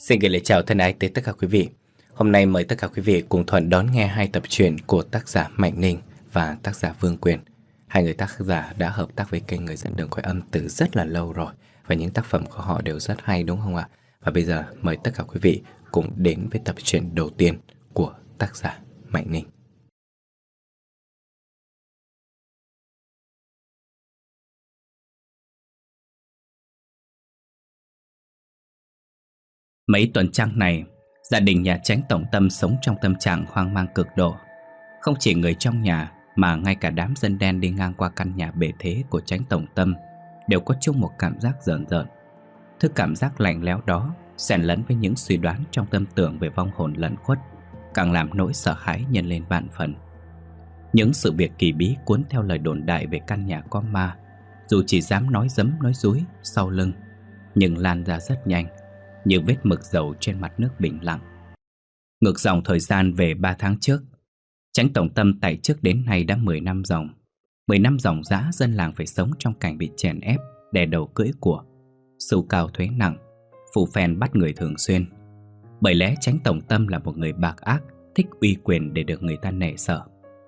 Xin gửi lời chào thân ái tới tất cả quý vị. Hôm nay mời tất cả quý vị cùng Thuận đón nghe hai tập truyện của tác giả Mạnh Ninh và tác giả Vương Quyền. Hai người tác giả đã hợp tác với kênh Người Dẫn Đường Quay Âm từ rất là lâu rồi, và những tác phẩm của họ đều rất hay, đúng không ạ? Và bây giờ mời tất cả quý vị cùng đến với tập truyện đầu tiên của tác giả Mạnh Ninh. Mấy tuần trăng này, gia đình nhà Chánh Tổng Tâm sống trong tâm trạng hoang mang cực độ. Không chỉ người trong nhà mà ngay cả đám dân đen đi ngang qua căn nhà bề thế của Chánh Tổng Tâm đều có chung một cảm giác rợn rợn. Thứ cảm giác lạnh lẽo đó xen lẫn với những suy đoán trong tâm tưởng về vong hồn lẩn khuất, càng làm nỗi sợ hãi nhân lên vạn phần. Những sự việc kỳ bí cuốn theo lời đồn đại về căn nhà có ma, dù chỉ dám nói dấm nói dúi sau lưng, nhưng lan ra rất nhanh, như vết mực dầu trên mặt nước bình lặng. Ngược dòng thời gian về 3 tháng trước, Chánh Tổng Tâm tại trước đến nay đã 10 năm dòng. 10 năm dòng dã dân làng phải sống trong cảnh bị chèn ép, đè đầu cưỡi của, sưu cao thuế nặng, phù phèn bắt người thường xuyên. Bởi lẽ Chánh Tổng Tâm là một người bạc ác, thích uy quyền để được người ta nể sợ.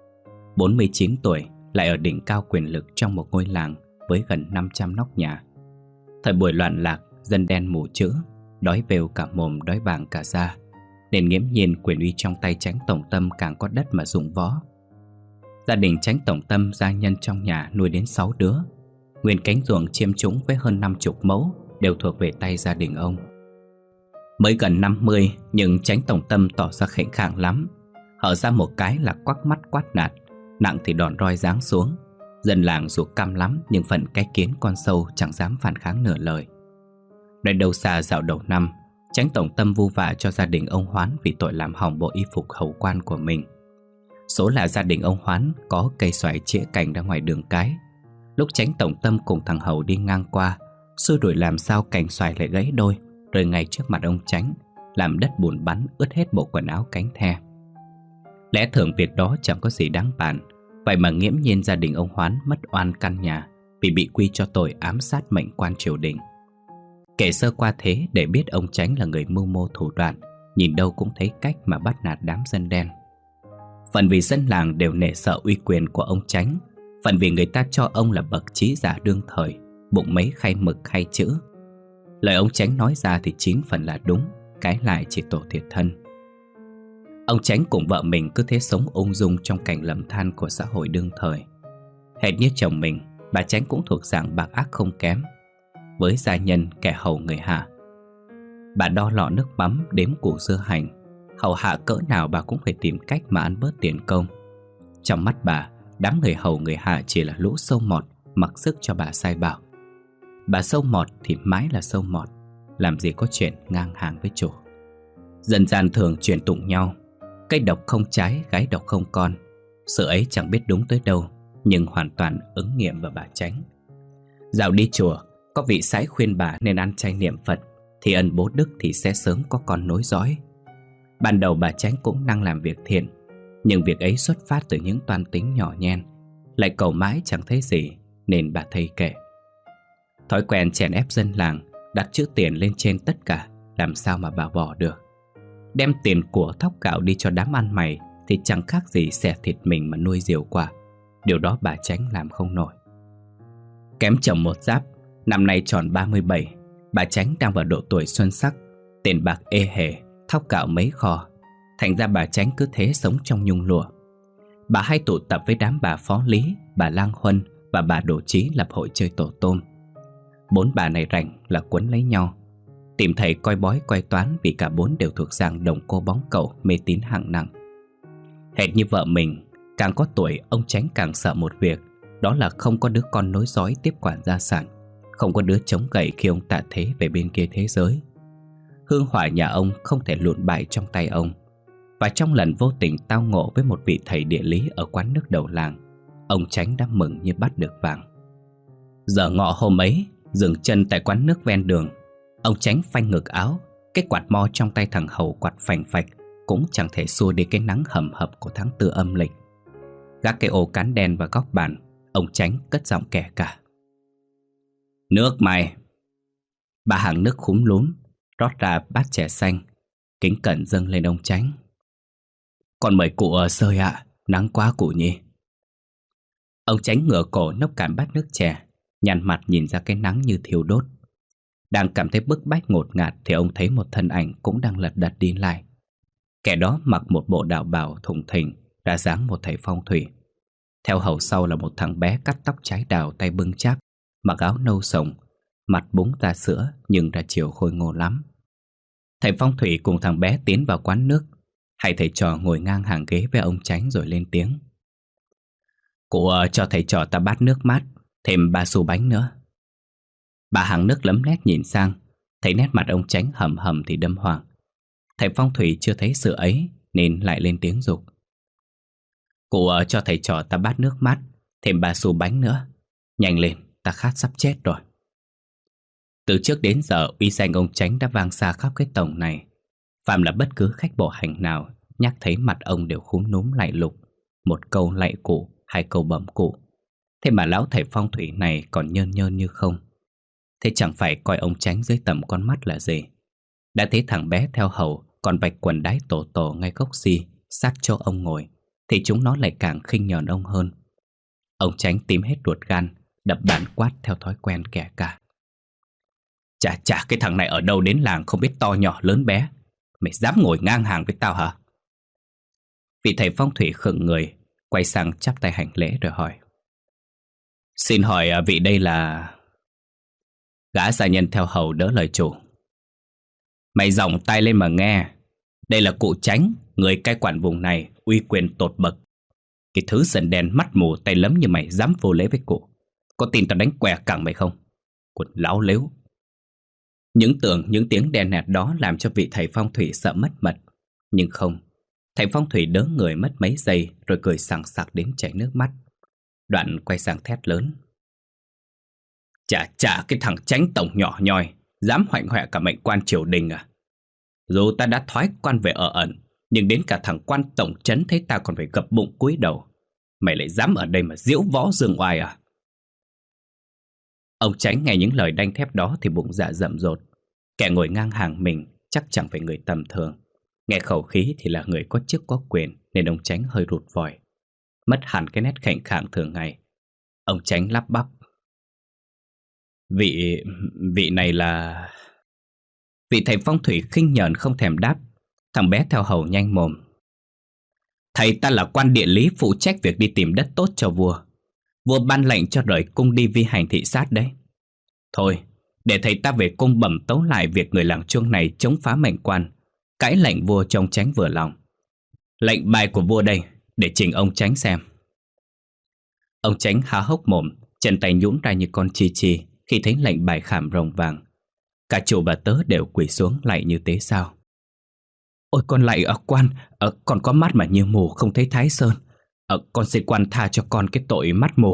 49 tuổi, lại ở đỉnh cao quyền lực trong một ngôi làng với gần 500 nóc nhà. Thời buổi loạn lạc, dân đen mù chữ, đói vêu cả mồm đói vàng cả da, nên nghiễm nhiên quyền uy trong tay Chánh Tổng Tâm càng có đất mà dụng võ. Gia đình Chánh Tổng Tâm gia nhân trong nhà nuôi đến 6 đứa. Nguyên cánh ruộng chiêm trũng với hơn 50 mẫu đều thuộc về tay gia đình ông. Mới gần 50 nhưng Chánh Tổng Tâm tỏ ra khệnh khạng lắm. Hở ra một cái là quắc mắt quát nạt, nặng thì đòn roi giáng xuống. Dân làng dù căm lắm nhưng phận cái kiến con sâu chẳng dám phản kháng nửa lời. Nói đâu xa dạo đầu năm, Chánh Tổng Tâm vu vạ cho gia đình ông Hoán vì tội làm hỏng bộ y phục hầu quan của mình. Số là gia đình ông Hoán có cây xoài chĩa cành ra ngoài đường cái. Lúc Chánh Tổng Tâm cùng thằng Hầu đi ngang qua, xua đuổi làm sao cành xoài lại gãy đôi, rơi ngay trước mặt ông Chánh, làm đất bùn bắn ướt hết bộ quần áo cánh the. Lẽ thường việc đó chẳng có gì đáng bàn, vậy mà nghiễm nhiên gia đình ông Hoán mất oan căn nhà vì bị quy cho tội ám sát mệnh quan triều đình. Kể sơ qua thế để biết ông Chánh là người mưu mô thủ đoạn, nhìn đâu cũng thấy cách mà bắt nạt đám dân đen. Phần vì dân làng đều nể sợ uy quyền của ông Chánh, phần vì người ta cho ông là bậc trí giả đương thời, bụng mấy khay mực hay chữ. Lời ông Chánh nói ra thì 9 phần là đúng, cái lại chỉ tổ thiệt thân. Ông Chánh cùng vợ mình cứ thế sống ung dung trong cảnh lầm than của xã hội đương thời. Hệt như chồng mình, bà Chánh cũng thuộc dạng bạc ác không kém. Với gia nhân kẻ hầu người hạ, bà đo lọ nước mắm đếm củ dưa hành, hầu hạ cỡ nào bà cũng phải tìm cách mà ăn bớt tiền công. Trong mắt bà, đám người hầu người hạ chỉ là lũ sâu mọt mặc sức cho bà sai bảo. Bà sâu mọt thì mãi là sâu mọt, làm gì có chuyện ngang hàng với chủ. Dân gian thường truyền tụng nhau, cây độc không trái, gái độc không con. Sự ấy chẳng biết đúng tới đâu, nhưng hoàn toàn ứng nghiệm vào bà Chánh. Dạo đi chùa, có vị sái khuyên bà nên ăn chay niệm Phật, thì ân bố đức thì sẽ sớm có con nối dõi. Ban đầu bà Chánh cũng năng làm việc thiện, nhưng việc ấy xuất phát từ những toan tính nhỏ nhen, lại cầu mãi chẳng thấy gì nên bà thây kệ. Thói quen chèn ép dân làng, đặt chữ tiền lên trên tất cả, làm sao mà bà bỏ được. Đem tiền của thóc gạo đi cho đám ăn mày thì chẳng khác gì xẻ thịt mình mà nuôi diều quả. Điều đó bà Chánh làm không nổi. Kém chồng một giáp, năm nay tròn 37, bà Chánh đang vào độ tuổi xuân sắc, tiền bạc ê hề, thóc gạo mấy kho. Thành ra bà Chánh cứ thế sống trong nhung lụa. Bà hay tụ tập với đám bà Phó Lý, bà Lang Huân và bà Đỗ Trí lập hội chơi tổ tôm. 4 bà này rảnh là quấn lấy nhau, tìm thầy coi bói coi toán, vì cả 4 đều thuộc dạng đồng cô bóng cậu mê tín hạng nặng. Hệt như vợ mình, càng có tuổi ông Chánh càng sợ một việc, đó là không có đứa con nối dõi tiếp quản gia sản, không có đứa chống gậy khi ông tạ thế về bên kia thế giới. Hương hỏa nhà ông không thể lụn bại trong tay ông. Và trong lần vô tình tao ngộ với một vị thầy địa lý ở quán nước đầu làng, ông Chánh đã mừng như bắt được vàng. Giờ ngọ hôm ấy, dừng chân tại quán nước ven đường, ông Chánh phanh ngực áo, cái quạt mo trong tay thằng Hầu quạt phành phạch cũng chẳng thể xua đi cái nắng hầm hập của tháng 4 âm lịch. Gác cái ô cán đen vào góc bàn, ông Chánh cất giọng kẻ cả: "Nước mày." Bà hàng nước khúm núm, rót ra bát chè xanh, kính cẩn dâng lên ông Chánh. Con mời cụ sơi ạ, nắng quá cụ nhỉ. Ông Chánh ngửa cổ nốc cạn bát nước chè, nhăn mặt nhìn ra cái nắng như thiêu đốt. Đang cảm thấy bức bách ngột ngạt thì ông thấy một thân ảnh cũng đang lật đật đi lại. Kẻ đó mặc một bộ đạo bào thùng thình, ra dáng một thầy phong thủy. Theo hầu sau là một thằng bé cắt tóc trái đào, tay bưng cháp, mặc áo nâu sồng, mặt búng ra sữa nhưng ra chiều khôi ngô lắm. Thầy phong thủy cùng thằng bé tiến vào quán nước. Hai thầy trò ngồi ngang hàng ghế với ông Chánh rồi lên tiếng. Cụ cho thầy trò ta bát nước mát, thêm 3 xu bánh nữa. Bà hàng nước lấm lét nhìn sang, thấy nét mặt ông Chánh hầm hầm thì đâm hoàng. Thầy phong thủy chưa thấy sự ấy nên lại lên tiếng giục. Cụ cho thầy trò ta bát nước mát, thêm 3 xu bánh nữa. Nhanh lên, ta khát sắp chết rồi. Từ trước đến giờ uy danh ông Chánh đã vang xa khắp cái tổng này. Phàm là bất cứ khách bộ hành nào nhắc thấy mặt ông đều khúm núm lạy lục, một câu lạy cụ, 2 câu bẩm cụ. Thế mà lão thầy phong thủy này còn nhơn nhơn như không. Thế chẳng phải coi ông Chánh dưới tầm con mắt là gì. Đã thấy thằng bé theo hầu còn vạch quần đái tổ tổ ngay gốc xi sát chỗ ông ngồi, thì chúng nó lại càng khinh nhờn ông hơn. Ông Chánh tím hết ruột gan, đập bàn quát theo thói quen kẻ cả. Chà, cái thằng này ở đâu đến làng không biết to nhỏ lớn bé. Mày dám ngồi ngang hàng với tao hả? Vị thầy phong thủy khựng người, quay sang chắp tay hành lễ rồi hỏi. Xin hỏi vị đây là... Gã gia nhân theo hầu đỡ lời chủ. Mày giọng tay lên mà nghe. Đây là cụ Chánh, người cai quản vùng này, uy quyền tột bậc. Cái thứ sần đen mắt mù tay lấm như mày dám vô lễ với cụ. Có tin tao đánh què cẳng mày không? Quần láo lếu. Những tiếng đen nẹt đó làm cho vị thầy phong thủy sợ mất mật. Nhưng không, thầy phong thủy đỡ người mất mấy giây rồi cười sảng sặc đến chảy nước mắt. Đoạn quay sang thét lớn. Chà, cái thằng Chánh tổng nhỏ nhoi, dám hoạnh hoẹ cả mệnh quan triều đình à? Dù ta đã thoái quan về ở ẩn, nhưng đến cả thằng quan tổng trấn thấy ta còn phải gập bụng cúi đầu. Mày lại dám ở đây mà diễu võ dương oai à? Ông Chánh nghe những lời đanh thép đó thì bụng dạ rậm rột. Kẻ ngồi ngang hàng mình chắc chẳng phải người tầm thường. Nghe khẩu khí thì là người có chức có quyền, nên ông Chánh hơi rụt vòi. Mất hẳn cái nét khệnh khạng thường ngày. Ông Chánh lắp bắp. Vị này là... Vị thầy phong thủy khinh nhờn không thèm đáp. Thằng bé theo hầu nhanh mồm. Thầy ta là quan địa lý phụ trách việc đi tìm đất tốt cho vua. Vua ban lệnh cho rời cung đi vi hành thị sát đấy. Thôi, để thầy ta về cung bẩm tấu lại việc người làng Chuông này chống phá mệnh quan, cãi lệnh vua cho ông Chánh vừa lòng. Lệnh bài của vua đây, để trình ông Chánh xem. Ông Chánh há hốc mồm, chân tay nhũn ra như con chi chi khi thấy lệnh bài khảm rồng vàng. Cả chủ và tớ đều quỳ xuống lạy như tế sao. Ôi con lạy quan, con có mắt mà như mù không thấy Thái Sơn. Con xin quan tha cho con cái tội mắt mù.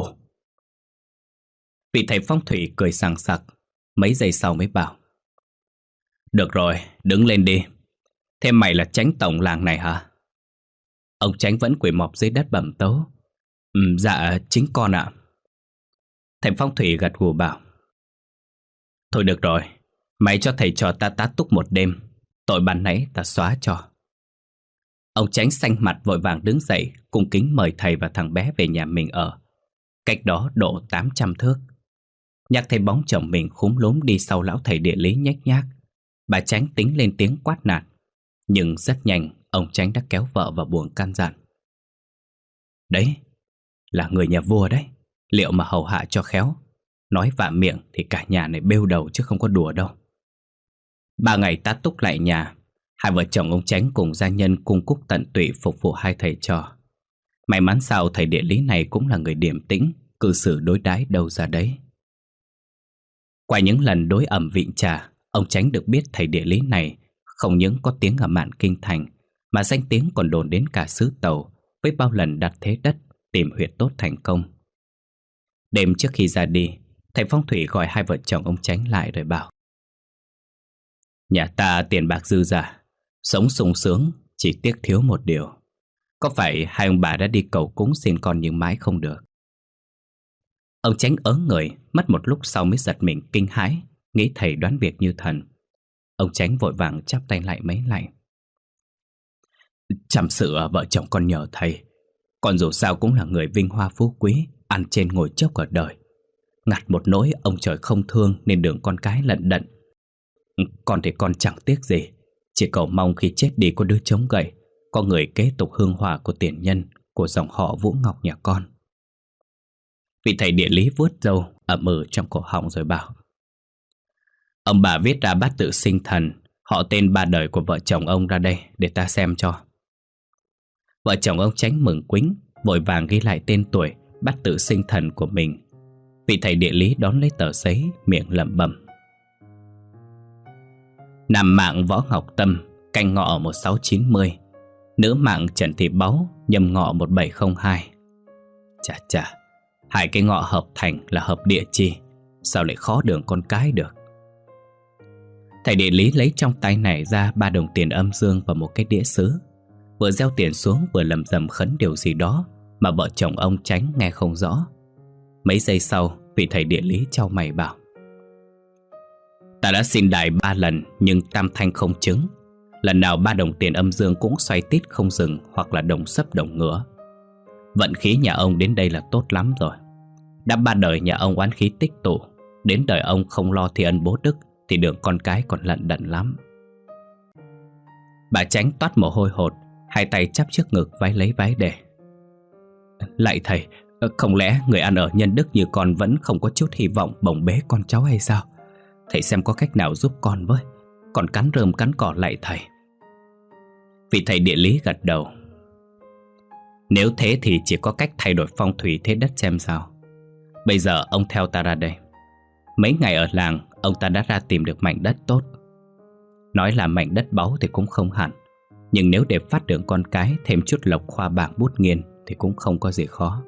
Vị thầy phong thủy cười sảng sặc, mấy giây sau mới bảo. Được rồi, đứng lên đi. Thế mày là Chánh tổng làng này hả? Ông Chánh vẫn quỳ mọp dưới đất bẩm tấu. Dạ, chính con ạ. Thầy phong thủy gật gù bảo. Thôi được rồi, mày cho thầy trò ta tá túc một đêm. Tội ban nãy ta xóa cho. Ông Chánh xanh mặt vội vàng đứng dậy, cung kính mời thầy và thằng bé về nhà mình ở. Cách đó độ 800 thước. Nhắc thấy bóng chồng mình khúm lúm đi sau lão thầy địa lý nhếch nhác, bà Chánh tính lên tiếng quát nạt. Nhưng rất nhanh, ông Chánh đã kéo vợ vào buồng can dặn. Đấy, là người nhà vua đấy. Liệu mà hầu hạ cho khéo. Nói vạ miệng thì cả nhà này bêu đầu chứ không có đùa đâu. 3 ngày tá túc lại nhà, hai vợ chồng ông Chánh cùng gia nhân cung cúc tận tụy phục vụ hai thầy trò. May mắn sao thầy địa lý này cũng là người điềm tĩnh, cư xử đối đãi đâu ra đấy. Qua những lần đối ẩm vịn trà, ông Chánh được biết thầy địa lý này không những có tiếng ở mạn kinh thành, mà danh tiếng còn đồn đến cả xứ Tàu, với bao lần đặt thế đất tìm huyệt tốt thành công. Đêm trước khi ra đi, thầy phong thủy gọi hai vợ chồng ông Chánh lại rồi bảo. Nhà ta tiền bạc dư dả, sống sung sướng, chỉ tiếc thiếu một điều. Có phải hai ông bà đã đi cầu cúng xin con nhưng mãi không được? Ông Chánh ớ người, mất một lúc sau mới giật mình kinh hãi, nghĩ thầy đoán việc như thần. Ông Chánh vội vàng chắp tay lại mấy lạy. Chăm sự vợ chồng con nhờ thầy. Con dù sao cũng là người vinh hoa phú quý, ăn trên ngồi chốc ở đời. Ngặt một nỗi ông trời không thương nên đường con cái lận đận. Con thì con chẳng tiếc gì, chỉ cầu mong khi chết đi có đứa chống gậy, có người kế tục hương hỏa của tiền nhân, của dòng họ Vũ Ngọc nhà con. Vị thầy địa lý vuốt râu ậm ừ trong cổ họng rồi bảo: Ông bà viết ra bát tự sinh thần, họ tên ba đời của vợ chồng ông ra đây để ta xem cho. Vợ chồng ông Chánh mừng quính, vội vàng ghi lại tên tuổi, bát tự sinh thần của mình. Vị thầy địa lý đón lấy tờ giấy, miệng lẩm bẩm: Nam mạng Võ Ngọc Tâm, canh ngọ 1690. Nữ mạng Trần Thị Báu, nhâm ngọ 1702. Chà chà, hai cái ngọ hợp thành là hợp địa chi, sao lại khó đường con cái được. Thầy địa lý lấy trong tay này ra 3 đồng tiền âm dương và một cái đĩa sứ, vừa gieo tiền xuống vừa lầm rầm khấn điều gì đó mà vợ chồng ông Chánh nghe không rõ. Mấy giây sau, vị thầy địa lý chau mày bảo: Ta đã xin đài 3 lần nhưng tam thanh không chứng. Lần nào 3 đồng tiền âm dương cũng xoay tít không dừng, hoặc là đồng sấp đồng ngửa. Vận khí nhà ông đến đây là tốt lắm rồi. Đã 3 đời nhà ông oán khí tích tụ, đến đời ông không lo thi ân bố đức thì đường con cái còn lận đận lắm. Bà Chánh toát mồ hôi hột, hai tay chắp trước ngực vái lấy vái để: Lạy thầy, không lẽ người ăn ở nhân đức như con vẫn không có chút hy vọng bồng bế con cháu hay sao? Thầy xem có cách nào giúp con với, còn cắn rơm cắn cỏ lạy thầy. Vị thầy địa lý gật đầu: Nếu thế thì chỉ có cách thay đổi phong thủy thế đất xem sao. Bây giờ ông theo ta ra đây. Mấy ngày ở làng, ông ta đã ra tìm được mảnh đất tốt. Nói là mảnh đất báu thì cũng không hẳn, nhưng nếu để phát đường con cái thêm chút lộc khoa bảng bút nghiên thì cũng không có gì khó.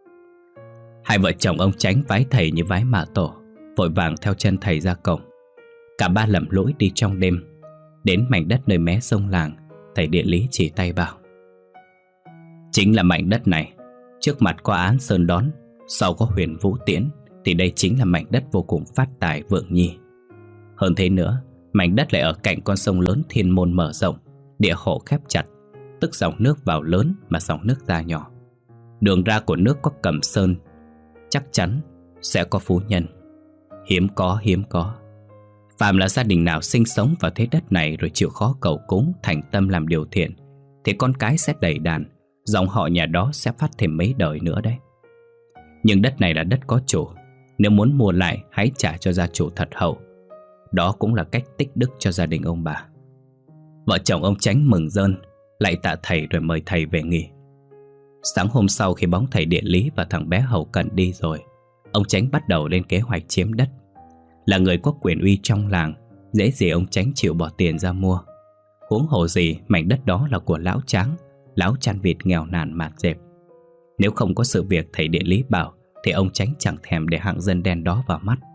Hai vợ chồng ông Chánh vái thầy như vái mạ tổ, vội vàng theo chân thầy ra cổng. Cả ba lầm lũi đi trong đêm. Đến mảnh đất nơi mé sông làng, thầy địa lý chỉ tay bảo: Chính là mảnh đất này. Trước mặt có án Sơn Đón, sau có Huyền Vũ Tiễn, thì đây chính là mảnh đất vô cùng phát tài vượng nhi. Hơn thế nữa, mảnh đất lại ở cạnh con sông lớn Thiên Môn mở rộng, địa hộ khép chặt, tức dòng nước vào lớn mà dòng nước ra nhỏ. Đường ra của nước có Cẩm Sơn, chắc chắn sẽ có phú nhân. Hiếm có. Phàm là gia đình nào sinh sống vào thế đất này rồi chịu khó cầu cúng, thành tâm làm điều thiện, thì con cái sẽ đầy đàn, dòng họ nhà đó sẽ phát thêm mấy đời nữa đấy. Nhưng đất này là đất có chủ, nếu muốn mua lại hãy trả cho gia chủ thật hậu. Đó cũng là cách tích đức cho gia đình ông bà. Vợ chồng ông Chánh mừng rơn, lại tạ thầy rồi mời thầy về nghỉ. Sáng hôm sau, khi bóng thầy địa lý và thằng bé hậu cận đi rồi, ông Chánh bắt đầu lên kế hoạch chiếm đất. Là người có quyền uy trong làng, dễ gì ông Chánh chịu bỏ tiền ra mua. Huống hồ gì mảnh đất đó là của lão Tráng, lão chăn vịt nghèo nàn mạt dẹp. Nếu không có sự việc thầy địa lý bảo thì ông Chánh chẳng thèm để hạng dân đen đó vào mắt.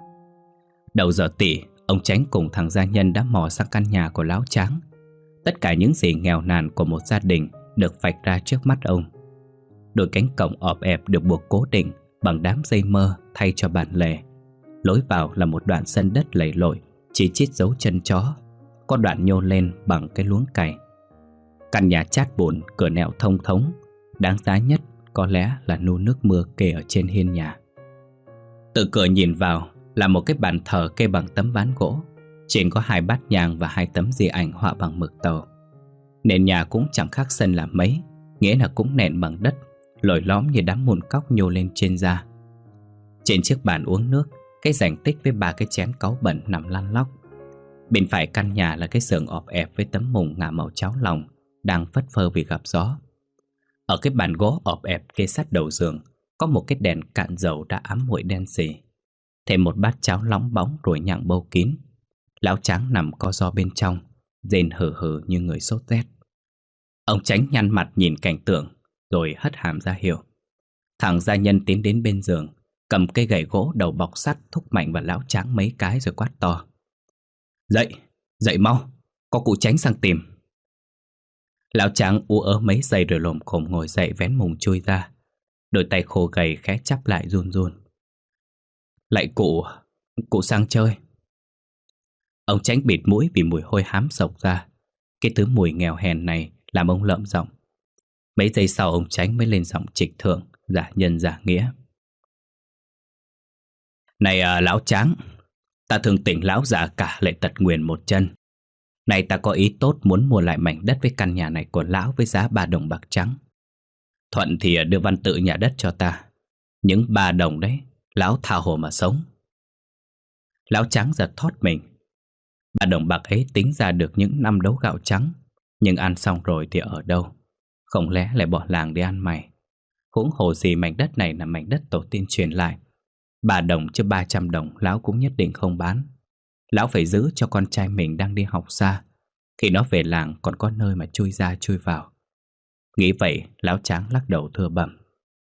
Đầu giờ tỵ, ông Chánh cùng thằng gia nhân đã mò sang căn nhà của lão Tráng. Tất cả những gì nghèo nàn của một gia đình được vạch ra trước mắt ông. Đôi cánh cổng ọp ẹp được buộc cố định bằng đám dây mơ thay cho bàn lề. Lối vào là một đoạn sân đất lầy lội, chỉ chít dấu chân chó, có đoạn nhô lên bằng cái luống cày. Căn nhà chát bùn, cửa nẹo thông thống. Đáng giá nhất có lẽ là nu nước mưa kê ở trên hiên nhà. Từ cửa nhìn vào là một cái bàn thờ kê bằng tấm ván gỗ. Trên có 2 bát nhang và 2 tấm di ảnh họa bằng mực tàu. Nền nhà cũng chẳng khác sân là mấy, nghĩa là cũng nện bằng đất, lồi lõm như đám mụn cóc nhô lên trên da. Trên chiếc bàn uống nước, cái rảnh tích với 3 cái chén cáu bẩn nằm lăn lóc. Bên phải căn nhà là cái giường ọp ẹp với tấm mùng ngả màu cháo lòng đang phất phơ vì gặp gió. Ở cái bàn gỗ ọp ẹp kê sát đầu giường có một cái đèn cạn dầu đã ám muội đen sì, thêm một bát cháo lóng bóng rồi nhặng bâu kín. Lão Tráng nằm co ro bên trong, rên hừ hừ như người sốt rét. Ông Chánh nhăn mặt nhìn cảnh tượng rồi hất hàm ra hiệu. Thằng gia nhân tiến đến bên giường, cầm cây gậy gỗ đầu bọc sắt thúc mạnh vào lão Tráng mấy cái rồi quát to: Dậy, dậy mau, có cụ Chánh sang tìm. Lão Tráng ú ớ mấy giây rồi lồm khồm ngồi dậy vén mùng chui ra. Đôi tay khô gầy khẽ chắp lại run run. Lạy cụ sang chơi. Ông Chánh bịt mũi vì mùi hôi hám sộc ra. Cái thứ mùi nghèo hèn này làm ông lợm giọng. Mấy giây sau ông Chánh mới lên giọng trịch thượng, giả nhân giả nghĩa. Này lão Tráng, ta thường tỉnh lão già cả lại tật nguyền một chân. Này ta có ý tốt muốn mua lại mảnh đất với căn nhà này của lão với giá 3 đồng bạc trắng. Thuận thì đưa văn tự nhà đất cho ta. Những 3 đồng đấy, lão tha hồ mà sống. Lão Tráng giật thót mình. 3 đồng bạc ấy tính ra được những 5 đấu gạo trắng, nhưng ăn xong rồi thì ở đâu? Không lẽ lại bỏ làng đi ăn mày? Huống hồ gì mảnh đất này là mảnh đất tổ tiên truyền lại. 3 đồng chứ 300 đồng lão cũng nhất định không bán. Lão phải giữ cho con trai mình đang đi học xa. Khi nó về làng còn có nơi mà chui ra chui vào. Nghĩ vậy, lão Tráng lắc đầu thưa bẩm.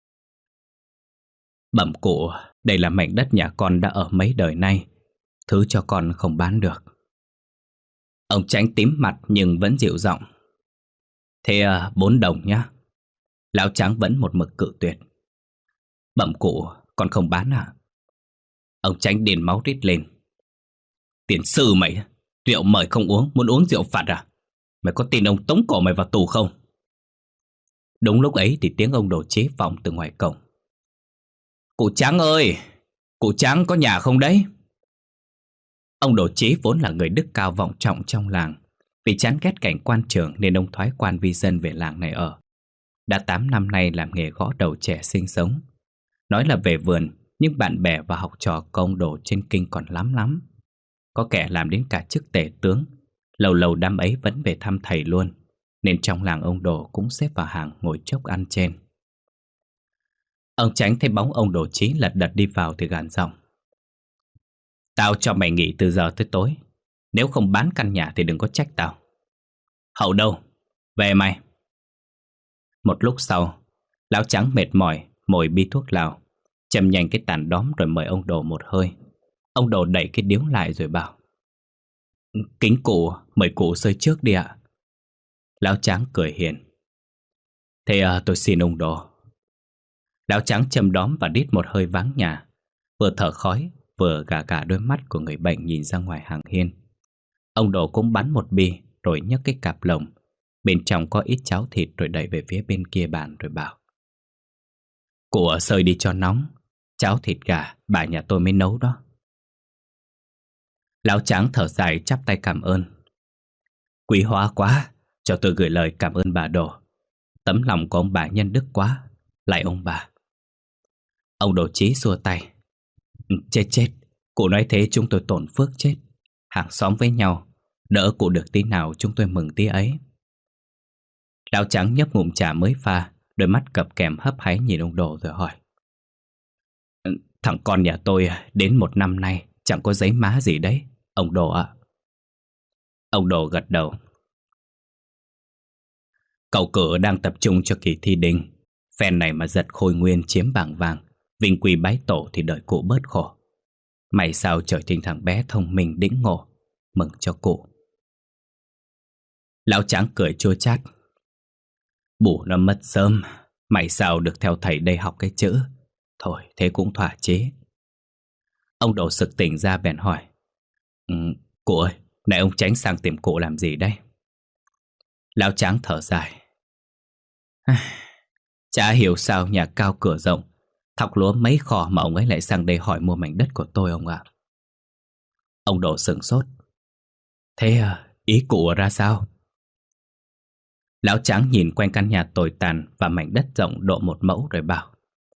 Bẩm cụ, đây là mảnh đất nhà con đã ở mấy đời nay. Thứ cho con không bán được. Ông Chánh tím mặt nhưng vẫn dịu giọng. Thế 4 đồng nhá. Lão Tráng vẫn một mực cự tuyệt. Bẩm cụ, con không bán à? Ông Chánh điên máu rít lên. Tiền sư mày, rượu mời không uống, muốn uống rượu phạt à? Mày có tin ông tống cổ mày vào tù không? Đúng lúc ấy thì tiếng ông Đồ Chế vọng từ ngoài cổng. Cụ Tráng ơi, cụ Tráng có nhà không đấy? Ông Đồ Chế vốn là người đức cao vọng trọng trong làng. Vì chán ghét cảnh quan trường nên ông thoái quan vi dân về làng này ở. Đã 8 năm nay làm nghề gõ đầu trẻ sinh sống. Nói là về vườn, nhưng bạn bè và học trò của ông Đồ trên kinh còn lắm lắm. Có kẻ làm đến cả chức tể tướng. Lâu lâu đám ấy vẫn về thăm thầy luôn. Nên trong làng ông Đồ cũng xếp vào hàng ngồi chốc ăn trên. Ông Chánh thấy bóng ông Đồ Chí lật đật đi vào thì gàn giọng. Tao cho mày nghỉ từ giờ tới tối. Nếu không bán căn nhà thì đừng có trách tao. Hậu đâu? Về mày. Một lúc sau, lão Trắng mệt mỏi mồi bi thuốc lào, châm nhanh cái tàn đóm rồi mời ông Đồ một hơi. Ông Đồ đẩy cái điếu lại rồi bảo. Kính cụ, mời cụ xơi trước đi ạ. Lão Trắng cười hiền. Thế tôi xin ông Đồ. Lão Trắng châm đóm và đít một hơi váng nhà, vừa thở khói vừa gà gà đôi mắt của người bệnh nhìn ra ngoài hàng hiên. Ông Đồ cũng bắn một bi rồi nhấc cái cặp lồng, bên trong có ít cháo thịt rồi đẩy về phía bên kia bàn rồi bảo. Cụ xơi đi cho nóng. Cháo thịt gà bà nhà tôi mới nấu đó. Lão Trắng thở dài chắp tay cảm ơn. Quý hóa quá, cho tôi gửi lời cảm ơn bà Đồ. Tấm lòng của ông bà nhân đức quá. Lại ông bà. Ông Đồ Chí xua tay. Chết chết, cụ nói thế chúng tôi tổn phước chết. Hàng xóm với nhau, đỡ cụ được tí nào chúng tôi mừng tí ấy. Lão Trắng nhấp ngụm trà mới pha, đôi mắt cập kèm hấp háy nhìn ông Đồ rồi hỏi. Thằng con nhà tôi đến 1 năm nay chẳng có giấy má gì đấy, ông Đồ ạ. Ông Đồ gật đầu. Cậu cử đang tập trung cho kỳ thi đinh. Phen này mà giật khôi nguyên chiếm bảng vàng, vinh quy bái tổ thì đợi cụ bớt khổ. Mày sao trở thành thằng bé thông minh đĩnh ngộ. Mừng cho cụ. Lão Trắng cười chua chát. Bủ nó mất sớm. Mày sao được theo thầy đây học cái chữ. Thôi thế cũng thỏa chế. Ông Đồ sực tỉnh ra bèn hỏi. Cụ ơi, này ông Tránh sang tìm cụ làm gì đây? Lão Trắng thở dài. Chả hiểu sao nhà cao cửa rộng, thọc lúa mấy kho mà ông ấy lại sang đây hỏi mua mảnh đất của tôi ông ạ. Ông Đồ sửng sốt. Thế ý cụ ra sao? Lão Trắng nhìn quanh căn nhà tồi tàn và mảnh đất rộng độ 1 mẫu rồi bảo.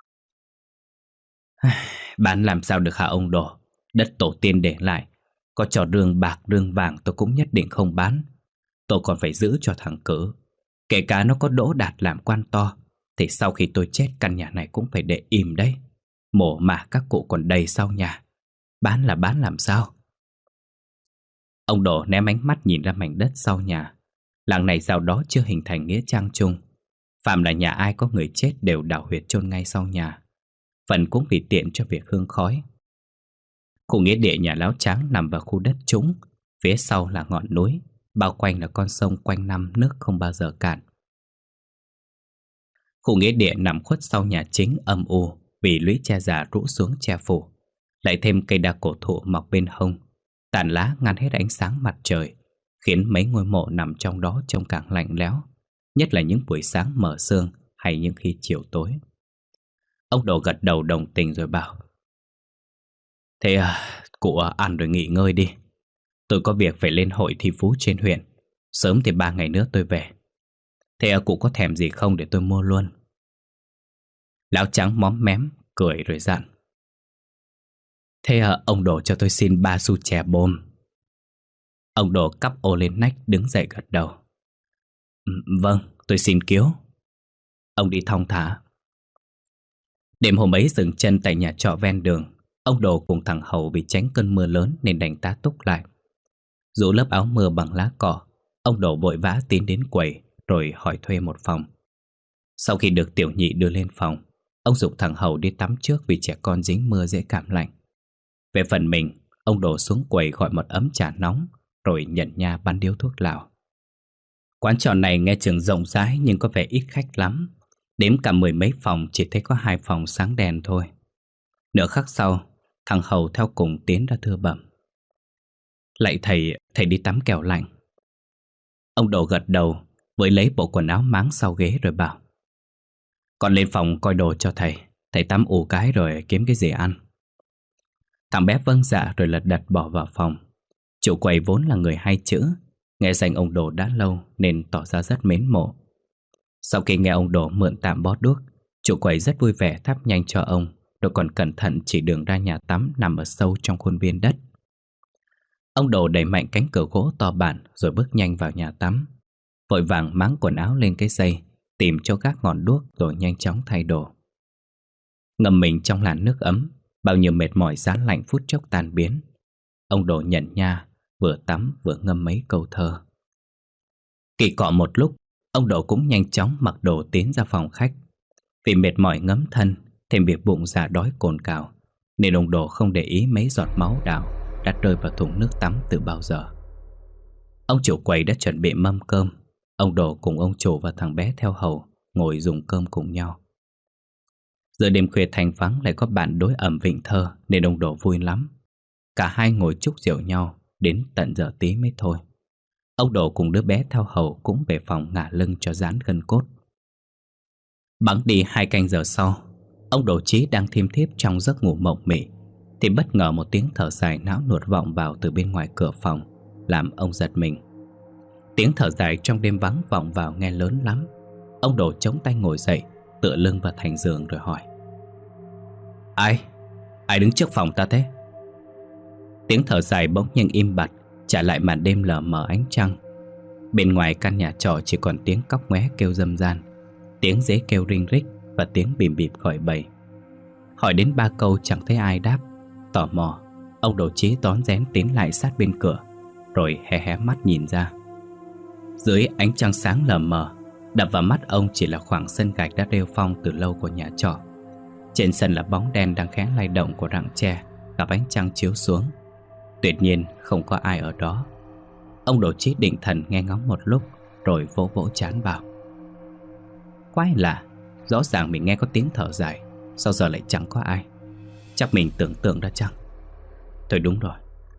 Bán làm sao được hả ông Đồ? Đất tổ tiên để lại, có cho rương bạc rương vàng tôi cũng nhất định không bán. Tôi còn phải giữ cho thằng Cử. Kể cả nó có đỗ đạt làm quan to thì sau khi tôi chết căn nhà này cũng phải để im đấy. Mổ mà các cụ còn đầy sau nhà. Bán là bán làm sao? Ông Đồ ném ánh mắt nhìn ra mảnh đất sau nhà. Làng này sau đó chưa hình thành nghĩa trang chung. Phạm là nhà ai có người chết đều đào huyệt chôn ngay sau nhà. Phần cũng vì tiện cho việc hương khói. Khu nghĩa địa nhà Lão Trắng nằm vào khu đất trũng. Phía sau là ngọn núi, bao quanh là con sông quanh năm nước không bao giờ cạn. Khu nghĩa địa nằm khuất sau nhà chính âm u vì lũy tre già rũ xuống che phủ, lại thêm cây đa cổ thụ mọc bên hông. Tàn lá ngăn hết ánh sáng mặt trời, khiến mấy ngôi mộ nằm trong đó trông càng lạnh lẽo, nhất là những buổi sáng mở sương hay những khi chiều tối. Ông Đồ gật đầu đồng tình rồi bảo: Thế cụ ăn rồi nghỉ ngơi đi. Tôi có việc phải lên hội thi phú trên huyện. Sớm thì 3 ngày nữa tôi về. Thế cụ có thèm gì không để tôi mua luôn? Lão trắng móm mém cười rồi dặn: Thế ông Đồ cho tôi xin 3 xu chè bôm. Ông Đồ cắp ô lên nách đứng dậy gật đầu. Vâng, tôi xin kiếu. Ông đi thong thả. Đêm hôm ấy dừng chân tại nhà trọ ven đường, ông Đồ cùng thằng Hầu vì tránh cơn mưa lớn nên đành tá túc lại. Rũ lớp áo mưa bằng lá cỏ, ông Đồ vội vã tiến đến quầy rồi hỏi thuê một phòng. Sau khi được tiểu nhị đưa lên phòng, ông giục thằng Hầu đi tắm trước vì trẻ con dính mưa dễ cảm lạnh. Về phần mình, ông Đồ xuống quầy gọi một ấm trà nóng rồi nhận nha bắn điếu thuốc lào. Quán trọ này nghe chừng rộng rãi nhưng có vẻ ít khách lắm. Đếm cả 10 mấy phòng chỉ thấy có 2 phòng sáng đèn thôi. Nửa khắc sau, thằng Hầu theo cùng tiến ra thưa bẩm: Lạy thầy, thầy đi tắm kẻo lạnh. Ông Đồ gật đầu, với lấy bộ quần áo máng sau ghế rồi bảo: Con lên phòng coi đồ cho thầy. Thầy tắm ủ cái rồi kiếm cái gì ăn. Thằng bé vâng dạ rồi lật đật bỏ vào phòng. Chủ quầy vốn là người hay chữ, nghe danh ông Đồ đã lâu nên tỏ ra rất mến mộ. Sau khi nghe ông Đồ mượn tạm bó đuốc, chủ quầy rất vui vẻ thắp nhanh cho ông, rồi còn cẩn thận chỉ đường ra nhà tắm nằm ở sâu trong khuôn viên đất. Ông Đồ đẩy mạnh cánh cửa gỗ to bản rồi bước nhanh vào nhà tắm, vội vàng máng quần áo lên cái dây, tìm chỗ gác ngọn đuốc rồi nhanh chóng thay đồ. Ngâm mình trong làn nước ấm, bao nhiêu mệt mỏi giá lạnh phút chốc tan biến. Ông Đồ nhận nha, vừa tắm vừa ngâm mấy câu thơ. Kỳ cọ một lúc, ông Đồ cũng nhanh chóng mặc đồ tiến ra phòng khách. Vì mệt mỏi ngấm thân, thêm việc bụng dạ đói cồn cào, nên ông Đồ không để ý mấy giọt máu đào đã rơi vào thùng nước tắm từ bao giờ. Ông chủ quầy đã chuẩn bị mâm cơm. Ông Đồ cùng ông chủ và thằng bé theo hầu ngồi dùng cơm cùng nhau. Giờ đêm khuya thanh vắng lại có bạn đối ẩm vịnh thơ nên ông Đồ vui lắm. Cả hai ngồi chúc rượu nhau đến tận giờ tí mới thôi. Ông Đồ cùng đứa bé theo hầu cũng về phòng ngả lưng cho giãn gân cốt. Bẵng đi 2 canh giờ sau, ông Đồ Chí đang thiêm thiếp trong giấc ngủ mộng mị thì bất ngờ một tiếng thở dài não nuột vọng vào từ bên ngoài cửa phòng, làm ông giật mình. Tiếng thở dài trong đêm vắng vọng vào nghe lớn lắm. Ông Đồ chống tay ngồi dậy, tựa lưng vào thành giường rồi hỏi: Ai đứng trước phòng ta thế? Tiếng thở dài bỗng nhiên im bặt, trả lại màn đêm lờ mờ ánh trăng. Bên ngoài căn nhà trọ chỉ còn tiếng cóc ngoé kêu râm ran, tiếng dế kêu rinh rích và tiếng bìm bịp gọi bầy. Hỏi đến 3 câu chẳng thấy ai đáp. Tò mò, ông Đồ Chí rón rén tiến lại sát bên cửa, rồi hé hé mắt nhìn ra. Dưới ánh trăng sáng lờ mờ, đập vào mắt ông chỉ là khoảng sân gạch đã rêu phong từ lâu của nhà trọ. Trên sân là bóng đen đang khẽ lay động của rặng tre gặp ánh trăng chiếu xuống. Tuyệt nhiên không có ai ở đó. Ông Đồ Chí định thần nghe ngóng một lúc rồi vỗ vỗ trán bảo: Quái lạ, rõ ràng mình nghe có tiếng thở dài, sao giờ lại chẳng có ai? Chắc mình tưởng tượng ra chăng? Thôi đúng rồi.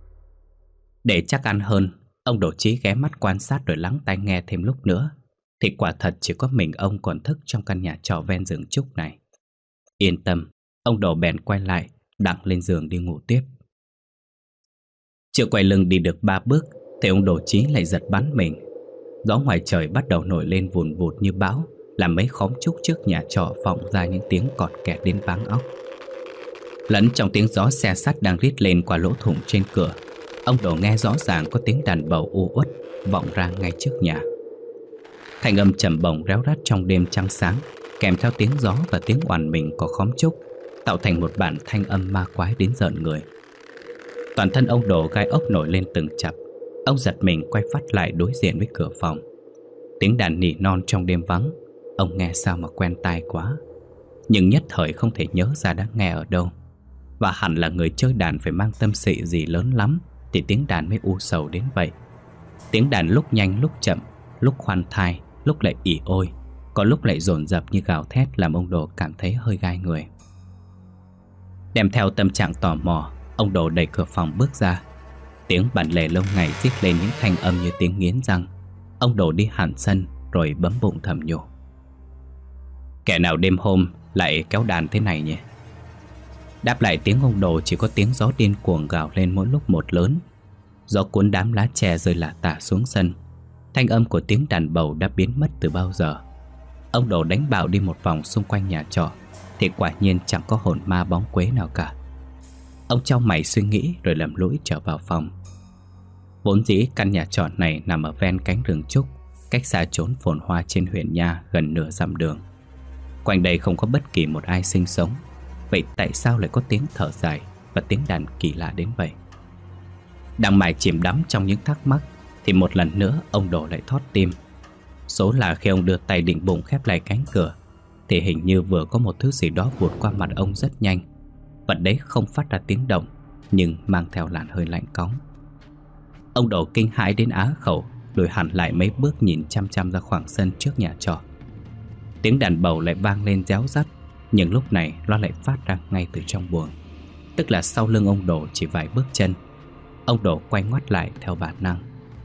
Để chắc ăn hơn, ông Đồ Chí ghé mắt quan sát rồi lắng tai nghe thêm lúc nữa, thì quả thật chỉ có mình ông còn thức trong căn nhà trọ ven rừng trúc này. Yên tâm, ông Đồ bèn quay lại, đặng lên giường đi ngủ tiếp. Chưa quay lưng đi được 3 bước thì ông Đồ Chí lại giật bắn mình. Gió ngoài trời bắt đầu nổi lên vùn vụt như bão, làm mấy khóm trúc trước nhà trọ vọng ra những tiếng cọt kẹt đến váng óc. Lẫn trong tiếng gió xe sắt đang rít lên qua lỗ thủng trên cửa, ông Đồ nghe rõ ràng có tiếng đàn bầu u uất vọng ra ngay trước nhà. Thanh âm trầm bổng réo rắt trong đêm trăng sáng, kèm theo tiếng gió và tiếng oằn mình của khóm trúc, tạo thành một bản thanh âm ma quái đến rợn người. Toàn thân ông Đồ gai ốc nổi lên từng chập. Ông giật mình quay phát lại đối diện với cửa phòng. Tiếng đàn nỉ non trong đêm vắng, ông nghe sao mà quen tai quá. Nhưng nhất thời không thể nhớ ra đã nghe ở đâu. Và hẳn là người chơi đàn phải mang tâm sự gì lớn lắm thì tiếng đàn mới u sầu đến vậy. Tiếng đàn lúc nhanh lúc chậm, lúc khoan thai, lúc lại ỉ ôi, có lúc lại dồn dập như gào thét, làm ông Đồ cảm thấy hơi gai người. Đem theo tâm trạng tò mò, ông Đồ đẩy cửa phòng bước ra. Tiếng bản lề lâu ngày rít lên những thanh âm như tiếng nghiến răng. Ông Đồ đi hẳn sân rồi bấm bụng thầm nhủ: kẻ nào đêm hôm lại kéo đàn thế này nhỉ? Đáp lại tiếng ông Đồ chỉ có tiếng gió điên cuồng gào lên mỗi lúc một lớn. Gió cuốn đám lá tre rơi lả tả xuống sân. Thanh âm của tiếng đàn bầu đã biến mất từ bao giờ. Ông Đồ đánh bạo đi một vòng xung quanh nhà trọ thì quả nhiên chẳng có hồn ma bóng quế nào cả. Ông chau mày suy nghĩ rồi lầm lũi trở vào phòng. Vốn dĩ căn nhà trọ này nằm ở ven cánh rừng trúc, cách xa chốn phồn hoa trên huyện Nha gần nửa dặm đường. Quanh đây không có bất kỳ một ai sinh sống. Vậy tại sao lại có tiếng thở dài và tiếng đàn kỳ lạ đến vậy? Đang mải chìm đắm trong những thắc mắc thì một lần nữa ông Đồ lại thót tim. Số là khi ông đưa tay định bụng khép lại cánh cửa thì hình như vừa có một thứ gì đó vụt qua mặt ông rất nhanh. Vật đấy không phát ra tiếng động nhưng mang theo làn hơi lạnh cóng. Ông Đồ kinh hãi đến á khẩu, lùi hẳn lại mấy bước nhìn chăm chăm ra khoảng sân trước nhà trọ. Tiếng đàn bầu lại vang lên réo rắt, nhưng lúc này nó lại phát ra ngay từ trong buồng, tức là sau lưng ông Đồ chỉ vài bước chân. Ông Đồ quay ngoắt lại theo bản năng.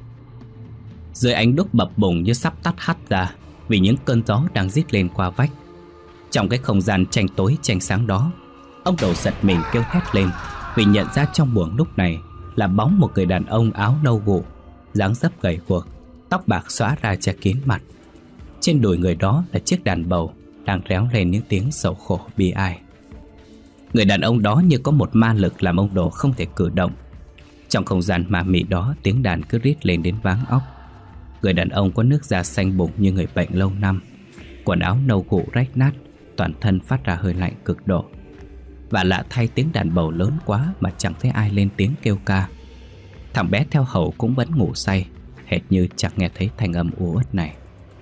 Dưới ánh đuốc bập bùng như sắp tắt hắt ra vì những cơn gió đang rít lên qua vách. Trong cái không gian tranh tối tranh sáng đó, ông Đồ giật mình kêu hét lên vì nhận ra trong buồng lúc này là bóng một người đàn ông áo nâu gụ, dáng dấp gầy guộc, tóc bạc xõa ra che kín mặt. Trên đùi người đó là chiếc đàn bầu đang réo lên những tiếng sầu khổ bi ai. Người đàn ông đó như có một ma lực làm ông Đồ không thể cử động. Trong không gian ma mị đó, tiếng đàn cứ rít lên đến váng óc. Người đàn ông có nước da xanh bụng như người bệnh lâu năm, quần áo nâu gụ rách nát, toàn thân phát ra hơi lạnh cực độ. Và lạ thay, tiếng đàn bầu lớn quá mà chẳng thấy ai lên tiếng kêu ca. Thằng bé theo hầu cũng vẫn ngủ say, hệt như chẳng nghe thấy thanh âm u uất này.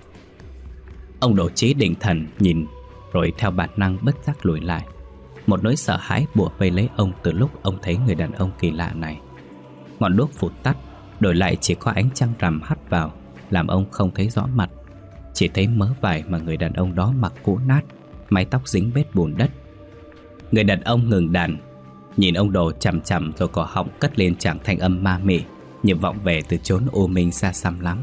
Ông Đồ trí định thần nhìn rồi theo bản năng bất giác lùi lại. Một nỗi sợ hãi bủa vây lấy ông từ lúc ông thấy người đàn ông kỳ lạ này. Ngọn đuốc phụt tắt, đổi lại chỉ có ánh trăng rằm hắt vào, làm ông không thấy rõ mặt. Chỉ thấy mớ vải mà người đàn ông đó mặc cũ nát, mái tóc dính bết bùn đất. Người đàn ông ngừng đàn, nhìn ông Đồ chằm chằm rồi cổ họng cất lên tràng thanh âm ma mị như vọng về từ chốn u minh xa xăm lắm.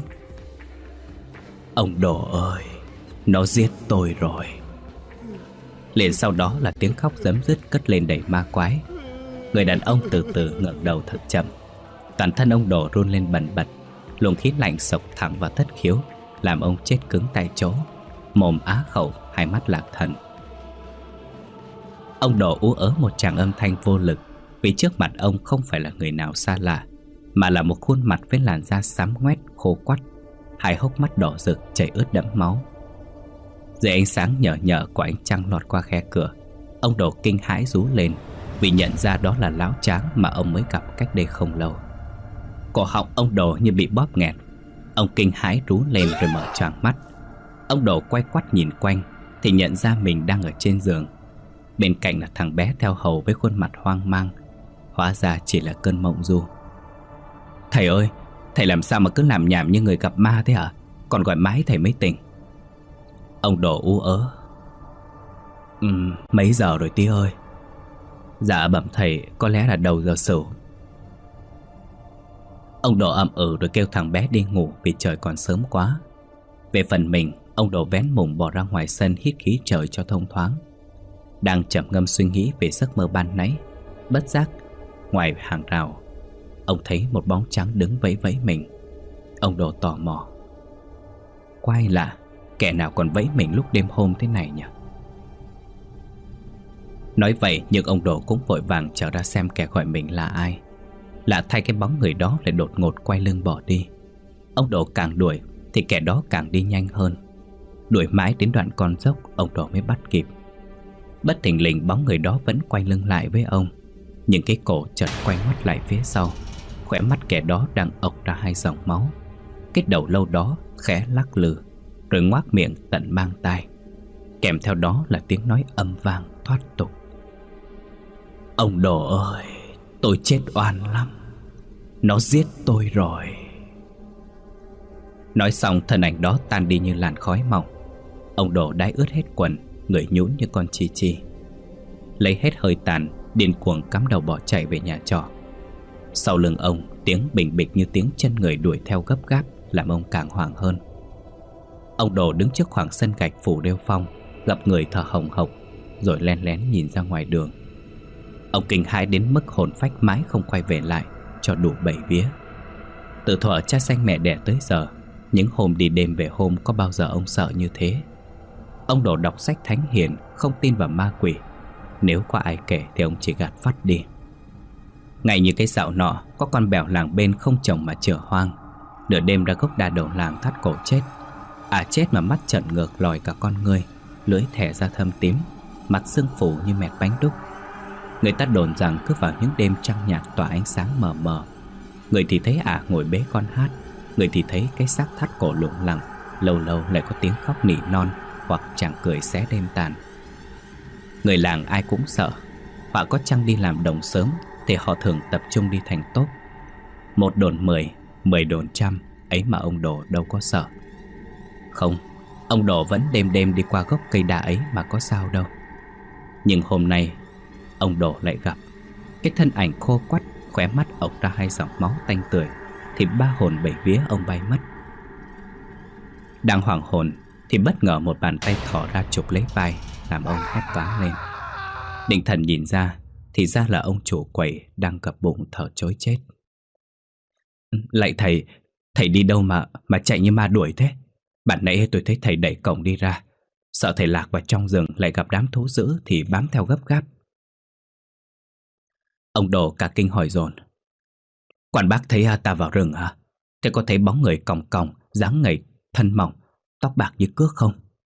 Ông Đồ ơi, nó giết tôi rồi. Liền sau đó là tiếng khóc rấm rứt cất lên đầy ma quái. Người đàn ông từ từ ngẩng đầu thật chậm. Toàn thân ông Đồ run lên bần bật, luồng khí lạnh sộc thẳng vào thất khiếu, làm ông chết cứng tại chỗ, mồm á khẩu, hai mắt lạc thần. Ông Đồ ú ớ một tràng âm thanh vô lực, vì trước mặt ông không phải là người nào xa lạ, mà là một khuôn mặt với làn da xám ngoét khô quắt, hai hốc mắt đỏ rực chảy ướt đẫm máu. Dưới ánh sáng nhờ nhờ của ánh trăng lọt qua khe cửa, ông Đồ kinh hãi rú lên vì nhận ra đó là lão Tráng mà ông mới gặp cách đây không lâu. Cổ họng ông Đồ như bị bóp nghẹt. Ông kinh hãi rú lên rồi mở choàng mắt. Ông Đồ quay quắt nhìn quanh thì nhận ra mình đang ở trên giường. Bên cạnh là thằng bé theo hầu với khuôn mặt hoang mang. Hóa ra chỉ là cơn mộng du. Thầy ơi, thầy làm sao mà cứ làm nhảm như người gặp ma thế hả? Còn gọi mãi thầy mới tỉnh. Ông Đồ ú ớ. Mấy giờ rồi tí ơi? Dạ bẩm thầy, có lẽ là đầu giờ sửu. Ông Đồ ậm ừ rồi kêu thằng bé đi ngủ vì trời còn sớm quá. Về phần mình, ông Đồ vén mùng bỏ ra ngoài sân hít khí trời cho thông thoáng. Đang trầm ngâm suy nghĩ về giấc mơ ban nãy, bất giác ngoài hàng rào ông thấy một bóng trắng đứng vẫy vẫy mình. Ông Đồ tò mò. Quái lạ, kẻ nào còn vẫy mình lúc đêm hôm thế này nhỉ? Nói vậy nhưng ông Đồ cũng vội vàng trở ra xem kẻ gọi mình là ai. Lạ thay, cái bóng người đó lại đột ngột quay lưng bỏ đi. Ông Đồ càng đuổi thì kẻ đó càng đi nhanh hơn. Đuổi mãi đến đoạn con dốc, ông Đồ mới bắt kịp. Bất thình lình bóng người đó vẫn quay lưng lại với ông, nhưng cái cổ chợt quay ngoắt lại phía sau. Khóe mắt kẻ đó đang ộc ra hai dòng máu. Cái đầu lâu đó khẽ lắc lư, rồi ngoác miệng tận mang tai. Kèm theo đó là tiếng nói âm vang thoát tục. Ông Đồ ơi, tôi chết oan lắm. Nó giết tôi rồi. Nói xong thân ảnh đó tan đi như làn khói mỏng. Ông Đồ đái ướt hết quần, người nhũn như con chi chi. Lấy hết hơi tàn, điên cuồng cắm đầu bỏ chạy về nhà trọ. Sau lưng ông Tiếng bình bịch như tiếng chân người đuổi theo gấp gáp làm ông càng hoảng hơn. Ông Đồ đứng trước khoảng sân gạch phủ rêu phong, gặp người thở hồng hộc, rồi len lén nhìn ra ngoài đường. Ông kinh hãi đến mức hồn phách mãi không quay về lại cho đủ 7 vía. Từ thuở cha sanh mẹ đẻ tới giờ, những hôm đi đêm về hôm có bao giờ ông sợ như thế. Ông Đồ đọc sách thánh hiền, không tin vào ma quỷ. Nếu có ai kể thì ông chỉ gạt phắt đi. Ngày như cái dạo nọ, có con bèo làng bên không trồng mà chửa hoang. Nửa đêm ra gốc đa đầu làng thắt cổ chết. Chết mà mắt trợn ngược lòi cả con ngươi, lưỡi thẻ ra thâm tím, mặt sưng phù như mẹt bánh đúc. Người ta đồn rằng cứ vào những đêm trăng nhạt tỏa ánh sáng mờ mờ, người thì thấy ngồi bế con hát, người thì thấy cái xác thắt cổ lủng lẳng. Lâu lâu lại có tiếng khóc nỉ non hoặc chàng cười xé đêm tàn. Người làng ai cũng sợ. Họ có chăng đi làm đồng sớm thì họ thường tập trung đi thành tốp. 1 đồn 10, 10 đồn 100, ấy mà ông Đồ đâu có sợ. Không, ông Đồ vẫn đêm đêm đi qua gốc cây đa ấy mà có sao đâu. Nhưng hôm nay ông Đồ lại gặp cái thân ảnh khô quắt, khóe mắt ộc ra 2 dòng máu tanh tưởi, thì 3 hồn 7 vía ông bay mất. Đang hoảng hồn thì bất ngờ một bàn tay thỏ ra chụp lấy vai, làm ông hét toáng lên. Định thần nhìn ra thì ra là ông chủ quầy đang gập bụng thở trối chết. Lạy thầy, thầy đi đâu mà chạy như ma đuổi thế? Bạn nãy tôi thấy thầy đẩy cổng đi ra, sợ thầy lạc vào trong rừng lại gặp đám thú dữ thì bám theo gấp gáp. Ông Đồ cả kinh hỏi dồn. Quan bác thấy ta vào rừng hả? Thế có thấy bóng người còng còng, dáng ngầy, thân mỏng, tóc bạc như cước không?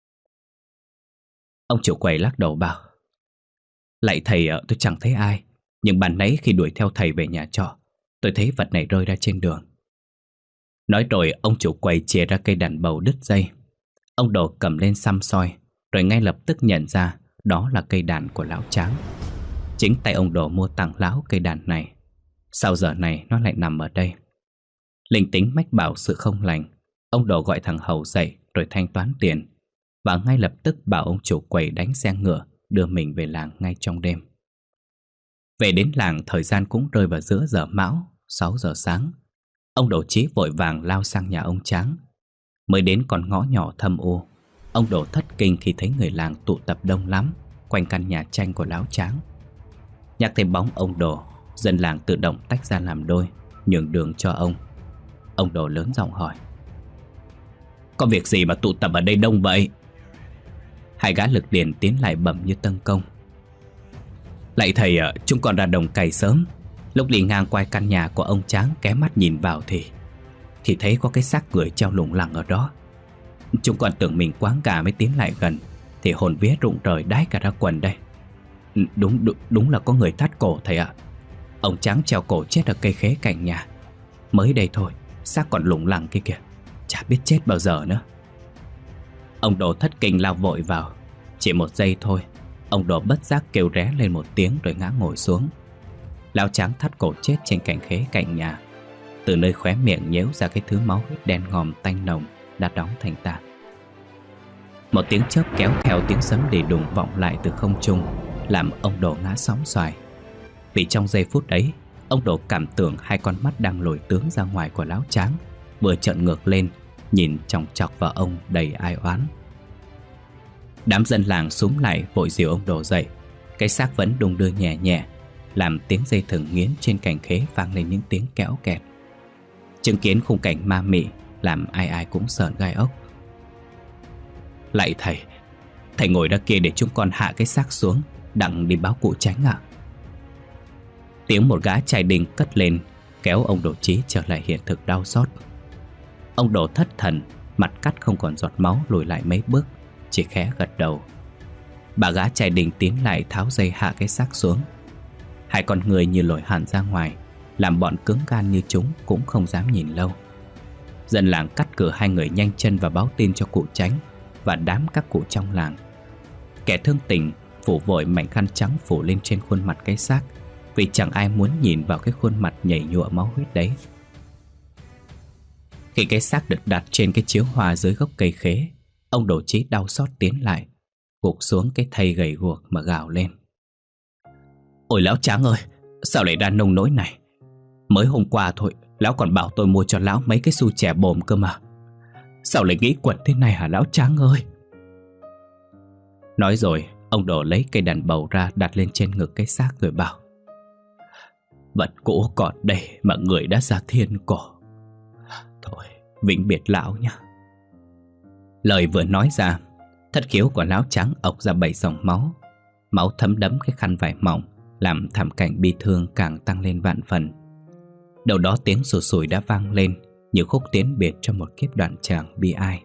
Ông chủ quầy lắc đầu bảo. Lạy thầy, tôi chẳng thấy ai, nhưng ban nãy khi đuổi theo thầy về nhà trọ, tôi thấy vật này rơi ra trên đường. Nói rồi ông chủ quầy chìa ra cây đàn bầu đứt dây. Ông Đồ cầm lên xăm soi, rồi ngay lập tức nhận ra đó là cây đàn của lão Tráng. Chính tay ông Đồ mua tặng lão cây đàn này. Sao giờ này nó lại nằm ở đây? Linh tính mách bảo sự không lành. Ông Đồ gọi thằng Hầu dậy rồi thanh toán tiền, và ngay lập tức bảo ông chủ quầy đánh xe ngựa đưa mình về làng ngay trong đêm. Về đến làng, thời gian cũng rơi vào giữa giờ mão, 6 giờ sáng. Ông Đồ Chí vội vàng lao sang nhà ông Tráng. Mới đến con ngõ nhỏ thâm u, ông Đồ thất kinh khi thấy người làng tụ tập đông lắm quanh căn nhà tranh của lão Tráng. Nhắc thấy bóng ông Đồ, dân làng tự động tách ra làm đôi, nhường đường cho ông. Ông Đồ lớn giọng hỏi. Có việc gì mà tụ tập ở đây đông vậy? 2 gã lực điền tiến lại bẩm như tân công. Lạy thầy, chúng con ra đồng cày sớm. Lúc đi ngang qua căn nhà của ông Tráng, ké mắt nhìn vào thì thấy có cái xác người treo lủng lẳng ở đó. Chúng con tưởng mình quáng gà mới tiến lại gần, thì hồn vía rụng rời đái cả ra quần đây. Đúng là có người thắt cổ thầy ạ. Ông Tráng treo cổ chết ở cây khế cạnh nhà. Mới đây thôi, xác còn lủng lẳng kia kìa, chả biết chết bao giờ nữa. Ông Đồ thất kinh lao vội vào. Chỉ 1 giây thôi, ông Đồ bất giác kêu ré lên một tiếng rồi ngã ngồi xuống. Lão Tráng thắt cổ chết trên cành khế cạnh nhà. Từ nơi khóe miệng nhếu ra cái thứ máu huyết đen ngòm tanh nồng đã đóng thành tảng. Một tiếng chớp kéo theo tiếng sấm đì đùng vọng lại từ không trung, làm ông Đồ ngã sóng xoài. Vì trong giây phút ấy, ông Đồ cảm tưởng 2 con mắt đang lồi tướng ra ngoài của lão Tráng vừa trợn ngược lên, nhìn chòng chọc vào ông đầy ai oán. Đám dân làng xúm lại vội dìu ông Đồ dậy. Cái xác vẫn đung đưa nhẹ nhẹ, làm tiếng dây thừng nghiến trên cành khế vang lên những tiếng kéo kẹt. Chứng kiến khung cảnh ma mị làm ai ai cũng sởn gai ốc. Lạy thầy, thầy ngồi ra kia để chúng con hạ cái xác xuống, đặng đi báo cụ Tránh ạ. Tiếng một gã trai đinh cất lên, kéo ông Đồ Chí trở lại hiện thực đau xót. Ông Đồ thất thần, mặt cắt không còn giọt máu, lùi lại mấy bước, chỉ khẽ gật đầu. Bà gã trai đinh tiến lại tháo dây hạ cái xác xuống. 2 con người như lồi hẳn ra ngoài, làm bọn cứng gan như chúng cũng không dám nhìn lâu. Dân làng cắt cử 2 người nhanh chân và báo tin cho cụ Tránh và đám các cụ trong làng. Kẻ thương tình phủ vội mảnh khăn trắng phủ lên trên khuôn mặt cái xác, vì chẳng ai muốn nhìn vào cái khuôn mặt nhảy nhụa máu huyết đấy. Khi cái xác được đặt trên cái chiếu hoa dưới gốc cây khế, ông Đồ Chí đau xót tiến lại, gục xuống cái thây gầy guộc mà gào lên. Ôi lão Tráng ơi, sao lại ra nông nỗi này? Mới hôm qua thôi Lão còn bảo tôi mua cho lão mấy cái xu chè bồm cơ mà. Sao lại nghĩ quẩn thế này hả lão Tráng ơi? Nói rồi, ông Đồ lấy cây đàn bầu ra đặt lên trên ngực cái xác rồi bảo: Vật cũ còn đây mà người đã ra thiên cổ. Thôi, vĩnh biệt lão nha. Lời vừa nói ra, thất khiếu của lão Tráng ộc ra 7 dòng máu. Máu thấm đẫm cái khăn vải mỏng, làm thảm cảnh bi thương càng tăng lên vạn phần. Đầu đó tiếng sù sùi đã vang lên như khúc tiến biệt cho một kiếp đoạn tràng bi ai.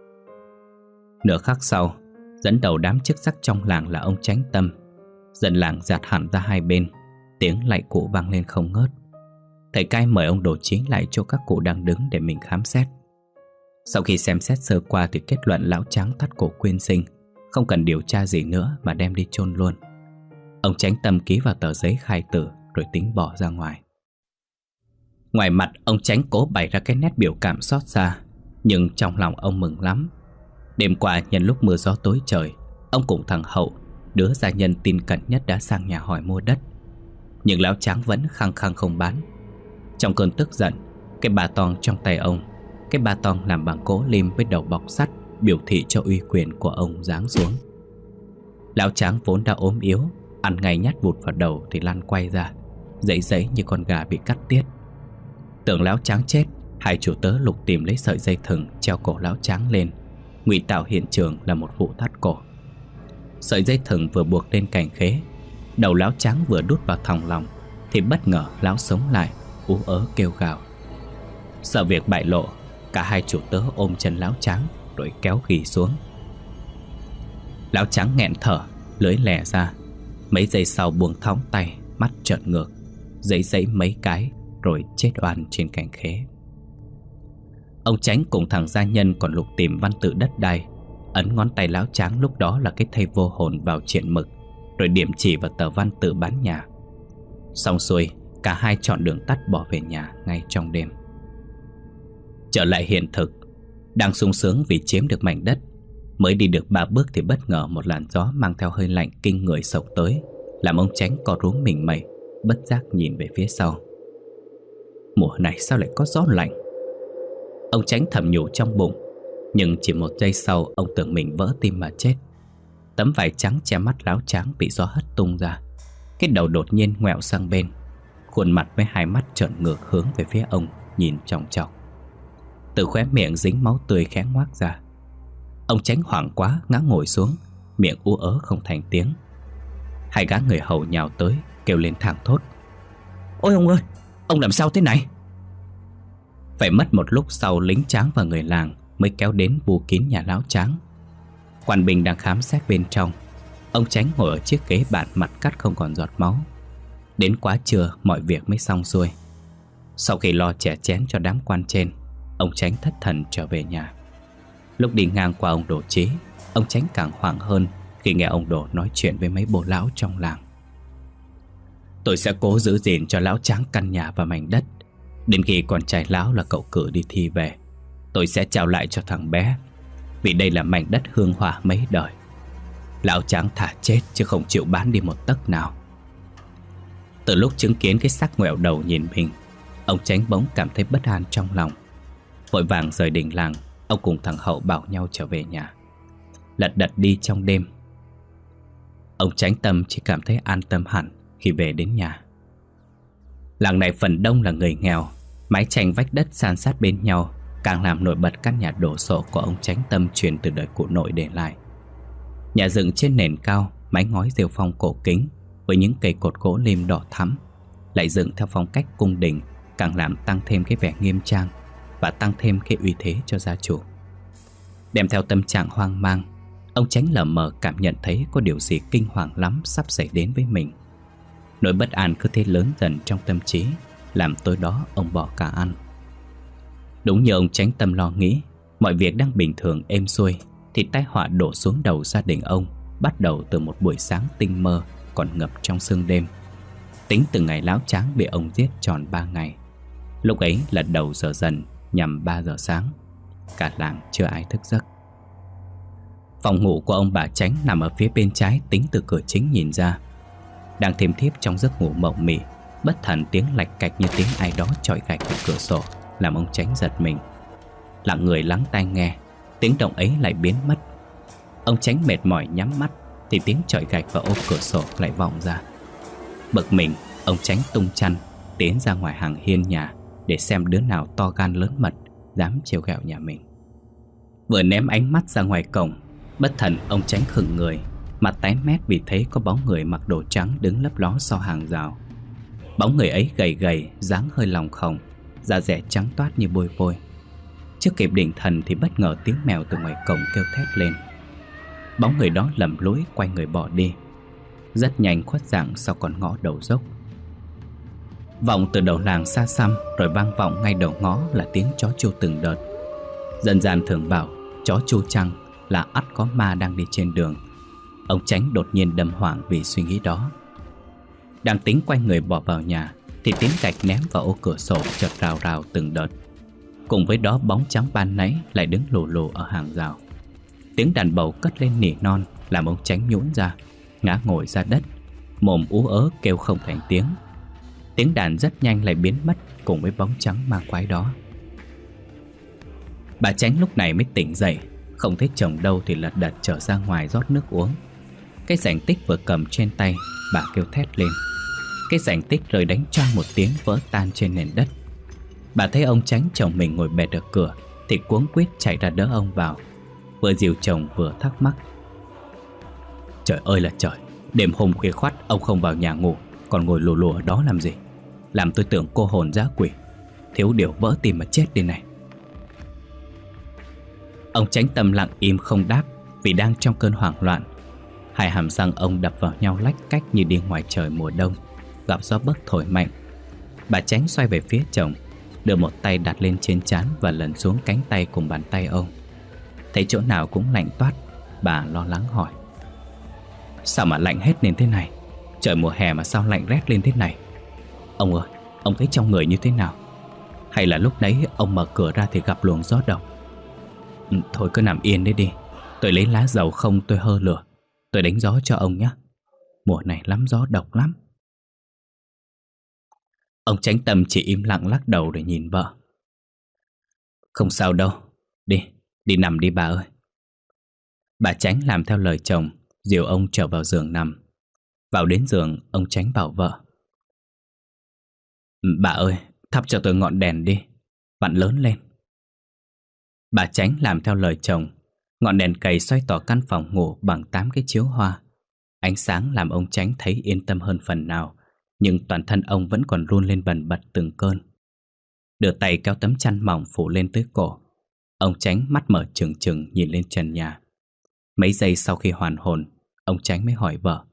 Nửa khắc sau, dẫn đầu đám chức sắc trong làng là ông Chánh Tâm. Dân làng dạt hẳn ra hai bên, tiếng lạy cụ vang lên không ngớt. Thầy cai mời ông Đồ Chí lại chỗ các cụ đang đứng để mình khám xét. Sau khi xem xét sơ qua thì kết luận lão Tráng thắt cổ quyên sinh, không cần điều tra gì nữa mà đem đi chôn luôn. Ông Chánh Tâm ký vào tờ giấy khai tử rồi tính bỏ ra ngoài. Ngoài mặt ông Chánh cố bày ra cái nét biểu cảm xót xa, nhưng trong lòng ông mừng lắm. Đêm qua nhân lúc mưa gió tối trời, ông cùng thằng Hậu, đứa gia nhân tin cậy nhất, đã sang nhà hỏi mua đất. Nhưng lão Tráng vẫn khăng khăng không bán. Trong cơn tức giận, cái ba tong trong tay ông, cái ba tong làm bằng gỗ lim với đầu bọc sắt, biểu thị cho uy quyền của ông giáng xuống. Lão Tráng vốn đã ốm yếu, ăn ngay nhát vụt vào đầu thì lăn quay ra, dãy dãy như con gà bị cắt tiết. Tưởng lão Tráng chết, hai chủ tớ lục tìm lấy sợi dây thừng treo cổ lão Tráng lên, ngụy tạo hiện trường là một vụ thắt cổ. Sợi dây thừng vừa buộc lên cành khế, đầu lão Tráng vừa đút vào thòng lòng, thì bất ngờ lão sống lại, ú ớ kêu gào. Sợ việc bại lộ, cả hai chủ tớ ôm chân lão Tráng rồi kéo ghì xuống. Lão Tráng nghẹn thở, lưỡi lè ra. Mấy giây sau buông thõng tay, mắt trợn ngược, giãy giãy mấy cái rồi chết oan trên cành khế. Ông Chánh cùng thằng gia nhân còn lục tìm văn tự đất đai. Ấn ngón tay lão Tráng lúc đó là cái thây vô hồn vào triện mực, rồi điểm chỉ vào tờ văn tự bán nhà. Xong xuôi, cả hai chọn đường tắt bỏ về nhà ngay trong đêm. Trở lại hiện thực, đang sung sướng vì chiếm được mảnh đất, mới đi được 3 bước thì bất ngờ một làn gió mang theo hơi lạnh kinh người xộc tới, làm ông Chánh co rúm mình mẩy, bất giác nhìn về phía sau. Mùa này sao lại có gió lạnh? Ông Chánh thầm nhủ trong bụng. Nhưng chỉ một giây sau, ông tưởng mình vỡ tim mà chết. Tấm vải trắng che mắt lão Tráng bị gió hất tung ra. Cái đầu đột nhiên ngoẹo sang bên, khuôn mặt với hai mắt trợn ngược hướng về phía ông, nhìn chòng chọc. Từ khóe miệng dính máu tươi khẽ ngoác ra. Ông Chánh hoảng quá ngã ngồi xuống, miệng ú ớ không thành tiếng. Hai gã người hầu nhào tới kêu lên thảng thốt: Ôi ông ơi, ông làm sao thế này? Phải mất một lúc sau, lính Tráng và người làng mới kéo đến bù kín nhà lão Tráng. Quan binh đang khám xét bên trong. Ông Chánh ngồi ở chiếc ghế bàn, mặt cắt không còn giọt máu. Đến quá trưa mọi việc mới xong xuôi. Sau khi lo chè chén cho đám quan trên, ông Chánh thất thần trở về nhà. Lúc đi ngang qua ông Đồ Chí, ông Chánh càng hoảng hơn khi nghe ông Đồ nói chuyện với mấy bồ lão trong làng. Tôi sẽ cố giữ gìn cho lão Tráng căn nhà và mảnh đất. Đến khi con trai lão là cậu cử đi thi về, tôi sẽ trao lại cho thằng bé, vì đây là mảnh đất hương hỏa mấy đời. Lão Tráng thà chết chứ không chịu bán đi một tấc nào. Từ lúc chứng kiến cái xác ngoẹo đầu nhìn mình, ông Chánh bỗng cảm thấy bất an trong lòng. Vội vàng rời đình làng, ông cùng thằng Hậu bảo nhau trở về nhà. Lật đật đi trong đêm, ông Chánh Tâm chỉ cảm thấy an tâm hẳn khi về đến nhà. Làng này phần đông là người nghèo, mái tranh vách đất san sát bên nhau càng làm nổi bật căn nhà đổ sộ của ông Chánh Tâm truyền từ đời cụ nội để lại. Nhà dựng trên nền cao, mái ngói rêu phong cổ kính với những cây cột gỗ lim đỏ thắm, lại dựng theo phong cách cung đình, càng làm tăng thêm cái vẻ nghiêm trang và tăng thêm cái uy thế cho gia chủ. Đem theo tâm trạng hoang mang, ông Chánh lờ mờ cảm nhận thấy có điều gì kinh hoàng lắm sắp xảy đến với mình. Nỗi bất an cứ thế lớn dần trong tâm trí, làm tối đó ông bỏ cả ăn. Đúng như ông Chánh Tâm lo nghĩ, mọi việc đang bình thường êm xuôi thì tai họa đổ xuống đầu gia đình ông bắt đầu từ một buổi sáng tinh mơ còn ngập trong sương đêm. Tính từ ngày lão Tráng bị ông giết tròn 3 ngày. Lúc ấy là đầu giờ dần, nhằm 3 giờ sáng. Cả làng chưa ai thức giấc. Phòng ngủ của ông bà Chánh nằm ở phía bên trái, tính từ cửa chính nhìn ra. Đang thêm thiếp trong giấc ngủ mộng mị Bất thần tiếng lạch cạch như tiếng ai đó chọi gạch vào cửa sổ làm ông Chánh giật mình. Lặng người lắng tai nghe, tiếng động ấy lại biến mất. Ông Chánh mệt mỏi nhắm mắt thì tiếng chọi gạch vào ô cửa sổ lại vọng ra. Bực mình, ông Chánh tung chăn tiến ra ngoài hàng hiên nhà để xem đứa nào to gan lớn mật dám trêu ghẹo nhà mình. Vừa ném ánh mắt ra ngoài cổng, bất thần ông Chánh khựng người, mặt tái mét vì thấy có bóng người mặc đồ trắng đứng lấp ló sau hàng rào. Bóng người ấy gầy gầy, dáng hơi lòng khòng, da dẻ trắng toát như bôi vôi. Chưa kịp định thần thì bất ngờ tiếng mèo từ ngoài cổng kêu thét lên. Bóng người đó lầm lũi quay người bỏ đi, rất nhanh khuất dạng sau con ngõ đầu dốc. Vọng từ đầu làng xa xăm rồi vang vọng ngay đầu ngõ là tiếng chó chu từng đợt. Dân gian thường bảo chó chu chăng là ắt có ma đang đi trên đường. Ông Chánh đột nhiên đâm hoảng vì suy nghĩ đó. Đang tính quay người bỏ vào nhà thì tiếng gạch ném vào ô cửa sổ chợt rào rào từng đợt. Cùng với đó bóng trắng ban nãy lại đứng lù lù ở hàng rào. Tiếng đàn bầu cất lên nỉ non làm ông Chánh nhũn ra, ngã ngồi ra đất, mồm ú ớ kêu không thành tiếng. Tiếng đàn rất nhanh lại biến mất cùng với bóng trắng ma quái đó. Bà Chánh lúc này mới tỉnh dậy, không thấy chồng đâu thì lật đật trở ra ngoài rót nước uống. Cái rảnh tích vừa cầm trên tay, bà kêu thét lên. Cái rảnh tích rơi đánh choang một tiếng vỡ tan trên nền đất. Bà thấy ông Chánh chồng mình ngồi bệt ở cửa thì cuống quýt chạy ra đỡ ông vào, vừa dìu chồng vừa thắc mắc. Trời ơi là trời, đêm hôm khuya khoắt ông không vào nhà ngủ, còn ngồi lù lù ở đó làm gì? Làm tôi tưởng cô hồn dã quỷ, thiếu điều vỡ tim mà chết đi này. Ông Chánh Tâm lặng im không đáp vì đang trong cơn hoảng loạn. Hai hàm răng ông đập vào nhau lách cách như đi ngoài trời mùa đông, gặp gió bấc thổi mạnh. Bà Chánh xoay về phía chồng, đưa một tay đặt lên trên trán và lần xuống cánh tay cùng bàn tay ông. Thấy chỗ nào cũng lạnh toát, bà lo lắng hỏi. Sao mà lạnh hết lên thế này? Trời mùa hè mà sao lạnh rét lên thế này? Ông ơi, ông thấy trong người như thế nào? Hay là lúc nãy ông mở cửa ra thì gặp luồng gió độc? Thôi cứ nằm yên đấy đi, tôi lấy lá dầu không tôi hơ lửa, tôi đánh gió cho ông nhé. Mùa này lắm gió độc lắm. Ông Chánh Tâm chỉ im lặng lắc đầu để nhìn vợ. Không sao đâu, đi nằm đi bà ơi. Bà Chánh làm theo lời chồng, dìu ông trở vào giường nằm. Vào đến giường, ông Chánh bảo vợ. Bà ơi, thắp cho tôi ngọn đèn đi, vặn lớn lên. Bà Chánh làm theo lời chồng. Ngọn đèn cầy xoay tỏ căn phòng ngủ bằng 8 cái chiếu hoa. Ánh sáng làm ông Chánh thấy yên tâm hơn phần nào, nhưng toàn thân ông vẫn còn run lên bần bật từng cơn. Đưa tay kéo tấm chăn mỏng phủ lên tới cổ. Ông Chánh mắt mở trừng trừng nhìn lên trần nhà. Mấy giây sau khi hoàn hồn, ông Chánh mới hỏi vợ.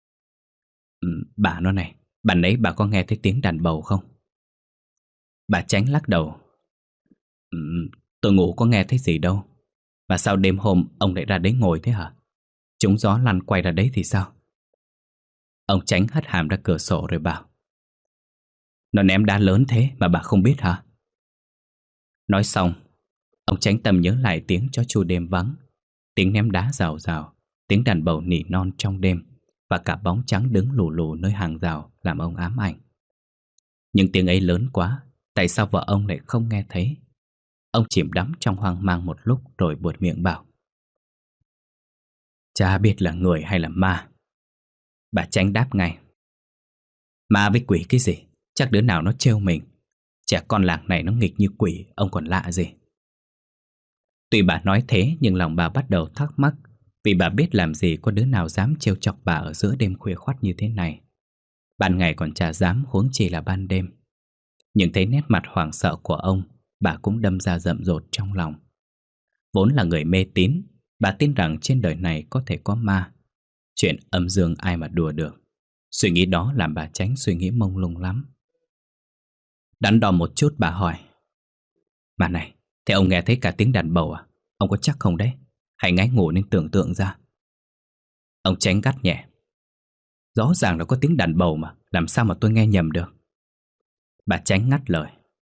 Bà nói này, bạn ấy bà có nghe thấy tiếng đàn bầu không? Bà Chánh lắc đầu. Tôi ngủ có nghe thấy gì đâu. Và sao đêm hôm ông lại ra đấy ngồi thế hả? Trúng gió lăn quay ra đấy thì sao? Ông Chánh hất hàm ra cửa sổ rồi bảo. Nó ném đá lớn thế mà bà không biết hả? Nói xong, ông Chánh Tâm nhớ lại tiếng chó chu đêm vắng, tiếng ném đá rào rào, tiếng đàn bầu nỉ non trong đêm, và cả bóng trắng đứng lù lù nơi hàng rào làm ông ám ảnh. Nhưng tiếng ấy lớn quá, tại sao vợ ông lại không nghe thấy? Ông chìm đắm trong hoang mang một lúc rồi buột miệng bảo. Chả biết là người hay là ma. Bà Chánh đáp ngay. Ma với quỷ cái gì? Chắc đứa nào nó trêu mình. Trẻ con làng này nó nghịch như quỷ, ông còn lạ gì? Tuy bà nói thế nhưng lòng bà bắt đầu thắc mắc, vì bà biết làm gì có đứa nào dám trêu chọc bà ở giữa đêm khuya khoắt như thế này. Ban ngày còn chả dám, huống chi là ban đêm. Nhưng thấy nét mặt hoảng sợ của ông, bà cũng đâm ra rậm rột trong lòng. Vốn là người mê tín, bà tin rằng trên đời này có thể có ma. Chuyện âm dương ai mà đùa được. Suy nghĩ đó làm bà Chánh suy nghĩ mông lung lắm. Đắn đo một chút bà hỏi. Mà này, thế ông nghe thấy cả tiếng đàn bầu à? Ông có chắc không đấy? Hay ngáy ngủ nên tưởng tượng ra? Ông Chánh gắt nhẹ. Rõ ràng là có tiếng đàn bầu mà, làm sao mà tôi nghe nhầm được? Bà Chánh ngắt lời.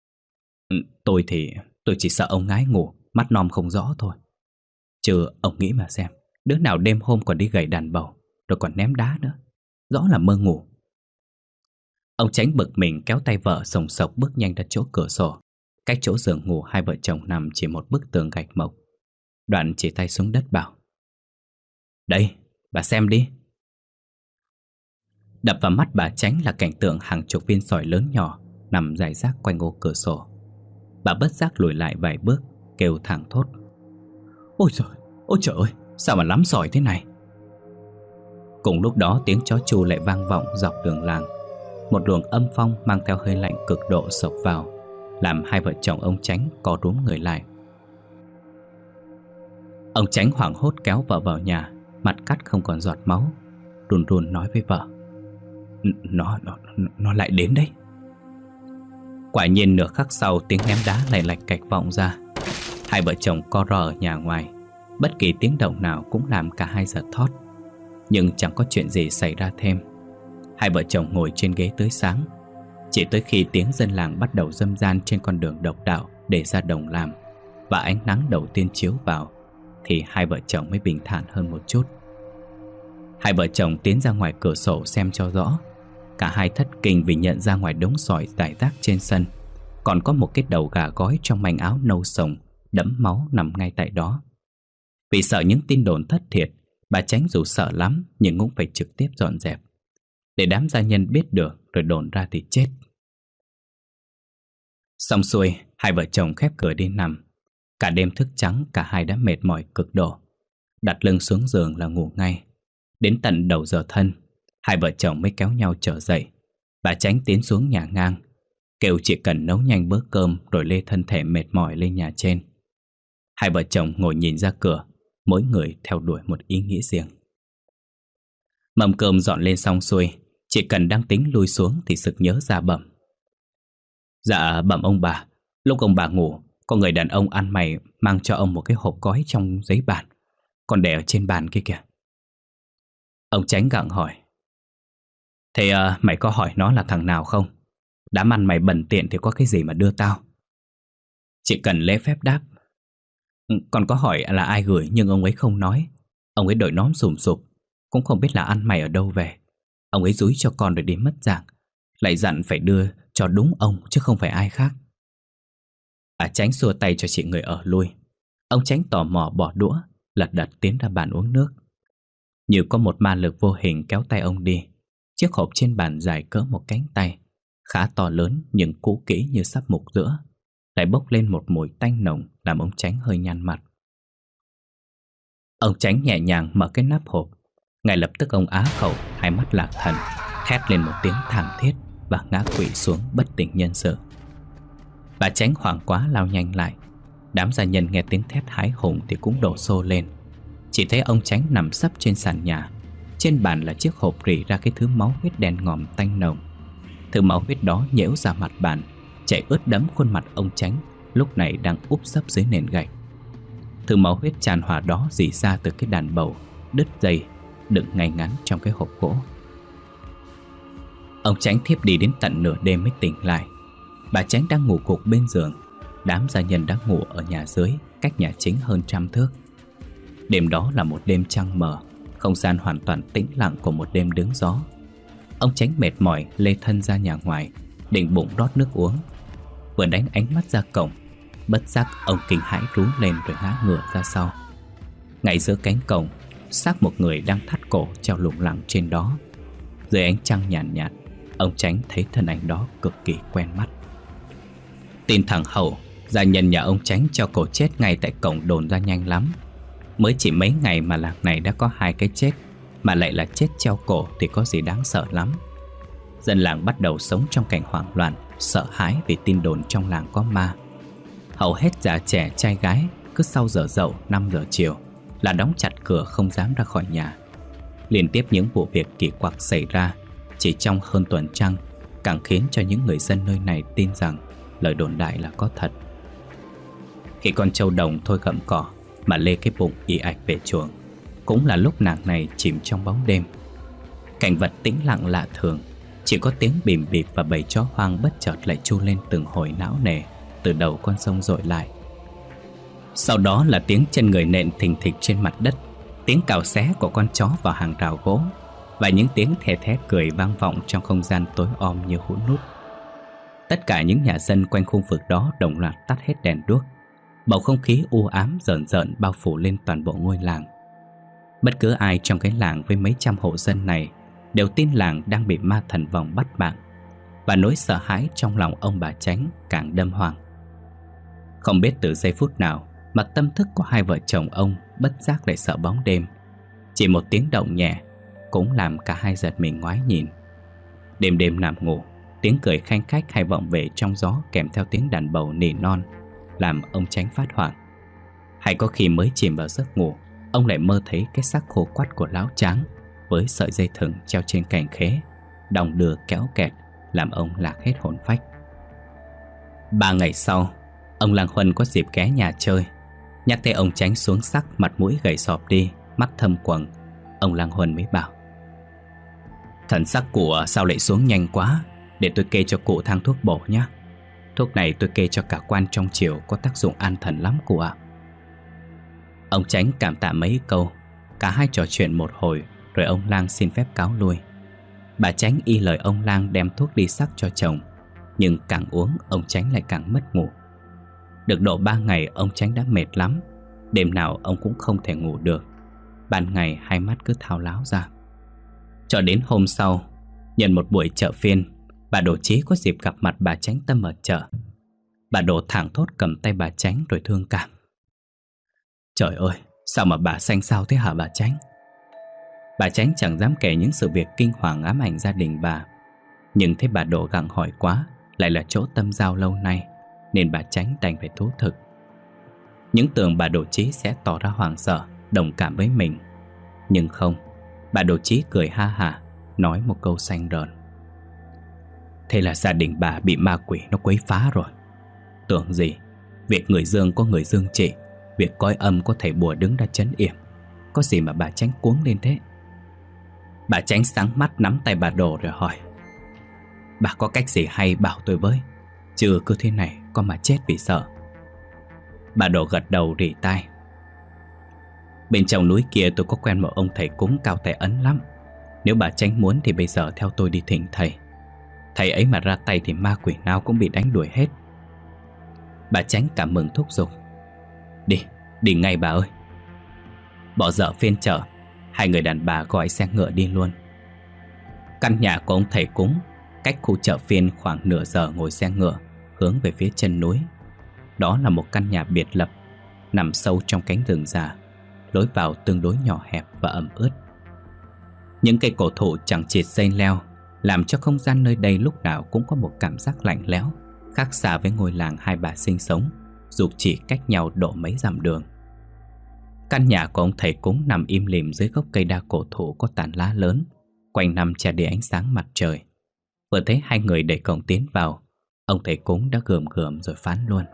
Tôi chỉ sợ ông ngái ngủ, mắt nom không rõ thôi. Chứ ông nghĩ mà xem, đứa nào đêm hôm còn đi gảy đàn bầu, rồi còn ném đá nữa, rõ là mơ ngủ. Ông Chánh bực mình kéo tay vợ sồng sộc bước nhanh ra chỗ cửa sổ. Cách chỗ giường ngủ hai vợ chồng nằm chỉ một bức tường gạch mộc. Đoạn chỉ tay xuống đất bảo: "Đây, bà xem đi." Đập vào mắt bà Chánh là cảnh tượng hàng chục viên sỏi lớn nhỏ nằm rải rác quanh ô cửa sổ. Bà bất giác lùi lại vài bước, kêu thảng thốt: Ôi trời ơi, sao mà lắm sỏi thế này?" Cùng lúc đó tiếng chó tru lại vang vọng dọc đường làng. Một luồng âm phong mang theo hơi lạnh cực độ xộc vào, làm hai vợ chồng ông Chánh co rúm người lại. Ông Chánh hoảng hốt kéo vợ vào nhà, mặt cắt không còn giọt máu, run run nói với vợ: Nó lại đến đấy." Quả nhiên nửa khắc sau, tiếng ném đá lại lạch cạch vọng ra. Hai vợ chồng co ro ở nhà ngoài. Bất kỳ tiếng động nào cũng làm cả hai giật thót. Nhưng chẳng có chuyện gì xảy ra thêm. Hai vợ chồng ngồi trên ghế tới sáng. Chỉ tới khi tiếng dân làng bắt đầu râm ran trên con đường độc đạo để ra đồng làm, và ánh nắng đầu tiên chiếu vào, thì hai vợ chồng mới bình thản hơn một chút. Hai vợ chồng tiến ra ngoài cửa sổ xem cho rõ. Cả hai thất kinh vì nhận ra ngoài đống sỏi rải rác trên sân còn có một cái đầu gà gói trong manh áo nâu sồng đẫm máu nằm ngay tại đó. Vì sợ những tin đồn thất thiệt, bà Chánh dù sợ lắm nhưng cũng phải trực tiếp dọn dẹp, để đám gia nhân biết được rồi đồn ra thì chết. Xong xuôi, hai vợ chồng khép cửa đi nằm. Cả đêm thức trắng, cả hai đã mệt mỏi cực độ. Đặt lưng xuống giường là ngủ ngay. Đến tận đầu giờ thân, hai vợ chồng mới kéo nhau trở dậy. Bà Chánh tiến xuống nhà ngang, kêu chị cần nấu nhanh bữa cơm rồi lê thân thể mệt mỏi lên nhà trên. Hai vợ chồng ngồi nhìn ra cửa, mỗi người theo đuổi một ý nghĩ riêng. Mâm cơm dọn lên xong xuôi, chị Cần đang tính lui xuống thì sực nhớ ra bẩm: "Dạ bẩm ông bà, lúc ông bà ngủ, có người đàn ông ăn mày mang cho ông một cái hộp gói trong giấy bản, còn để ở trên bàn kia kìa." Ông Chánh gặng hỏi: "Thế mày có hỏi nó là thằng nào không? Đám ăn mày bẩn tiện thì có cái gì mà đưa tao?" Chị Cần lễ phép đáp: "Con có hỏi là ai gửi nhưng ông ấy không nói. Ông ấy đội nón sùm sụp, cũng không biết là ăn mày ở đâu về. Ông ấy dúi cho con rồi đi mất dạng, lại dặn phải đưa cho đúng ông chứ không phải ai khác." Bà Chánh xua tay cho chị người ở lui. Ông Chánh tò mò bỏ đũa, lật đật tiến ra bàn uống nước. Như có một ma lực vô hình kéo tay ông đi. Chiếc hộp trên bàn dài cỡ một cánh tay, khá to lớn nhưng cũ kỹ như sắp mục giữa, lại bốc lên một mùi tanh nồng làm ông Chánh hơi nhăn mặt. Ông Chánh nhẹ nhàng mở cái nắp hộp. Ngay lập tức ông á khẩu, hai mắt lạc thần, hét lên một tiếng thảm thiết và ngã quỵ xuống bất tỉnh nhân sự. Bà Chánh hoảng quá lao nhanh lại. Đám gia nhân nghe tiếng thét hái hùng thì cũng đổ xô lên. Chỉ thấy ông Chánh nằm sấp trên sàn nhà. Trên bàn là chiếc hộp rỉ ra cái thứ máu huyết đen ngòm tanh nồng. Thứ máu huyết đó nhễu ra mặt bàn, chảy ướt đẫm khuôn mặt ông Chánh lúc này đang úp sấp dưới nền gạch. Thứ máu huyết tràn hòa đó rỉ ra từ cái đàn bầu đứt dây đựng ngay ngắn trong cái hộp gỗ. Ông Chánh thiếp đi đến tận nửa đêm mới tỉnh lại. Bà Chánh đang ngủ gục bên giường. Đám gia nhân đã ngủ ở nhà dưới, cách nhà chính hơn 100 thước. Đêm đó là một đêm trăng mờ, không gian hoàn toàn tĩnh lặng của một đêm đứng gió. Ông Chánh mệt mỏi lê thân ra nhà ngoài, định bụng rót nước uống. Vừa đánh ánh mắt ra cổng, bất giác ông kinh hãi rú lên rồi ngã ngửa ra sau. Ngay giữa cánh cổng, xác một người đang thắt cổ treo lủng lẳng trên đó. Dưới ánh trăng nhàn nhạt, ông Chánh thấy thân ảnh đó cực kỳ quen mắt. Tin thằng Hậu, gia nhân nhà ông Chánh treo cổ chết ngay tại cổng đồn ra nhanh lắm. Mới chỉ mấy ngày mà làng này đã có 2 cái chết, mà lại là chết treo cổ thì có gì đáng sợ lắm. Dân làng bắt đầu sống trong cảnh hoảng loạn, sợ hãi vì tin đồn trong làng có ma. Hầu hết già trẻ trai gái cứ sau giờ dậu 5 giờ chiều là đóng chặt cửa không dám ra khỏi nhà. Liên tiếp những vụ việc kỳ quặc xảy ra chỉ trong hơn tuần trăng, càng khiến cho những người dân nơi này tin rằng lời đồn đại là có thật. Khi con trâu đồng thôi gặm cỏ mà lê cái bụng ì ạch về chuồng, cũng là lúc nàng này chìm trong bóng đêm. Cảnh vật tĩnh lặng lạ thường, chỉ có tiếng bìm bịp và bầy chó hoang bất chợt lại tru lên từng hồi não nề từ đầu con sông dội lại. Sau đó là tiếng chân người nện thình thịch trên mặt đất, tiếng cào xé của con chó vào hàng rào gỗ, và những tiếng the thé cười vang vọng trong không gian tối om như hũ nút. Tất cả những nhà dân quanh khu vực đó đồng loạt tắt hết đèn đuốc. Bầu không khí u ám rợn rợn bao phủ lên toàn bộ ngôi làng. Bất cứ ai trong cái làng với mấy trăm hộ dân này đều tin làng đang bị ma thần vòng bắt mạng, và nỗi sợ hãi trong lòng ông bà Chánh càng đâm hoàng. Không biết từ giây phút nào mà tâm thức của hai vợ chồng ông bất giác lại sợ bóng đêm. Chỉ một tiếng động nhẹ cũng làm cả hai giật mình ngoái nhìn. Đêm đêm nằm ngủ, tiếng cười khanh khách hay vọng về trong gió kèm theo tiếng đàn bầu nỉ non làm ông Chánh phát hoảng. Hay có khi mới chìm vào giấc ngủ, ông lại mơ thấy cái xác khô quắt của lão Tráng với sợi dây thừng treo trên cành khế, đong đưa kéo kẹt làm ông lạc hết hồn phách. 3 ngày sau, ông Lang Huân có dịp ghé nhà chơi. Nhắc thấy ông Chánh xuống sắc, mặt mũi gầy sọp đi, mắt thâm quầng, ông Lang Huân mới bảo: "Thần sắc của sao lại xuống nhanh quá? Để tôi kê cho cụ thang thuốc bổ nhé. Thuốc này tôi kê cho cả quan trong triều, có tác dụng an thần lắm cụ ạ." Ông Chánh cảm tạ mấy câu. Cả hai trò chuyện một hồi rồi ông Lang xin phép cáo lui. Bà Chánh y lời ông Lang đem thuốc đi sắc cho chồng, nhưng càng uống ông Chánh lại càng mất ngủ. Được độ 3 ngày ông Chánh đã mệt lắm. Đêm nào ông cũng không thể ngủ được. Ban ngày hai mắt cứ thao láo ra. Cho đến hôm sau, nhân một buổi chợ phiên, bà Đồ Chí có dịp gặp mặt bà Chánh Tâm ở chợ. Bà Đồ thảng thốt cầm tay bà Chánh rồi thương cảm: "Trời ơi, sao mà bà xanh xao thế hả bà Chánh?" Bà Chánh chẳng dám kể những sự việc kinh hoàng ám ảnh gia đình bà. Nhưng thấy bà Đồ gặng hỏi quá, lại là chỗ tâm giao lâu nay, nên bà Chánh đành phải thú thực. Những tưởng bà Đồ Chí sẽ tỏ ra hoảng sợ, đồng cảm với mình. Nhưng không, bà Đồ Chí cười ha hả, nói một câu xanh rờn: "Thế là gia đình bà bị ma quỷ nó quấy phá rồi. Tưởng gì, việc người dương có người dương trị, việc coi âm có thầy bùa đứng ra trấn yểm. Có gì mà bà Chánh cuống lên thế?" Bà Chánh sáng mắt nắm tay bà Đồ rồi hỏi: "Bà có cách gì hay bảo tôi với, chứ cứ thế này con mà chết vì sợ." Bà Đồ gật đầu rỉ tai: "Bên trong núi kia tôi có quen một ông thầy cúng cao tay ấn lắm. Nếu bà Chánh muốn thì bây giờ theo tôi đi thỉnh thầy. Thầy ấy mà ra tay thì ma quỷ nào cũng bị đánh đuổi hết." Bà Chánh cảm mừng thúc giục: "Đi, đi ngay bà ơi." Bỏ dở phiên chợ, hai người đàn bà gọi xe ngựa đi luôn. Căn nhà của ông thầy cúng cách khu chợ phiên khoảng nửa giờ ngồi xe ngựa hướng về phía chân núi. Đó là một căn nhà biệt lập, nằm sâu trong cánh rừng già, lối vào tương đối nhỏ hẹp và ẩm ướt. Những cây cổ thụ chẳng chịt dây leo làm cho không gian nơi đây lúc nào cũng có một cảm giác lạnh lẽo, khác xa với ngôi làng hai bà sinh sống, dù chỉ cách nhau độ mấy dặm đường. Căn nhà của ông thầy cúng nằm im lìm dưới gốc cây đa cổ thụ có tán lá lớn, quanh năm che đi ánh sáng mặt trời. Vừa thấy hai người đẩy cổng tiến vào, ông thầy cúng đã gườm gườm rồi phán luôn: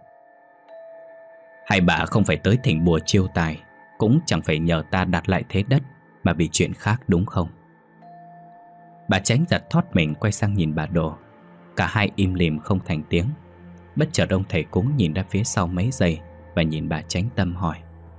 "Hai bà không phải tới thỉnh bùa chiêu tài, cũng chẳng phải nhờ ta đặt lại thế đất, mà vì chuyện khác đúng không?" Bà Chánh giật thót mình quay sang nhìn bà Đồ. Cả hai im lìm không thành tiếng. Bất chợt ông thầy cúng nhìn ra phía sau mấy giây và nhìn bà Chánh Tâm hỏi: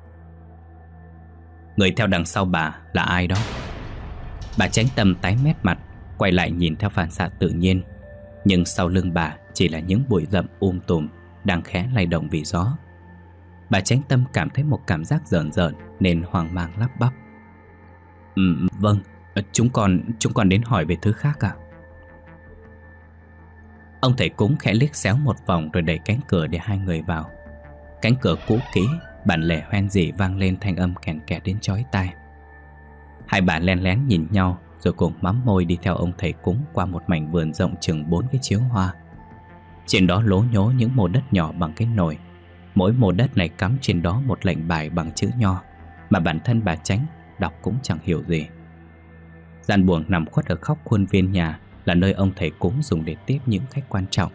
"Người theo đằng sau bà là ai đó?" Bà Chánh Tâm tái mét mặt, quay lại nhìn theo phản xạ tự nhiên. Nhưng sau lưng bà chỉ là những bụi rậm tùm đang khẽ lay động vì gió. Bà Chánh Tâm cảm thấy một cảm giác rợn rợn nên hoang mang lắp bắp: Vâng, chúng con đến hỏi về thứ khác ạ." Ông thầy cúng khẽ liếc xéo một vòng rồi đẩy cánh cửa để hai người vào. Cánh cửa cũ kỹ, bản lề hoen rỉ vang lên thanh âm kèn kẹt đến chói tai. Hai bà len lén nhìn nhau rồi cùng mắm môi đi theo ông thầy cúng qua một mảnh vườn rộng chừng 4 cái chiếu hoa. Trên đó lố nhố những mô đất nhỏ bằng cái nồi. Mỗi mô đất này cắm trên đó một lệnh bài bằng chữ nho mà bản thân bà Chánh đọc cũng chẳng hiểu gì. Gian buồng nằm khuất ở góc khuôn viên nhà là nơi ông thầy cúng dùng để tiếp những khách quan trọng.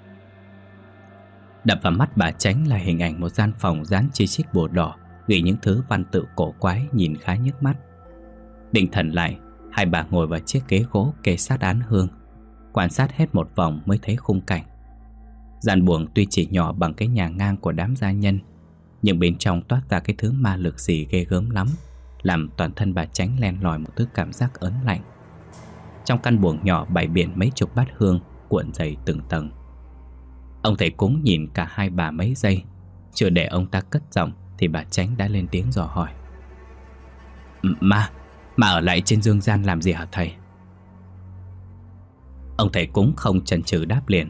Đập vào mắt bà Chánh là hình ảnh một gian phòng dán chi chít bùa đỏ, ghi những thứ văn tự cổ quái nhìn khá nhức mắt. Định thần lại, hai bà ngồi vào chiếc ghế gỗ kê sát án hương, quan sát hết một vòng mới thấy khung cảnh. Gian buồng tuy chỉ nhỏ bằng cái nhà ngang của đám gia nhân, nhưng bên trong toát ra cái thứ ma lực gì ghê gớm lắm, làm toàn thân bà Chánh len lỏi một thứ cảm giác ớn lạnh. Trong căn buồng nhỏ bày biện mấy chục bát hương cuộn dày từng tầng. Ông thầy cúng nhìn cả hai bà mấy giây. Chưa để ông ta cất giọng thì bà Chánh đã lên tiếng dò hỏi: Ma ở lại trên dương gian làm gì hả thầy? Ông thầy cúng không chần chừ đáp liền: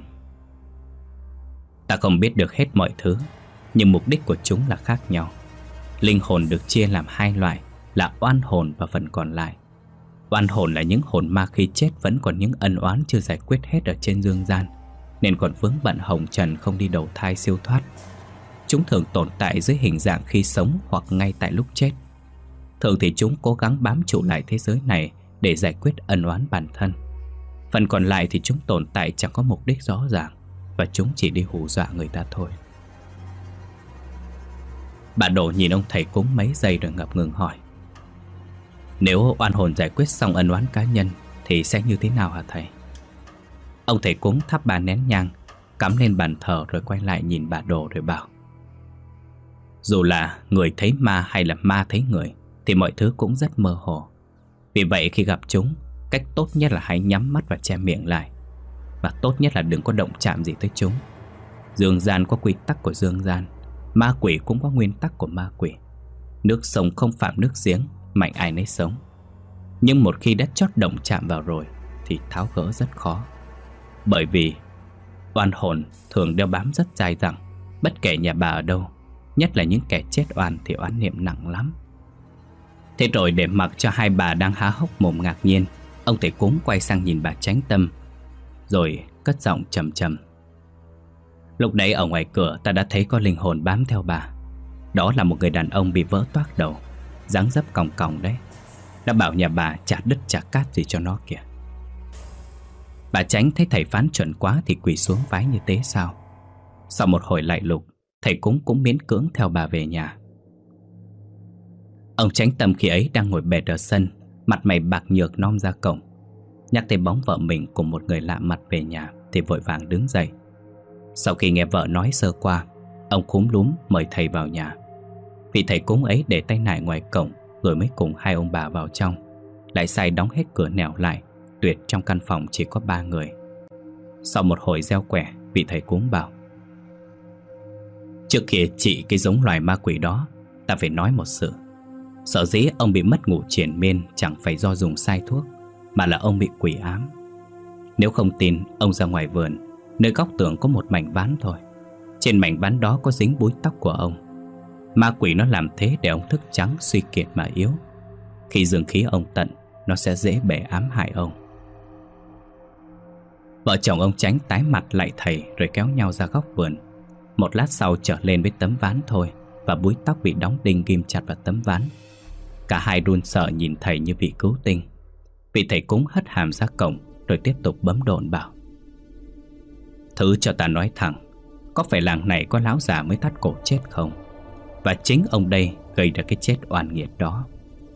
Ta không biết được hết mọi thứ, nhưng mục đích của chúng là khác nhau. Linh hồn được chia làm hai loại là oan hồn và phần còn lại. Oan hồn là những hồn ma khi chết vẫn còn những ân oán chưa giải quyết hết ở trên dương gian, nên còn vướng bận hồng trần không đi đầu thai siêu thoát. Chúng thường tồn tại dưới hình dạng khi sống hoặc ngay tại lúc chết. Thường thì chúng cố gắng bám trụ lại thế giới này để giải quyết ân oán bản thân. Phần còn lại thì chúng tồn tại chẳng có mục đích rõ ràng, và chúng chỉ đi hù dọa người ta thôi. Bà Đổ nhìn ông thầy cúng mấy giây rồi ngập ngừng hỏi: Nếu oan hồn giải quyết xong ân oán cá nhân thì sẽ như thế nào hả thầy? Ông thầy cúng thắp 3 nén nhang, cắm lên bàn thờ rồi quay lại nhìn bà Đồ rồi bảo: Dù là người thấy ma hay là ma thấy người thì mọi thứ cũng rất mơ hồ. Vì vậy khi gặp chúng, cách tốt nhất là hãy nhắm mắt và che miệng lại. Và tốt nhất là đừng có động chạm gì tới chúng. Dương gian có quy tắc của dương gian, ma quỷ cũng có nguyên tắc của ma quỷ. Nước sông không phạm nước giếng, mạnh ai nấy sống. Nhưng một khi đã chót động chạm vào rồi thì tháo gỡ rất khó. Bởi vì oan hồn thường đeo bám rất dai dẳng, bất kể nhà bà ở đâu, nhất là những kẻ chết oan thì oán niệm nặng lắm. Thế rồi để mặc cho hai bà đang há hốc mồm ngạc nhiên, ông thầy cúng quay sang nhìn bà Chánh Tâm, rồi cất giọng trầm trầm: Lúc đấy ở ngoài cửa ta đã thấy có linh hồn bám theo bà. Đó là một người đàn ông bị vỡ toác đầu, dáng dấp còng còng đấy. Đã bảo nhà bà chả đất chả cát gì cho nó kìa. Bà Chánh thấy thầy phán chuẩn quá thì quỳ xuống vái như tế sao. Sau một hồi lạy lục, thầy cúng cũng miễn cưỡng theo bà về nhà. Ông Chánh Tâm khi ấy đang ngồi bệt ở sân, mặt mày bạc nhược nom ra cổng. Nhắc thấy bóng vợ mình cùng một người lạ mặt về nhà thì vội vàng đứng dậy. Sau khi nghe vợ nói sơ qua, ông cúm lúm mời thầy vào nhà. Vị thầy cúng ấy để tay nải ngoài cổng, rồi mới cùng hai ông bà vào trong. Lại sai đóng hết cửa nẻo lại, tuyệt trong căn phòng chỉ có 3 người. Sau một hồi gieo quẻ, vị thầy cúng bảo: Trước kia trị cái giống loài ma quỷ đó, ta phải nói một sự. Sở dĩ ông bị mất ngủ triền miên chẳng phải do dùng sai thuốc, mà là ông bị quỷ ám. Nếu không tin, ông ra ngoài vườn, nơi góc tường có một mảnh ván thôi. Trên mảnh ván đó có dính búi tóc của ông. Ma quỷ nó làm thế để ông thức trắng suy kiệt mà yếu. Khi dương khí ông tận, nó sẽ dễ bể ám hại ông. Vợ chồng ông Chánh tái mặt lại thầy rồi kéo nhau ra góc vườn. Một lát sau trở lên với tấm ván thôi, và búi tóc bị đóng đinh ghim chặt vào tấm ván. Cả hai run sợ nhìn thầy như vị cứu tinh. Vị thầy cúng hất hàm ra cổng rồi tiếp tục bấm độn bảo: Thứ cho ta nói thẳng, có phải làng này có láo già mới thắt cổ chết không? Và chính ông đây gây ra cái chết oan nghiệt đó.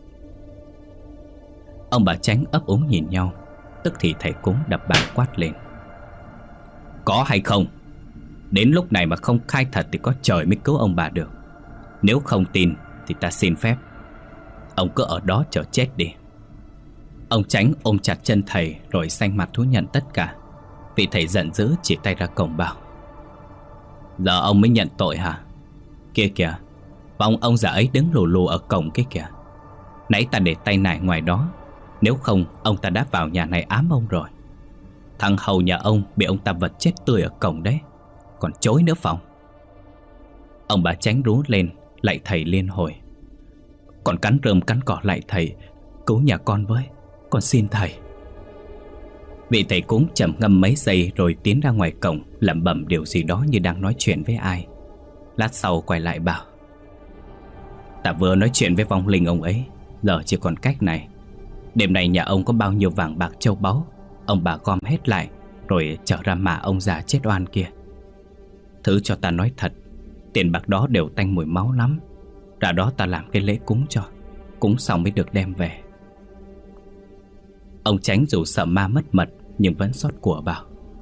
Ông bà Chánh ấp úng nhìn nhau. Tức thì thầy cúng đập bàn quát lên: Có hay không? Đến lúc này mà không khai thật thì có trời mới cứu ông bà được. Nếu không tin thì ta xin phép, ông cứ ở đó chờ chết đi. Ông Chánh ôm chặt chân thầy rồi xanh mặt thú nhận tất cả. Vị thầy giận dữ chỉ tay ra cổng bảo: Giờ ông mới nhận tội hả? Kia kìa, và ông già ấy đứng lù lù ở cổng kia kìa. Nãy ta để tay nải ngoài đó, nếu không ông ta đã vào nhà này ám ông rồi. Thằng hầu nhà ông bị ông ta vật chết tươi ở cổng đấy, còn chối nữa phòng. Ông bà Chánh rú lên lạy thầy liên hồi: Con cắn rơm cắn cỏ lại thầy, cứu nhà con với, con xin thầy. Vị thầy cúng trầm ngâm mấy giây rồi tiến ra ngoài cổng, lẩm bẩm điều gì đó như đang nói chuyện với ai. Lát sau quay lại bảo: Ta vừa nói chuyện với vong linh ông ấy, giờ chỉ còn cách này. Đêm nay nhà ông có bao nhiêu vàng bạc châu báu, ông bà gom hết lại rồi trở ra mả ông già chết oan kia. Thứ cho ta nói thật, tiền bạc đó đều tanh mùi máu lắm. Ra đó ta làm cái lễ cúng cho, cúng xong mới được đem về. Ông Chánh dù sợ ma mất mật nhưng vẫn xót của bảo: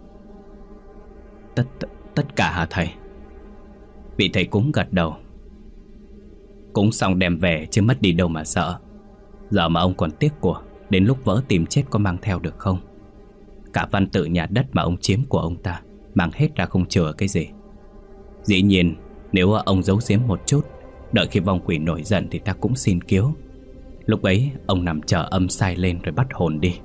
Tất cả hả thầy? Vị thầy cúng gật đầu: Cúng xong đem về chứ mất đi đâu mà sợ. Giờ mà ông còn tiếc của đến lúc vỡ tìm chết có mang theo được không? Cả văn tự nhà đất mà ông chiếm của ông ta mang hết ra không chừa cái gì. Dĩ nhiên nếu ông giấu giếm một chút, đợi khi vong quỷ nổi giận thì ta cũng xin cứu. Lúc ấy ông nằm chờ âm sai lên rồi bắt hồn đi.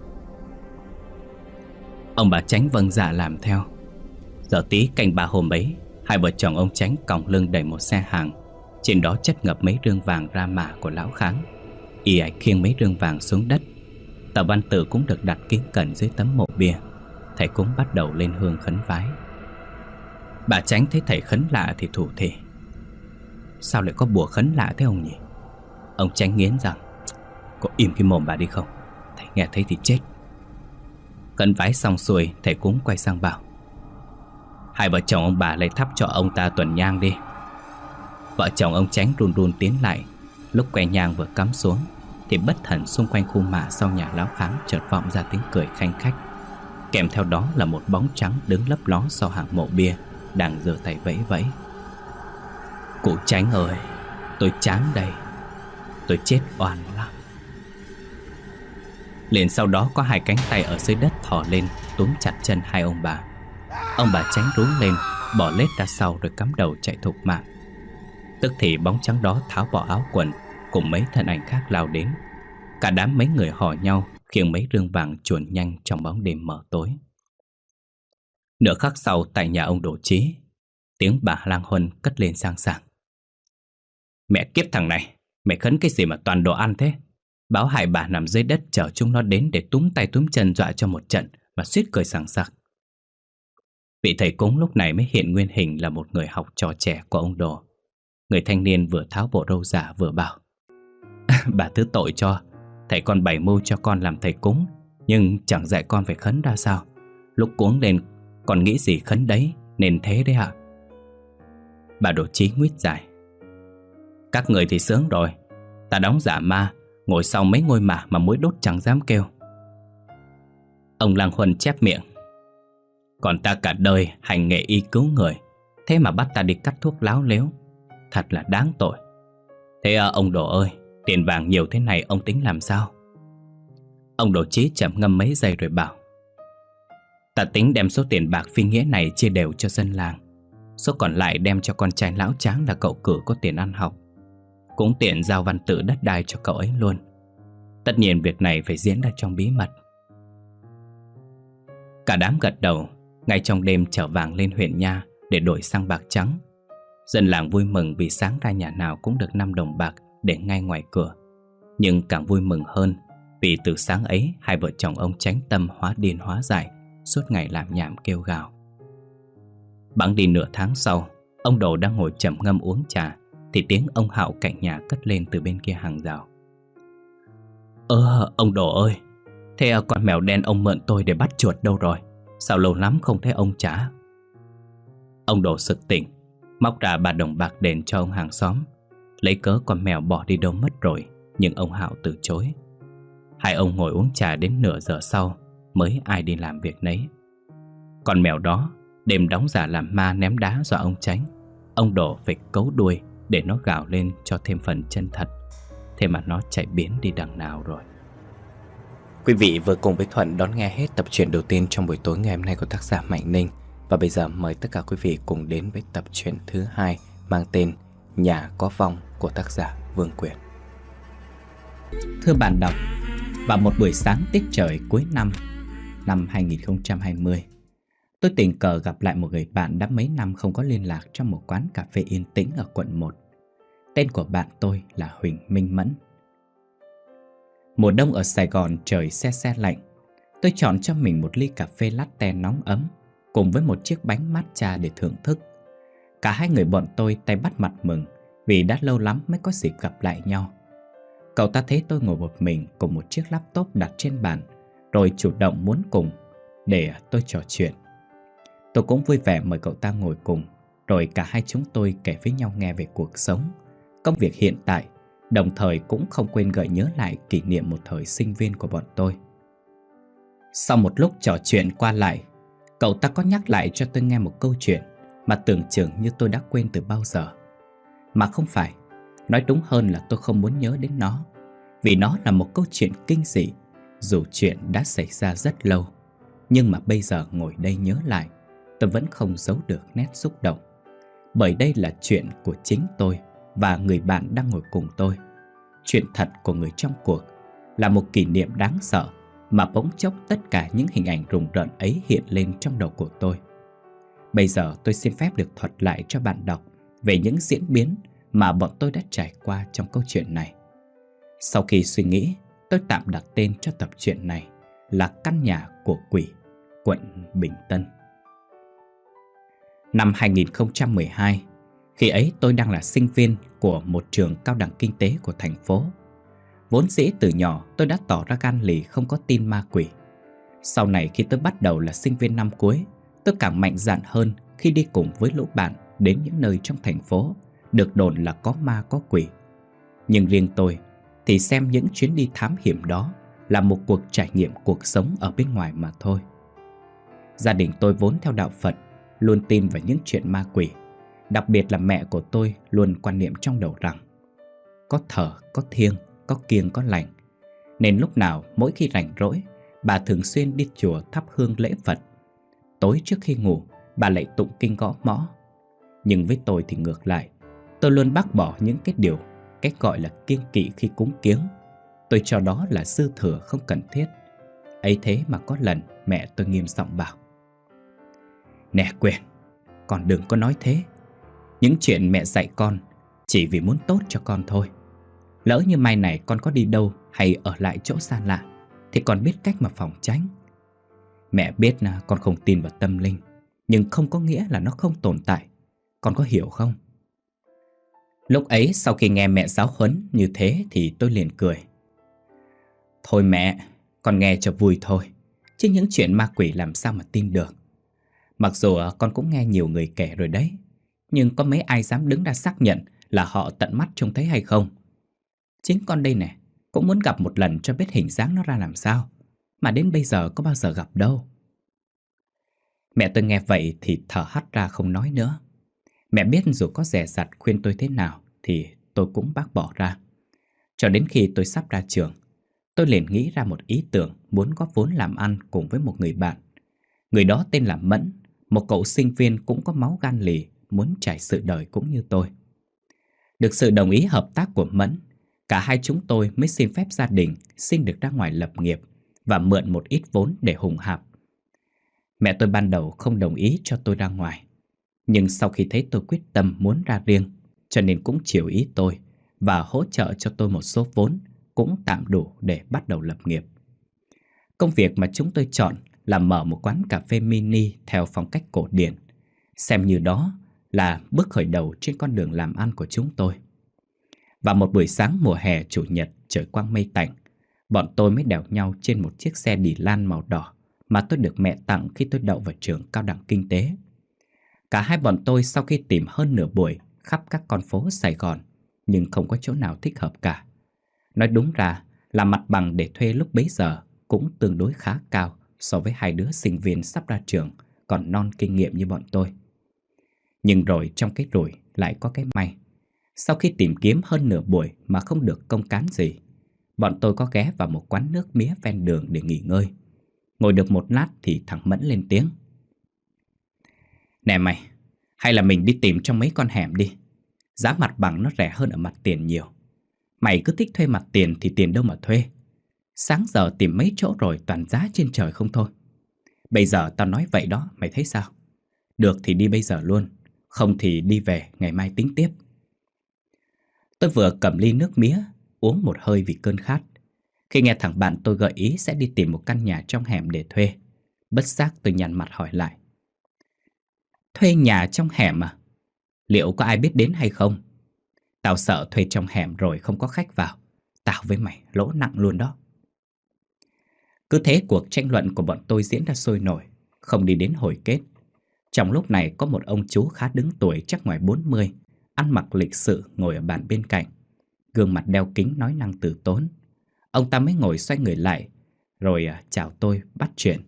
Ông bà Chánh vâng dạ làm theo. Giờ tí canh ba hôm ấy, hai vợ chồng ông Chánh còng lưng đẩy một xe hàng. Trên đó chất ngập mấy rương vàng ra mả của lão Kháng. Y ải khiêng mấy rương vàng xuống đất. Tờ văn tự cũng được đặt kính cẩn dưới tấm mộ bia. Thầy cũng bắt đầu lên hương khấn vái. Bà Chánh thấy thầy khấn lạ thì thủ thỉ: sao lại có bùa khấn lạ thế ông nhỉ? Ông Chánh nghiến rằng: có im cái mồm bà đi không, thầy nghe thấy thì chết. Khấn vái xong xuôi, thầy cũng quay sang bảo: hai vợ chồng ông bà lấy thắp cho ông ta tuần nhang đi. Vợ chồng ông Chánh run run tiến lại. Lúc que nhang vừa cắm xuống thì bất thần xung quanh khu mả sau nhà lão Kháng chợt vọng ra tiếng cười khanh khách. Kèm theo đó là một bóng trắng đứng lấp ló sau hàng mộ bia, đang giơ tay vẫy vẫy. Cụ Chánh ơi, tôi chán đây, tôi chết oan lắm. Liền sau đó có hai cánh tay ở dưới đất thò lên túm chặt chân hai ông bà. Ông bà Chánh rú lên, bỏ lết ra sau rồi cắm đầu chạy thục mạng. Tức thì bóng trắng đó tháo bỏ áo quần, cùng mấy thân ảnh khác lao đến. Cả đám mấy người hò nhau khiêng mấy rương vàng chuồn nhanh trong bóng đêm mờ tối. Nửa khắc sau, tại nhà ông Đỗ Chí, tiếng bà Lang Huân cất lên sang sảng: mẹ kiếp thằng này, mày khấn cái gì mà toàn đồ ăn thế? Báo hại bà nằm dưới đất chờ chúng nó đến để túm tay túm chân dọa cho một trận mà suýt cười sảng sặc. Vị thầy cúng lúc này mới hiện nguyên hình là một người học trò trẻ của ông Đồ. Người thanh niên vừa tháo bộ râu giả vừa bảo: bà thứ tội cho, thầy con bày mưu cho con làm thầy cúng, nhưng chẳng dạy con phải khấn ra sao. Lúc cuống lên còn nghĩ gì khấn đấy, nên thế đấy ạ. Bà Đỗ Chí nguýt dài: các người thì sướng rồi, ta đóng giả ma, ngồi sau mấy ngôi mả mà muối đốt chẳng dám kêu. Ông Lang Huân chép miệng: còn ta cả đời hành nghề y cứu người, thế mà bắt ta đi cắt thuốc láo lếu, thật là đáng tội. Thế ông Đồ ơi, tiền vàng nhiều thế này ông tính làm sao? Ông Đỗ Chí chậm ngâm mấy giây rồi bảo: ta tính đem số tiền bạc phi nghĩa này chia đều cho dân làng, số còn lại đem cho con trai lão Tráng là cậu Cử có tiền ăn học, cũng tiện giao văn tự đất đai cho cậu ấy luôn. Tất nhiên việc này phải diễn ra trong bí mật. Cả đám gật đầu. Ngay trong đêm chở vàng lên huyện nha để đổi sang bạc trắng. Dân làng vui mừng vì sáng ra nhà nào cũng được 5 đồng bạc để ngay ngoài cửa. Nhưng càng vui mừng hơn vì từ sáng ấy hai vợ chồng ông Chánh tâm hóa điên hóa dại, suốt ngày làm nhảm kêu gào. Bẵng đi nửa tháng sau, ông Đồ đang ngồi trầm ngâm uống trà thì tiếng ông Hạo cạnh nhà cất lên từ bên kia hàng rào: ông Đồ ơi, thế con mèo đen ông mượn tôi để bắt chuột đâu rồi? Sao lâu lắm không thấy ông trả? Ông Đồ sực tỉnh, móc ra 3 đồng bạc đền cho ông hàng xóm, lấy cớ con mèo bỏ đi đâu mất rồi. Nhưng ông Hạo từ chối. Hai ông ngồi uống trà đến nửa giờ sau mới ai đi làm việc nấy. Con mèo đó đêm đóng giả làm ma ném đá dọa ông Chánh. Ông Đồ phải cấu đuôi để nó gào lên cho thêm phần chân thật. Thế mà nó chạy biến đi đằng nào rồi. Quý vị vừa cùng với Thuận đón nghe hết tập truyện đầu tiên trong buổi tối ngày hôm nay của tác giả Mạnh Ninh. Và bây giờ mời tất cả quý vị cùng đến với tập truyện thứ 2 mang tên Nhà Có Vong của tác giả Vương Quyền. Thưa bạn đọc, vào một buổi sáng tiết trời cuối năm 2020, tôi tình cờ gặp lại một người bạn đã mấy năm không có liên lạc trong một quán cà phê yên tĩnh ở quận 1. Tên của bạn tôi là Huỳnh Minh Mẫn. Mùa đông ở Sài Gòn trời se se lạnh. Tôi chọn cho mình một ly cà phê latte nóng ấm cùng với một chiếc bánh matcha để thưởng thức. Cả hai người bọn tôi tay bắt mặt mừng vì đã lâu lắm mới có dịp gặp lại nhau. Cậu ta thấy tôi ngồi một mình cùng một chiếc laptop đặt trên bàn, rồi chủ động muốn cùng để tôi trò chuyện. Tôi cũng vui vẻ mời cậu ta ngồi cùng, rồi cả hai chúng tôi kể với nhau nghe về cuộc sống, công việc hiện tại, đồng thời cũng không quên gợi nhớ lại kỷ niệm một thời sinh viên của bọn tôi. Sau một lúc trò chuyện qua lại, cậu ta có nhắc lại cho tôi nghe một câu chuyện mà tưởng chừng như tôi đã quên từ bao giờ. Mà không phải, nói đúng hơn là tôi không muốn nhớ đến nó, vì nó là một câu chuyện kinh dị Dù chuyện đã xảy ra rất lâu, nhưng mà bây giờ ngồi đây nhớ lại, tôi vẫn không giấu được nét xúc động. Bởi đây là chuyện của chính tôi và người bạn đang ngồi cùng tôi. Chuyện thật của người trong cuộc, là một kỷ niệm đáng sợ mà bỗng chốc tất cả những hình ảnh rùng rợn ấy hiện lên trong đầu của tôi. Bây giờ tôi xin phép được thuật lại cho bạn đọc về những diễn biến mà bọn tôi đã trải qua trong câu chuyện này. Sau khi suy nghĩ, tôi tạm đặt tên cho tập truyện này là Căn Nhà của Quỷ, quận Bình Tân. Năm 2012, khi ấy tôi đang là sinh viên của một trường cao đẳng kinh tế của thành phố. Vốn dĩ từ nhỏ tôi đã tỏ ra gan lì không có tin ma quỷ. Sau này khi tôi bắt đầu là sinh viên năm cuối, tôi càng mạnh dạn hơn khi đi cùng với lũ bạn đến những nơi trong thành phố được đồn là có ma có quỷ. Nhưng riêng tôi thì xem những chuyến đi thám hiểm đó là một cuộc trải nghiệm cuộc sống ở bên ngoài mà thôi. Gia đình tôi vốn theo đạo Phật, luôn tin vào những chuyện ma quỷ. Đặc biệt là mẹ của tôi luôn quan niệm trong đầu rằng có thờ, có thiêng, có kiêng, có lành. Nên lúc nào mỗi khi rảnh rỗi, bà thường xuyên đi chùa thắp hương lễ Phật. Tối trước khi ngủ, bà lại tụng kinh gõ mõ. Nhưng với tôi thì ngược lại, tôi luôn bác bỏ những cách gọi là kiêng kỵ khi cúng kiếng. Tôi cho đó là dư thừa không cần thiết. Ấy thế mà có lần mẹ tôi nghiêm giọng bảo: "Nè Quyền, con đừng có nói thế. Những chuyện mẹ dạy con chỉ vì muốn tốt cho con thôi. Lỡ như mai này con có đi đâu hay ở lại chỗ xa lạ thì con biết cách mà phòng tránh. Mẹ biết là con không tin vào tâm linh, nhưng không có nghĩa là nó không tồn tại. Con có hiểu không?" Lúc ấy sau khi nghe mẹ giáo huấn như thế thì tôi liền cười: "Thôi mẹ, con nghe cho vui thôi, chứ những chuyện ma quỷ làm sao mà tin được. Mặc dù con cũng nghe nhiều người kể rồi đấy, nhưng có mấy ai dám đứng ra xác nhận là họ tận mắt trông thấy hay không. Chính con đây nè, cũng muốn gặp một lần cho biết hình dáng nó ra làm sao, mà đến bây giờ có bao giờ gặp đâu." Mẹ tôi nghe vậy thì thở hắt ra không nói nữa. Mẹ biết dù có dè dặt khuyên tôi thế nào thì tôi cũng bác bỏ ra. Cho đến khi tôi sắp ra trường, tôi liền nghĩ ra một ý tưởng muốn góp vốn làm ăn cùng với một người bạn. Người đó tên là Mẫn, một cậu sinh viên cũng có máu gan lì, muốn trải sự đời cũng như tôi. Được sự đồng ý hợp tác của Mẫn, cả hai chúng tôi mới xin phép gia đình xin được ra ngoài lập nghiệp và mượn một ít vốn để hùng hạp. Mẹ tôi ban đầu không đồng ý cho tôi ra ngoài, nhưng sau khi thấy tôi quyết tâm muốn ra riêng, cho nên cũng chiều ý tôi và hỗ trợ cho tôi một số vốn cũng tạm đủ để bắt đầu lập nghiệp. Công việc mà chúng tôi chọn là mở một quán cà phê mini theo phong cách cổ điển, xem như đó là bước khởi đầu trên con đường làm ăn của chúng tôi. Và một buổi sáng mùa hè chủ nhật trời quang mây tạnh, bọn tôi mới đèo nhau trên một chiếc xe đỉ lan màu đỏ mà tôi được mẹ tặng khi tôi đậu vào trường cao đẳng kinh tế. Cả hai bọn tôi sau khi tìm hơn nửa buổi khắp các con phố Sài Gòn, nhưng không có chỗ nào thích hợp cả. Nói đúng ra là mặt bằng để thuê lúc bấy giờ cũng tương đối khá cao so với hai đứa sinh viên sắp ra trường còn non kinh nghiệm như bọn tôi. Nhưng rồi trong cái rủi lại có cái may. Sau khi tìm kiếm hơn nửa buổi mà không được công cán gì, bọn tôi có ghé vào một quán nước mía ven đường để nghỉ ngơi. Ngồi được một lát thì thằng Mẫn lên tiếng: "Nè mày, hay là mình đi tìm trong mấy con hẻm đi. Giá mặt bằng nó rẻ hơn ở mặt tiền nhiều. Mày cứ thích thuê mặt tiền thì tiền đâu mà thuê. Sáng giờ tìm mấy chỗ rồi toàn giá trên trời không thôi. Bây giờ tao nói vậy đó, mày thấy sao? Được thì đi bây giờ luôn, không thì đi về ngày mai tính tiếp." Tôi vừa cầm ly nước mía uống một hơi vì cơn khát, khi nghe thằng bạn tôi gợi ý sẽ đi tìm một căn nhà trong hẻm để thuê. Bất giác tôi nhăn mặt hỏi lại: "Thuê nhà trong hẻm à? Liệu có ai biết đến hay không? Tao sợ thuê trong hẻm rồi không có khách vào, tao với mày lỗ nặng luôn đó." Cứ thế cuộc tranh luận của bọn tôi diễn ra sôi nổi, không đi đến hồi kết. Trong lúc này có một ông chú khá đứng tuổi chắc ngoài 40, ăn mặc lịch sự ngồi ở bàn bên cạnh, gương mặt đeo kính nói năng từ tốn. Ông ta mới ngồi xoay người lại rồi chào tôi bắt chuyện: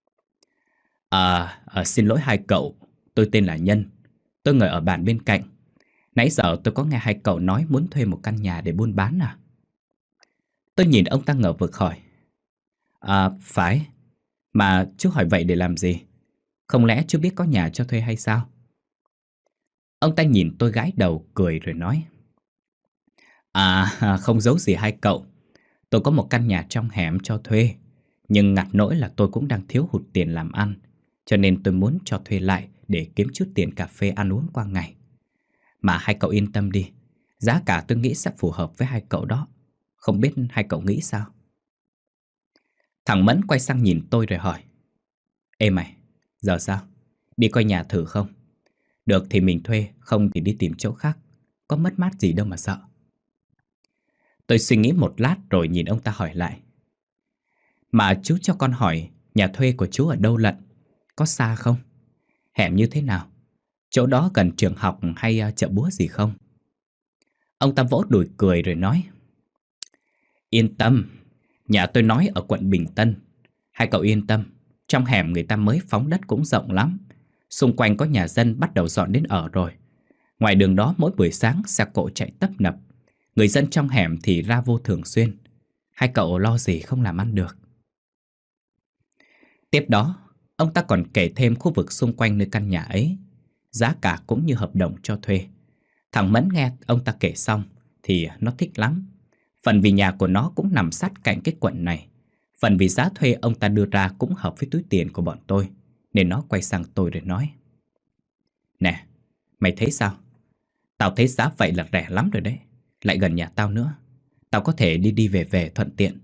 Xin lỗi hai cậu, tôi tên là Nhân. Tôi ngồi ở bàn bên cạnh. Nãy giờ tôi có nghe hai cậu nói muốn thuê một căn nhà để buôn bán à?" Tôi nhìn ông ta ngờ vực hỏi: À, phải. Mà chú hỏi vậy để làm gì? Không lẽ chú biết có nhà cho thuê hay sao? Ông ta nhìn tôi gãi đầu cười rồi nói. À, không giấu gì hai cậu. Tôi có một căn nhà trong hẻm cho thuê. Nhưng ngặt nỗi là tôi cũng đang thiếu hụt tiền làm ăn. Cho nên tôi muốn cho thuê lại để kiếm chút tiền cà phê ăn uống qua ngày. Mà hai cậu yên tâm đi. Giá cả tôi nghĩ sẽ phù hợp với hai cậu đó. Không biết hai cậu nghĩ sao? Thằng Mẫn quay sang nhìn tôi rồi hỏi. Ê mày, giờ sao? Đi coi nhà thử không? Được thì mình thuê, không thì đi tìm chỗ khác. Có mất mát gì đâu mà sợ. Tôi suy nghĩ một lát rồi nhìn ông ta hỏi lại. Mà chú cho con hỏi, nhà thuê của chú ở đâu lận? Có xa không? Hẻm như thế nào? Chỗ đó gần trường học hay chợ búa gì không? Ông ta vỗ đùi cười rồi nói. Yên tâm, nhà tôi nói ở quận Bình Tân. Hai cậu yên tâm, trong hẻm người ta mới phóng đất cũng rộng lắm. Xung quanh có nhà dân bắt đầu dọn đến ở rồi. Ngoài đường đó mỗi buổi sáng xe cộ chạy tấp nập. Người dân trong hẻm thì ra vô thường xuyên. Hai cậu lo gì không làm ăn được. Tiếp đó, ông ta còn kể thêm khu vực xung quanh nơi căn nhà ấy. Giá cả cũng như hợp đồng cho thuê. Thằng Mẫn nghe ông ta kể xong thì nó thích lắm. Phần vì nhà của nó cũng nằm sát cạnh cái quận này. Phần vì giá thuê ông ta đưa ra cũng hợp với túi tiền của bọn tôi. Nên nó quay sang tôi rồi nói. Nè, mày thấy sao? Tao thấy giá vậy là rẻ lắm rồi đấy. Lại gần nhà tao nữa. Tao có thể đi đi về về thuận tiện.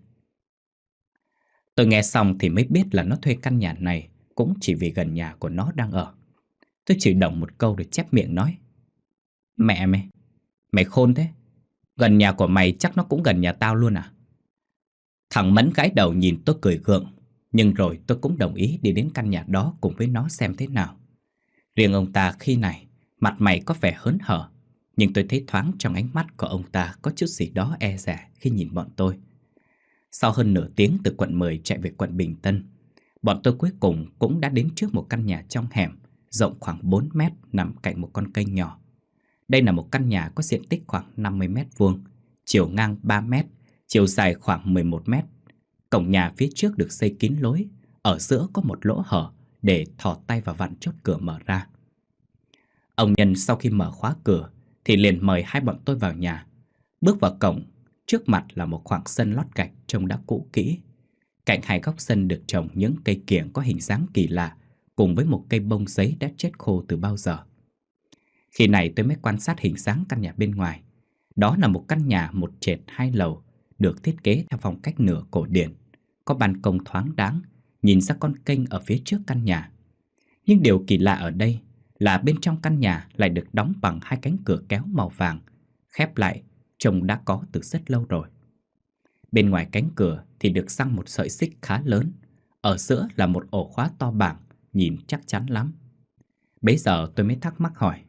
Tôi nghe xong thì mới biết là nó thuê căn nhà này cũng chỉ vì gần nhà của nó đang ở. Tôi chỉ động một câu rồi chép miệng nói. Mẹ mày, mày khôn thế. Gần nhà của mày chắc nó cũng gần nhà tao luôn à? Thằng Mẫn gãi đầu nhìn tôi cười gượng. Nhưng rồi tôi cũng đồng ý đi đến căn nhà đó cùng với nó xem thế nào. Riêng ông ta khi này, mặt mày có vẻ hớn hở. Nhưng tôi thấy thoáng trong ánh mắt của ông ta có chút gì đó e dè khi nhìn bọn tôi. Sau hơn nửa tiếng từ quận 10 chạy về quận Bình Tân, bọn tôi cuối cùng cũng đã đến trước một căn nhà trong hẻm, rộng khoảng 4 mét nằm cạnh một con kênh nhỏ. Đây là một căn nhà có diện tích khoảng 50 mét vuông, chiều ngang 3 mét, chiều dài khoảng 11 mét. Cổng nhà phía trước được xây kín lối, ở giữa có một lỗ hở để thò tay vào vặn chốt cửa mở ra. Ông Nhân sau khi mở khóa cửa thì liền mời hai bọn tôi vào nhà. Bước vào cổng, trước mặt là một khoảng sân lót gạch trông đã cũ kỹ. Cạnh hai góc sân được trồng những cây kiểng có hình dáng kỳ lạ, cùng với một cây bông giấy đã chết khô từ bao giờ. Khi này tôi mới quan sát hình dáng căn nhà bên ngoài. Đó là một căn nhà một trệt hai lầu, được thiết kế theo phong cách nửa cổ điển. Có ban công thoáng đáng, nhìn ra con kênh ở phía trước căn nhà. Nhưng điều kỳ lạ ở đây là bên trong căn nhà lại được đóng bằng hai cánh cửa kéo màu vàng, khép lại, trông đã có từ rất lâu rồi. Bên ngoài cánh cửa thì được xăng một sợi xích khá lớn. Ở giữa là một ổ khóa to bảng, nhìn chắc chắn lắm. Bấy giờ tôi mới thắc mắc hỏi.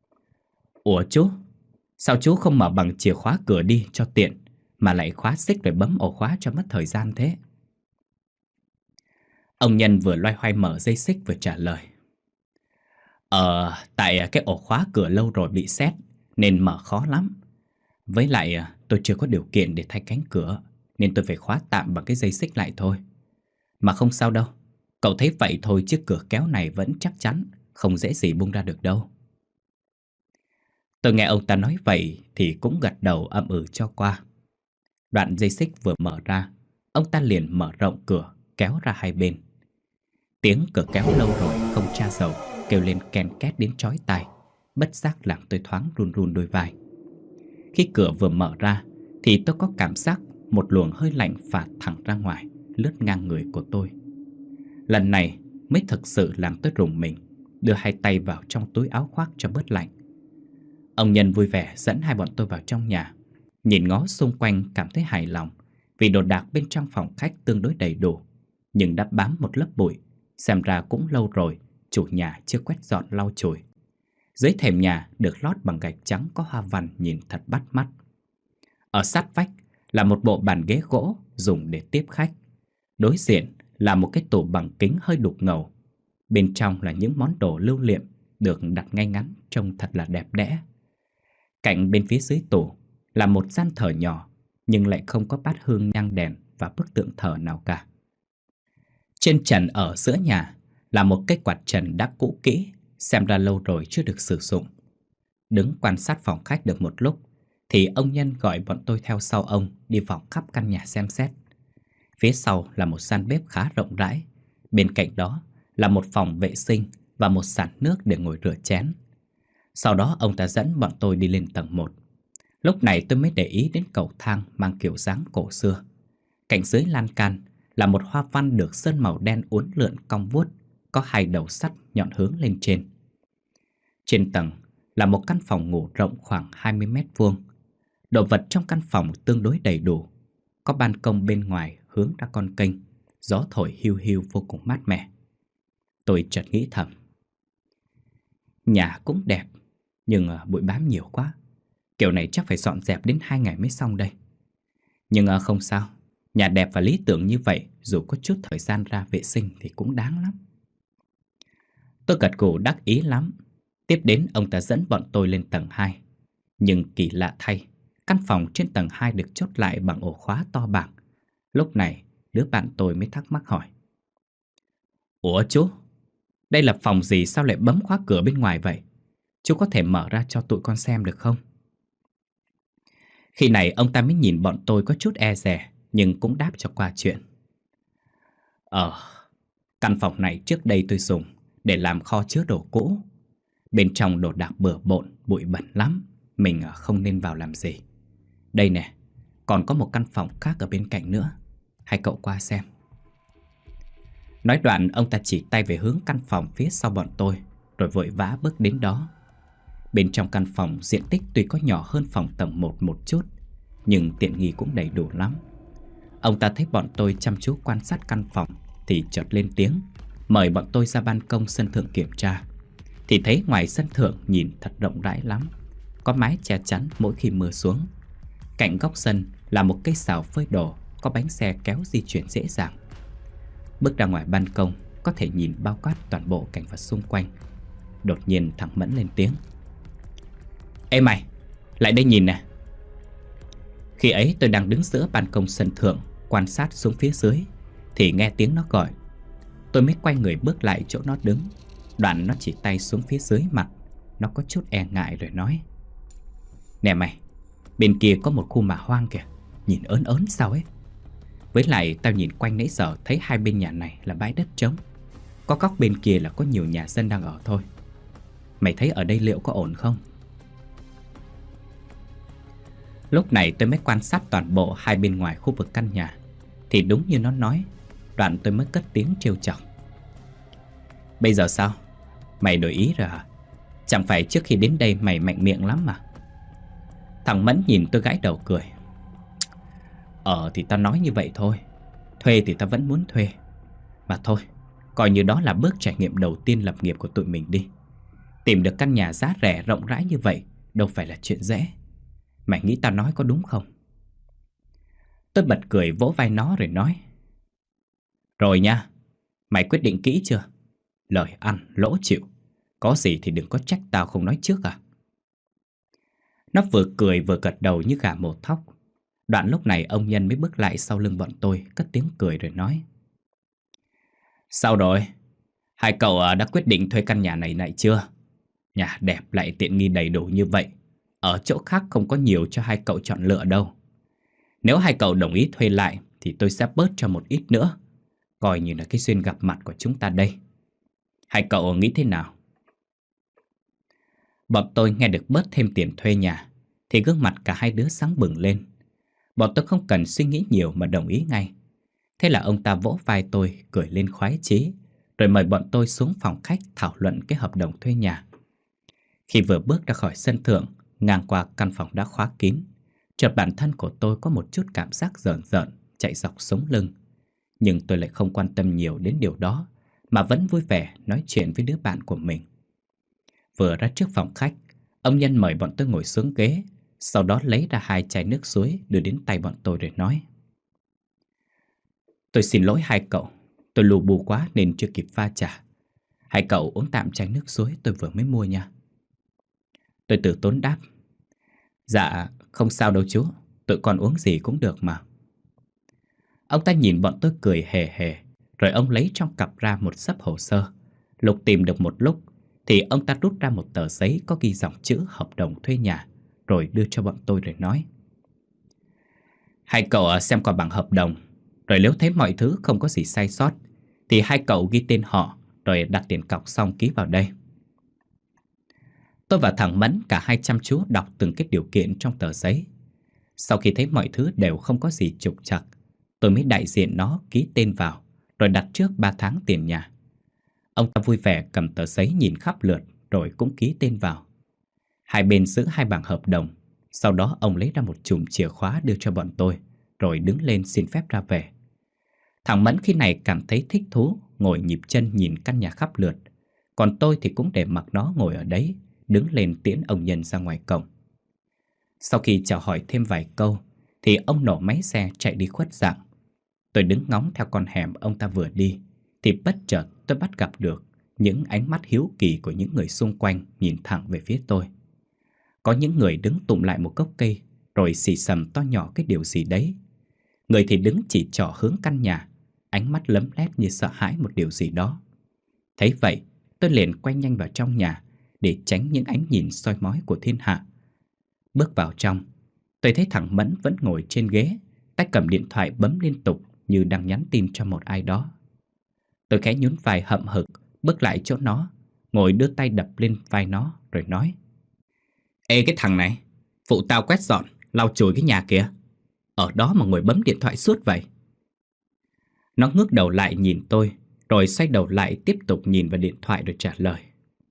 Ủa chú, sao chú không mở bằng chìa khóa cửa đi cho tiện, mà lại khóa xích rồi bấm ổ khóa cho mất thời gian thế? Ông Nhân vừa loay hoay mở dây xích vừa trả lời. Tại cái ổ khóa cửa lâu rồi bị sét nên mở khó lắm. Với lại tôi chưa có điều kiện để thay cánh cửa, nên tôi phải khóa tạm bằng cái dây xích lại thôi. Mà không sao đâu, cậu thấy vậy thôi chứ cửa kéo này vẫn chắc chắn, không dễ gì bung ra được đâu. Tôi nghe ông ta nói vậy thì cũng gật đầu ậm ừ cho qua. Đoạn dây xích vừa mở ra, ông ta liền mở rộng cửa, kéo ra hai bên. Tiếng cửa kéo lâu rồi không tra dầu kêu lên ken két đến chói tai, bất giác làm tôi thoáng run run đôi vai. Khi cửa vừa mở ra thì tôi có cảm giác một luồng hơi lạnh phả thẳng ra ngoài, lướt ngang người của tôi. Lần này mới thực sự làm tôi rùng mình, đưa hai tay vào trong túi áo khoác cho bớt lạnh. Ông Nhân vui vẻ dẫn hai bọn tôi vào trong nhà. Nhìn ngó xung quanh cảm thấy hài lòng vì đồ đạc bên trong phòng khách tương đối đầy đủ, nhưng đã bám một lớp bụi. Xem ra cũng lâu rồi chủ nhà chưa quét dọn lau chùi. Dưới thềm nhà được lót bằng gạch trắng có hoa văn nhìn thật bắt mắt. Ở sát vách là một bộ bàn ghế gỗ dùng để tiếp khách. Đối diện là một cái tủ bằng kính hơi đục ngầu. Bên trong là những món đồ lưu niệm được đặt ngay ngắn trông thật là đẹp đẽ. Cạnh bên phía dưới tủ là một gian thờ nhỏ, nhưng lại không có bát hương nhang đèn và bức tượng thờ nào cả. Trên trần ở giữa nhà là một cái quạt trần đã cũ kỹ, xem ra lâu rồi chưa được sử dụng. Đứng quan sát phòng khách được một lúc thì ông Nhân gọi bọn tôi theo sau ông đi vòng khắp căn nhà xem xét. Phía sau là một gian bếp khá rộng rãi. Bên cạnh đó là một phòng vệ sinh và một sàn nước để ngồi rửa chén. Sau đó ông ta dẫn bọn tôi đi lên tầng 1. Lúc này tôi mới để ý đến cầu thang mang kiểu dáng cổ xưa. Cạnh dưới lan can là một hoa văn được sơn màu đen uốn lượn cong vuốt, có 2 đầu sắt nhọn hướng lên trên. Trên tầng là một căn phòng ngủ rộng khoảng 20 mét vuông. Đồ vật trong căn phòng tương đối đầy đủ. Có ban công bên ngoài hướng ra con kênh, gió thổi hiu hiu vô cùng mát mẻ. Tôi chợt nghĩ thầm, nhà cũng đẹp, nhưng bụi bám nhiều quá. Kiểu này chắc phải dọn dẹp đến 2 ngày mới xong đây. Nhưng không sao, nhà đẹp và lý tưởng như vậy, dù có chút thời gian ra vệ sinh thì cũng đáng lắm. Tôi gật gù đắc ý lắm. Tiếp đến ông ta dẫn bọn tôi lên tầng 2. Nhưng kỳ lạ thay, căn phòng trên tầng 2 được chốt lại bằng ổ khóa to bảng. Lúc này, đứa bạn tôi mới thắc mắc hỏi, ủa chú, đây là phòng gì sao lại bấm khóa cửa bên ngoài vậy? Chú có thể mở ra cho tụi con xem được không? Khi này ông ta mới nhìn bọn tôi có chút e dè, nhưng cũng đáp cho qua chuyện. Căn phòng này trước đây tôi dùng để làm kho chứa đồ cũ. Bên trong đồ đạc bừa bộn, bụi bẩn lắm. Mình không nên vào làm gì. Đây nè, còn có một căn phòng khác ở bên cạnh nữa. Hay cậu qua xem. Nói đoạn ông ta chỉ tay về hướng căn phòng phía sau bọn tôi, rồi vội vã bước đến đó. Bên trong căn phòng diện tích tuy có nhỏ hơn phòng tầng 1 một chút, nhưng tiện nghi cũng đầy đủ lắm. Ông ta thấy bọn tôi chăm chú quan sát căn phòng thì chợt lên tiếng, mời bọn tôi ra ban công sân thượng kiểm tra. Thì thấy ngoài sân thượng nhìn thật rộng rãi lắm, có mái che chắn mỗi khi mưa xuống. Cạnh góc sân là một cây xào phơi đồ, có bánh xe kéo di chuyển dễ dàng. Bước ra ngoài ban công có thể nhìn bao quát toàn bộ cảnh vật xung quanh. Đột nhiên thằng Mẫn lên tiếng, ê mày, lại đây nhìn nè. Khi ấy tôi đang đứng giữa ban công sân thượng quan sát xuống phía dưới thì nghe tiếng nó gọi. Tôi mới quay người bước lại chỗ nó đứng. Đoạn nó chỉ tay xuống phía dưới mặt. Nó có chút e ngại rồi nói, nè mày, bên kia có một khu mả hoang kìa, nhìn ớn ớn sao ấy. Với lại tao nhìn quanh nãy giờ thấy hai bên nhà này là bãi đất trống. Có góc bên kia là có nhiều nhà dân đang ở thôi. Mày thấy ở đây liệu có ổn không? Lúc này tôi mới quan sát toàn bộ hai bên ngoài khu vực căn nhà. Thì đúng như nó nói. Đoạn tôi mới cất tiếng trêu chọc, bây giờ sao? Mày đổi ý rồi hả? Chẳng phải trước khi đến đây mày mạnh miệng lắm mà. Thằng Mẫn nhìn tôi gãi đầu cười, thì tao nói như vậy thôi. Thuê thì tao vẫn muốn thuê. Mà thôi, coi như đó là bước trải nghiệm đầu tiên lập nghiệp của tụi mình đi. Tìm được căn nhà giá rẻ rộng rãi như vậy đâu phải là chuyện dễ. Mày nghĩ tao nói có đúng không? Tôi bật cười vỗ vai nó rồi nói, rồi nha, mày quyết định kỹ chưa? Lời ăn lỗ chịu, có gì thì đừng có trách tao không nói trước à. Nó vừa cười vừa gật đầu như gà mổ thóc. Đoạn lúc này ông Nhân mới bước lại sau lưng bọn tôi, cất tiếng cười rồi nói, sao rồi? Hai cậu đã quyết định thuê căn nhà này lại chưa? Nhà đẹp lại tiện nghi đầy đủ như vậy, ở chỗ khác không có nhiều cho hai cậu chọn lựa đâu. Nếu hai cậu đồng ý thuê lại thì tôi sẽ bớt cho một ít nữa, coi như là cái duyên gặp mặt của chúng ta đây. Hai cậu nghĩ thế nào? Bọn tôi nghe được bớt thêm tiền thuê nhà thì gương mặt cả hai đứa sáng bừng lên. Bọn tôi không cần suy nghĩ nhiều mà đồng ý ngay. Thế là ông ta vỗ vai tôi cười lên khoái chí, rồi mời bọn tôi xuống phòng khách thảo luận cái hợp đồng thuê nhà. Khi vừa bước ra khỏi sân thượng, ngang qua căn phòng đã khóa kín, chợt bản thân của tôi có một chút cảm giác rợn rợn chạy dọc sống lưng. Nhưng tôi lại không quan tâm nhiều đến điều đó, mà vẫn vui vẻ nói chuyện với đứa bạn của mình. Vừa ra trước phòng khách, ông Nhân mời bọn tôi ngồi xuống ghế, sau đó lấy ra 2 chai nước suối đưa đến tay bọn tôi rồi nói, tôi xin lỗi hai cậu, tôi lù bù quá nên chưa kịp pha trà. Hai cậu uống tạm chai nước suối tôi vừa mới mua nha. Tôi từ tốn đáp, dạ không sao đâu chú, tụi con uống gì cũng được mà. Ông ta nhìn bọn tôi cười hề hề, Rồi ông lấy trong cặp ra một xấp hồ sơ. Lục tìm được một lúc thì ông ta rút ra một tờ giấy có ghi dòng chữ hợp đồng thuê nhà, rồi đưa cho bọn tôi rồi nói: hai cậu xem qua bản hợp đồng, rồi nếu thấy mọi thứ không có gì sai sót thì hai cậu ghi tên họ rồi đặt tiền cọc xong ký vào đây. Tôi và thằng Mẫn cả hai chăm chú đọc từng cái điều kiện trong tờ giấy. Sau khi thấy mọi thứ đều không có gì trục trặc, tôi mới đại diện nó ký tên vào, rồi đặt trước 3 tháng tiền nhà. Ông ta vui vẻ cầm tờ giấy nhìn khắp lượt rồi cũng ký tên vào. Hai bên giữ hai bảng hợp đồng. Sau đó ông lấy ra một chùm chìa khóa đưa cho bọn tôi, rồi đứng lên xin phép ra về. Thằng Mẫn khi này cảm thấy thích thú, ngồi nhịp chân nhìn căn nhà khắp lượt. Còn tôi thì cũng để mặc nó ngồi ở đấy, đứng lên tiễn ông Nhân ra ngoài cổng. Sau khi chào hỏi thêm vài câu thì ông nổ máy xe chạy đi khuất dạng. Tôi đứng ngóng theo con hẻm ông ta vừa đi thì bất chợt tôi bắt gặp được những ánh mắt hiếu kỳ của những người xung quanh nhìn thẳng về phía tôi. Có những người đứng tụm lại một gốc cây rồi xì xầm to nhỏ cái điều gì đấy. Người thì đứng chỉ trỏ hướng căn nhà, ánh mắt lấm lét như sợ hãi một điều gì đó. Thấy vậy, tôi liền quay nhanh vào trong nhà để tránh những ánh nhìn soi mói của thiên hạ. Bước vào trong, tôi thấy thằng Mẫn vẫn ngồi trên ghế, tay cầm điện thoại bấm liên tục như đang nhắn tin cho một ai đó. Tôi khẽ nhún vai hậm hực, bước lại chỗ nó, ngồi đưa tay đập lên vai nó rồi nói: ê cái thằng này, phụ tao quét dọn, lau chùi cái nhà kìa. Ở đó mà ngồi bấm điện thoại suốt vậy. Nó ngước đầu lại nhìn tôi, rồi xoay đầu lại tiếp tục nhìn vào điện thoại rồi trả lời: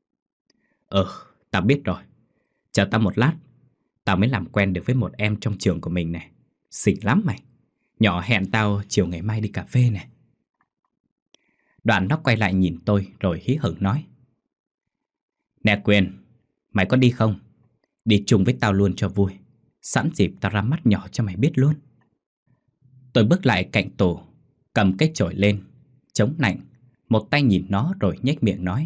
tao biết rồi. Chờ tao một lát, tao mới làm quen được với một em trong trường của mình này. Xinh lắm mày. Nhỏ hẹn tao chiều ngày mai đi cà phê này. Đoạn nó quay lại nhìn tôi rồi hí hửng nói: nè Quyền, mày có đi không? Đi chung với tao luôn cho vui. Sẵn dịp tao ra mắt nhỏ cho mày biết luôn. Tôi bước lại cạnh tủ, cầm cái chổi lên, chống nạnh, một tay nhìn nó rồi nhếch miệng nói: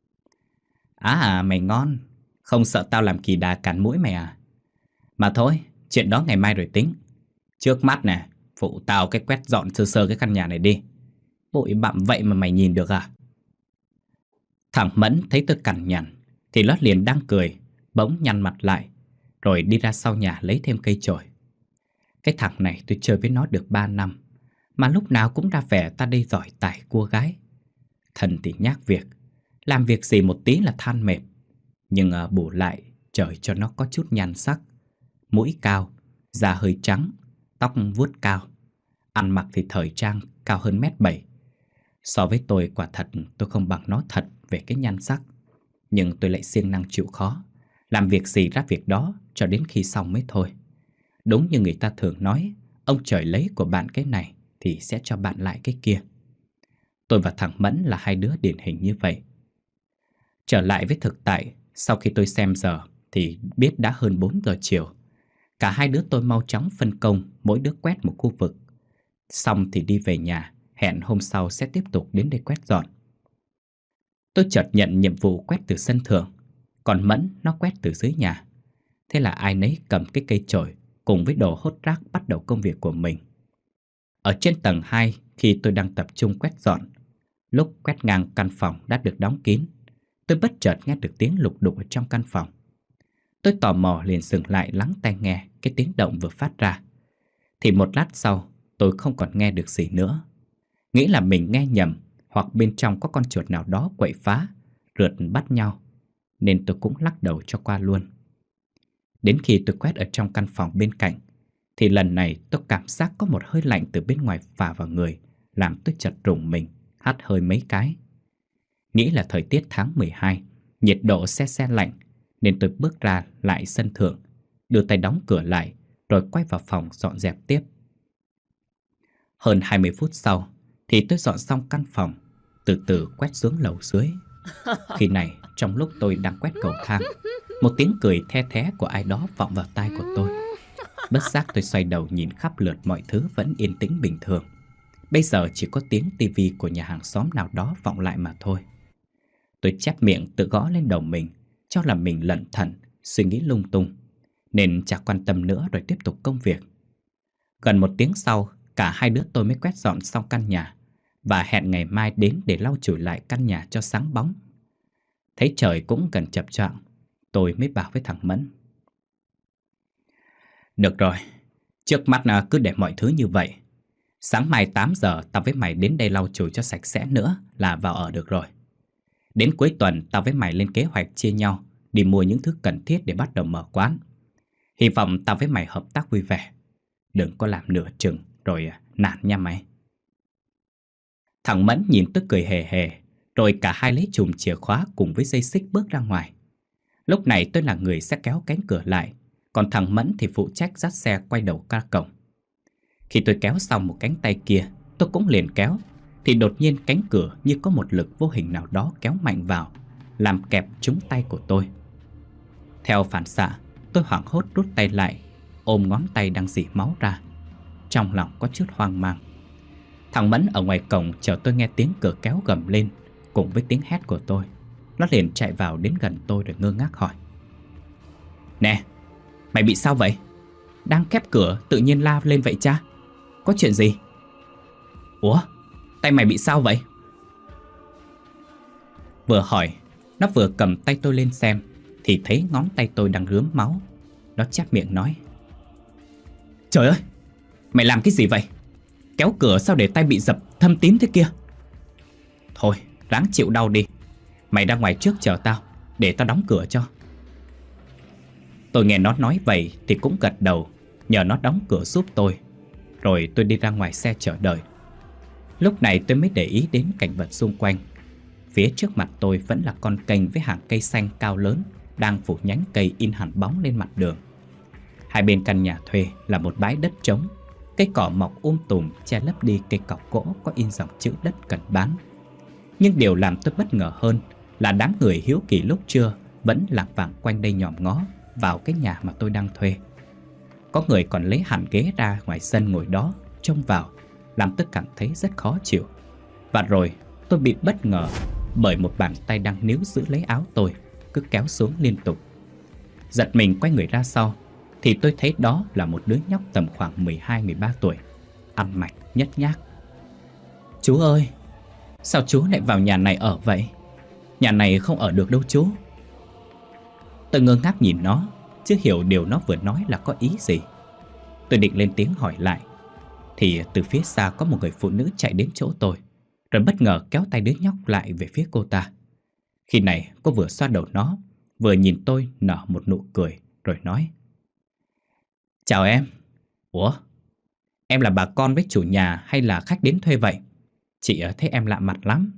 mày ngon. Không sợ tao làm kỳ đà cản mũi mày à? Mà thôi, chuyện đó ngày mai rồi tính. Trước mắt nè, phụ tao cái quét dọn sơ sơ cái căn nhà này đi. Bụi bặm vậy mà mày nhìn được à? Thằng Mẫn thấy tôi cằn nhằn thì nó liền đang cười, bỗng nhăn mặt lại, rồi đi ra sau nhà lấy thêm cây chổi. Cái thằng này tôi chơi với nó được 3 năm, mà lúc nào cũng ra vẻ ta đây giỏi tài cua gái. Thần thì nhác việc, làm việc gì một tí là than mệt. Nhưng bù lại trời cho nó có chút nhan sắc. Mũi cao, da hơi trắng, tóc vuốt cao, ăn mặc thì thời trang, cao hơn 1m7. So với tôi quả thật tôi không bằng nó thật về cái nhan sắc. Nhưng tôi lại siêng năng chịu khó, làm việc gì ra việc đó cho đến khi xong mới thôi. Đúng như người ta thường nói, ông trời lấy của bạn cái này thì sẽ cho bạn lại cái kia. Tôi và thằng Mẫn là hai đứa điển hình như vậy. Trở lại với thực tại, sau khi tôi xem giờ thì biết đã hơn 4 giờ chiều. Cả hai đứa tôi mau chóng phân công, mỗi đứa quét một khu vực. Xong thì đi về nhà, hẹn hôm sau sẽ tiếp tục đến đây quét dọn. Tôi chợt nhận nhiệm vụ quét từ sân thượng, còn Mẫn nó quét từ dưới nhà. Thế là ai nấy cầm cái cây chổi cùng với đồ hốt rác bắt đầu công việc của mình. Ở trên tầng 2, khi tôi đang tập trung quét dọn, lúc quét ngang căn phòng đã được đóng kín, tôi bất chợt nghe được tiếng lục đục ở trong căn phòng. Tôi tò mò liền dừng lại lắng tai nghe cái tiếng động vừa phát ra. Thì một lát sau, tôi không còn nghe được gì nữa. Nghĩ là mình nghe nhầm, hoặc bên trong có con chuột nào đó quậy phá, rượt bắt nhau, nên tôi cũng lắc đầu cho qua luôn. Đến khi tôi quét ở trong căn phòng bên cạnh, thì lần này tôi cảm giác có một hơi lạnh từ bên ngoài phả vào người, làm tôi chợt rùng mình, hắt hơi mấy cái. Nghĩ là thời tiết tháng 12, nhiệt độ se se lạnh, nên tôi bước ra lại sân thượng, đưa tay đóng cửa lại, rồi quay vào phòng dọn dẹp tiếp. Hơn 20 phút sau, thì tôi dọn xong căn phòng, từ từ quét xuống lầu dưới. Khi này, trong lúc tôi đang quét cầu thang, một tiếng cười the thé của ai đó vọng vào tai của tôi. Bất giác tôi xoay đầu nhìn khắp lượt, mọi thứ vẫn yên tĩnh bình thường. Bây giờ chỉ có tiếng tivi của nhà hàng xóm nào đó vọng lại mà thôi. Tôi chép miệng tự gõ lên đầu mình, cho là mình lẩn thẩn, suy nghĩ lung tung, nên chẳng quan tâm nữa rồi tiếp tục công việc. Gần 1 tiếng sau, cả hai đứa tôi mới quét dọn xong căn nhà, và hẹn ngày mai đến để lau chùi lại căn nhà cho sáng bóng. Thấy trời cũng gần chập choạng, tôi mới bảo với thằng Mẫn: Được rồi, trước mắt cứ để mọi thứ như vậy. Sáng mai 8 giờ tao với mày đến đây lau chùi cho sạch sẽ nữa là vào ở được rồi. Đến cuối tuần tao với mày lên kế hoạch chia nhau đi mua những thứ cần thiết để bắt đầu mở quán. Hy vọng tao với mày hợp tác vui vẻ. Đừng có làm nửa chừng rồi nản nha mày. Thằng Mẫn nhìn tôi cười hề hề, rồi cả hai lấy chùm chìa khóa cùng với dây xích bước ra ngoài. Lúc này tôi là người sẽ kéo cánh cửa lại, còn thằng Mẫn thì phụ trách dắt xe quay đầu ra cổng. Khi tôi kéo xong một cánh tay kia, tôi cũng liền kéo, thì đột nhiên cánh cửa như có một lực vô hình nào đó kéo mạnh vào, làm kẹp trúng tay của tôi. Theo phản xạ, tôi hoảng hốt rút tay lại, ôm ngón tay đang rỉ máu ra. Trong lòng có chút hoang mang. Thằng Mẫn ở ngoài cổng chờ tôi nghe tiếng cửa kéo gầm lên cùng với tiếng hét của tôi. Nó liền chạy vào đến gần tôi rồi ngơ ngác hỏi: Nè, mày bị sao vậy? Đang khép cửa tự nhiên la lên vậy cha? Có chuyện gì? Ủa, tay mày bị sao vậy? Vừa hỏi, nó vừa cầm tay tôi lên xem, thì thấy ngón tay tôi đang rướm máu. Nó chép miệng nói: Trời ơi, mày làm cái gì vậy? Kéo cửa sao để tay bị dập thâm tím thế kia? Thôi, ráng chịu đau đi. Mày ra ngoài trước chờ tao, để tao đóng cửa cho. Tôi nghe nó nói vậy thì cũng gật đầu, nhờ nó đóng cửa giúp tôi. Rồi tôi đi ra ngoài xe chờ đợi. Lúc này tôi mới để ý đến cảnh vật xung quanh. Phía trước mặt tôi vẫn là con kênh với hàng cây xanh cao lớn đang phủ nhánh cây in hẳn bóng lên mặt đường. Hai bên căn nhà thuê là một bãi đất trống, cây cỏ mọc tùm che lấp đi cây cọc gỗ có in dòng chữ đất cần bán. Nhưng điều làm tôi bất ngờ hơn là đám người hiếu kỳ lúc trưa vẫn lạc vàng quanh đây nhòm ngó vào cái nhà mà tôi đang thuê. Có người còn lấy hẳn ghế ra ngoài sân ngồi đó trông vào, làm tôi cảm thấy rất khó chịu. Và rồi tôi bị bất ngờ bởi một bàn tay đang níu giữ lấy áo tôi, cứ kéo xuống liên tục. Giật mình quay người ra sau thì tôi thấy đó là một đứa nhóc tầm khoảng 12-13 tuổi, ăn mặc nhếch nhác. Chú ơi, sao chú lại vào nhà này ở vậy? Nhà này không ở được đâu chú. Tôi ngơ ngác nhìn nó, chưa hiểu điều nó vừa nói là có ý gì. Tôi định lên tiếng hỏi lại thì từ phía xa có một người phụ nữ chạy đến chỗ tôi, rồi bất ngờ kéo tay đứa nhóc lại về phía cô ta. Khi này cô vừa xoa đầu nó, vừa nhìn tôi nở một nụ cười rồi nói: Chào em. Ủa, em là bà con với chủ nhà hay là khách đến thuê vậy? Chị thấy em lạ mặt lắm.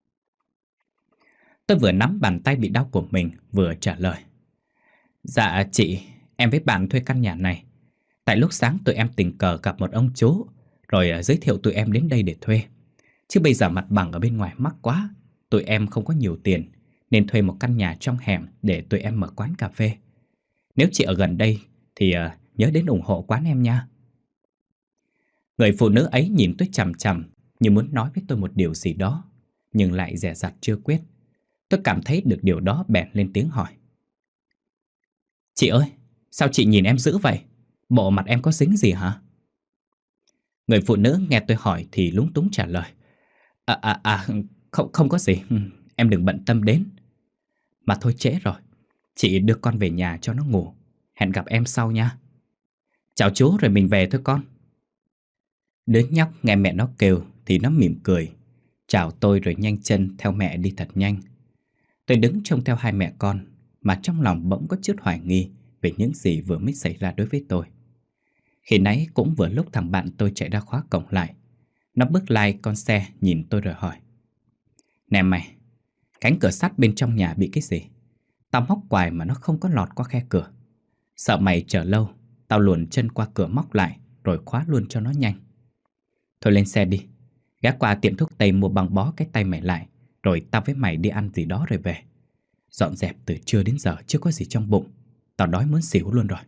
Tôi vừa nắm bàn tay bị đau của mình vừa trả lời: Dạ chị, em với bạn thuê căn nhà này. Tại lúc sáng tụi em tình cờ gặp một ông chú, rồi giới thiệu tụi em đến đây để thuê. Chứ bây giờ mặt bằng ở bên ngoài mắc quá, tụi em không có nhiều tiền, nên thuê một căn nhà trong hẻm để tụi em mở quán cà phê. Nếu chị ở gần đây thì nhớ đến ủng hộ quán em nha. Người phụ nữ ấy nhìn tôi chằm chằm như muốn nói với tôi một điều gì đó, nhưng lại dè dặt chưa quyết. Tôi cảm thấy được điều đó bèn lên tiếng hỏi: Chị ơi, sao chị nhìn em dữ vậy? Bộ mặt em có dính gì hả? Người phụ nữ nghe tôi hỏi thì lúng túng trả lời: không có gì, em đừng bận tâm đến. Mà thôi trễ rồi, chị đưa con về nhà cho nó ngủ. Hẹn gặp em sau nha. Chào chú rồi mình về thôi con. Đứa nhóc nghe mẹ nó kêu thì nó mỉm cười, chào tôi rồi nhanh chân theo mẹ đi thật nhanh. Tôi đứng trông theo hai mẹ con mà trong lòng bỗng có chút hoài nghi về những gì vừa mới xảy ra đối với tôi. Khi nãy cũng vừa lúc thằng bạn tôi chạy ra khóa cổng lại. Nó bước lai con xe nhìn tôi rồi hỏi: Nè mày, cánh cửa sắt bên trong nhà bị cái gì? Tao móc hoài mà nó không có lọt qua khe cửa. Sợ mày chờ lâu, tao luồn chân qua cửa móc lại rồi khóa luôn cho nó nhanh. Thôi lên xe đi, ghé qua tiệm thuốc tây mua băng bó cái tay mày lại, rồi tao với mày đi ăn gì đó rồi về. Dọn dẹp từ trưa đến giờ chưa có gì trong bụng, tao đói muốn xỉu luôn rồi.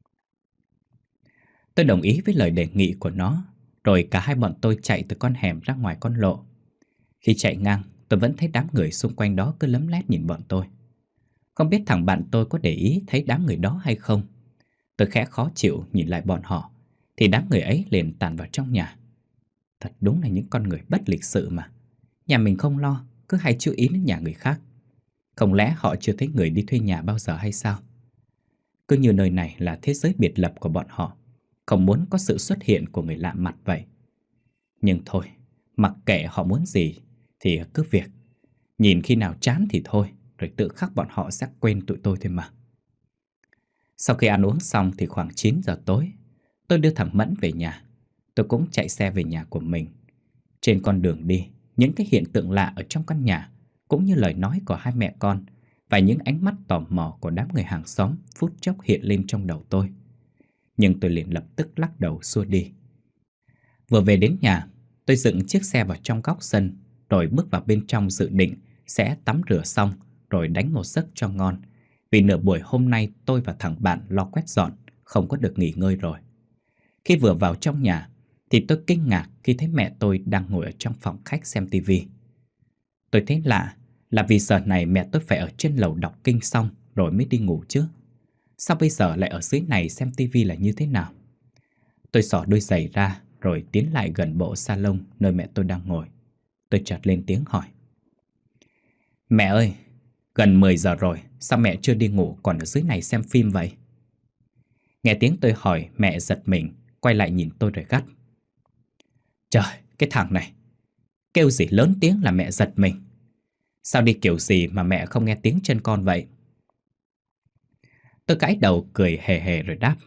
Tôi đồng ý với lời đề nghị của nó, rồi cả hai bọn tôi chạy từ con hẻm ra ngoài con lộ. Khi chạy ngang, tôi vẫn thấy đám người xung quanh đó cứ lấm lét nhìn bọn tôi. Không biết thằng bạn tôi có để ý thấy đám người đó hay không. Tôi khẽ khó chịu nhìn lại bọn họ, thì đám người ấy liền tản vào trong nhà. Thật đúng là những con người bất lịch sự mà. Nhà mình không lo, cứ hay chú ý đến nhà người khác. Không lẽ họ chưa thấy người đi thuê nhà bao giờ hay sao? Cứ như nơi này là thế giới biệt lập của bọn họ, không muốn có sự xuất hiện của người lạ mặt vậy. Nhưng thôi, mặc kệ họ muốn gì thì cứ việc. Nhìn khi nào chán thì thôi, rồi tự khắc bọn họ sẽ quên tụi tôi thôi mà. Sau khi ăn uống xong thì khoảng 9 giờ tối, tôi đưa thằng Mẫn về nhà. Tôi cũng chạy xe về nhà của mình. Trên con đường đi, những cái hiện tượng lạ ở trong căn nhà, cũng như lời nói của hai mẹ con và những ánh mắt tò mò của đám người hàng xóm phút chốc hiện lên trong đầu tôi. Nhưng tôi liền lập tức lắc đầu xua đi. Vừa về đến nhà, tôi dựng chiếc xe vào trong góc sân, rồi bước vào bên trong dự định sẽ tắm rửa xong rồi đánh một giấc cho ngon. Vì nửa buổi hôm nay tôi và thằng bạn lo quét dọn, không có được nghỉ ngơi rồi. Khi vừa vào trong nhà thì tôi kinh ngạc khi thấy mẹ tôi đang ngồi ở trong phòng khách xem tivi. Tôi thấy lạ là vì giờ này mẹ tôi phải ở trên lầu đọc kinh xong rồi mới đi ngủ chứ. Sao bây giờ lại ở dưới này xem tivi là như thế nào? Tôi xỏ đôi giày ra rồi tiến lại gần bộ salon nơi mẹ tôi đang ngồi. Tôi chợt lên tiếng hỏi. Mẹ ơi, gần 10 giờ rồi, sao mẹ chưa đi ngủ còn ở dưới này xem phim vậy? Nghe tiếng tôi hỏi, mẹ giật mình, quay lại nhìn tôi rồi gắt. Trời, cái thằng này, kêu gì lớn tiếng là mẹ giật mình. Sao đi kiểu gì mà mẹ không nghe tiếng chân con vậy? Tôi gãi đầu cười hề hề rồi đáp.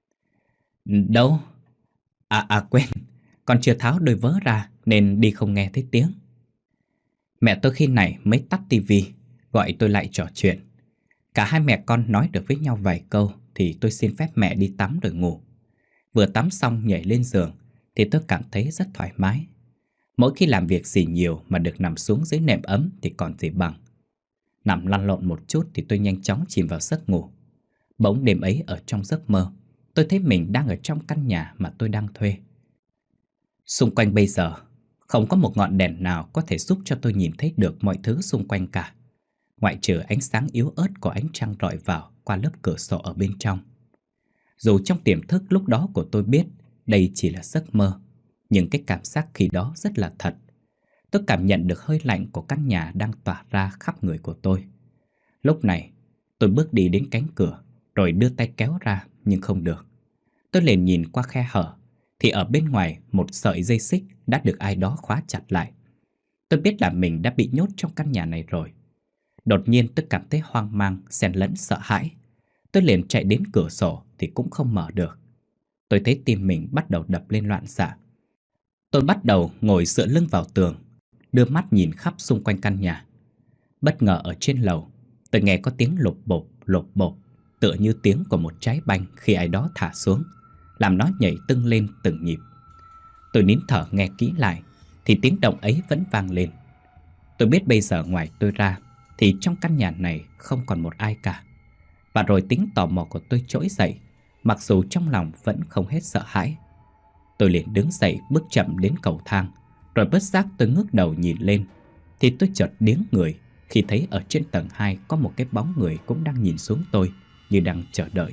Đâu? Quên, con chưa tháo đôi vớ ra nên đi không nghe thấy tiếng. Mẹ tôi khi này mới tắt tivi, gọi tôi lại trò chuyện. Cả hai mẹ con nói được với nhau vài câu thì tôi xin phép mẹ đi tắm rồi ngủ. Vừa tắm xong nhảy lên giường thì tôi cảm thấy rất thoải mái. Mỗi khi làm việc gì nhiều mà được nằm xuống dưới nệm ấm thì còn gì bằng. Nằm lăn lộn một chút thì tôi nhanh chóng chìm vào giấc ngủ. Bỗng đêm ấy ở trong giấc mơ, tôi thấy mình đang ở trong căn nhà mà tôi đang thuê. Xung quanh bây giờ, không có một ngọn đèn nào có thể giúp cho tôi nhìn thấy được mọi thứ xung quanh cả, ngoại trừ ánh sáng yếu ớt của ánh trăng rọi vào qua lớp cửa sổ ở bên trong. Dù trong tiềm thức lúc đó của tôi biết đây chỉ là giấc mơ, nhưng cái cảm giác khi đó rất là thật. Tôi cảm nhận được hơi lạnh của căn nhà đang tỏa ra khắp người của tôi. Lúc này, tôi bước đi đến cánh cửa, rồi đưa tay kéo ra nhưng không được. Tôi liền nhìn qua khe hở, thì ở bên ngoài một sợi dây xích đã được ai đó khóa chặt lại. Tôi biết là mình đã bị nhốt trong căn nhà này rồi. Đột nhiên tôi cảm thấy hoang mang, xen lẫn sợ hãi. Tôi liền chạy đến cửa sổ thì cũng không mở được. Tôi thấy tim mình bắt đầu đập lên loạn xạ. Tôi bắt đầu ngồi dựa lưng vào tường, đưa mắt nhìn khắp xung quanh căn nhà. Bất ngờ ở trên lầu, tôi nghe có tiếng lột bột, tựa như tiếng của một trái banh khi ai đó thả xuống, làm nó nhảy tưng lên từng nhịp. Tôi nín thở nghe kỹ lại, thì tiếng động ấy vẫn vang lên. Tôi biết bây giờ ngoài tôi ra, thì trong căn nhà này không còn một ai cả. Và rồi tính tò mò của tôi trỗi dậy, mặc dù trong lòng vẫn không hết sợ hãi. Tôi liền đứng dậy bước chậm đến cầu thang, rồi bất giác tôi ngước đầu nhìn lên, thì tôi chợt điếng người khi thấy ở trên tầng 2 có một cái bóng người cũng đang nhìn xuống tôi như đang chờ đợi.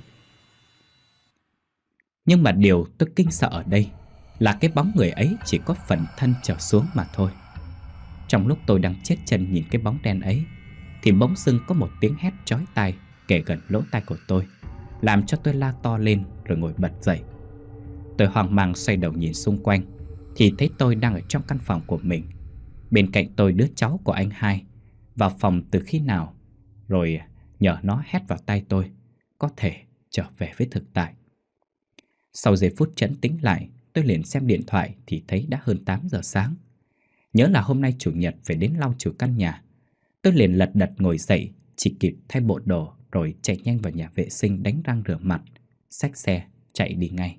Nhưng mà điều tôi kinh sợ ở đây là cái bóng người ấy chỉ có phần thân trở xuống mà thôi. Trong lúc tôi đang chết chân nhìn cái bóng đen ấy, thì bỗng dưng có một tiếng hét chói tai kề gần lỗ tai của tôi, làm cho tôi la to lên rồi ngồi bật dậy. Tôi hoang mang xoay đầu nhìn xung quanh, thì thấy tôi đang ở trong căn phòng của mình. Bên cạnh tôi đứa cháu của anh hai vào phòng từ khi nào, rồi nhờ nó hét vào tai tôi có thể trở về với thực tại. Sau giây phút trấn tĩnh lại, tôi liền xem điện thoại thì thấy đã hơn 8 giờ sáng. Nhớ là hôm nay chủ nhật phải đến lau chùi căn nhà. Tôi liền lật đật ngồi dậy, chỉ kịp thay bộ đồ rồi chạy nhanh vào nhà vệ sinh đánh răng rửa mặt, xách xe chạy đi ngay.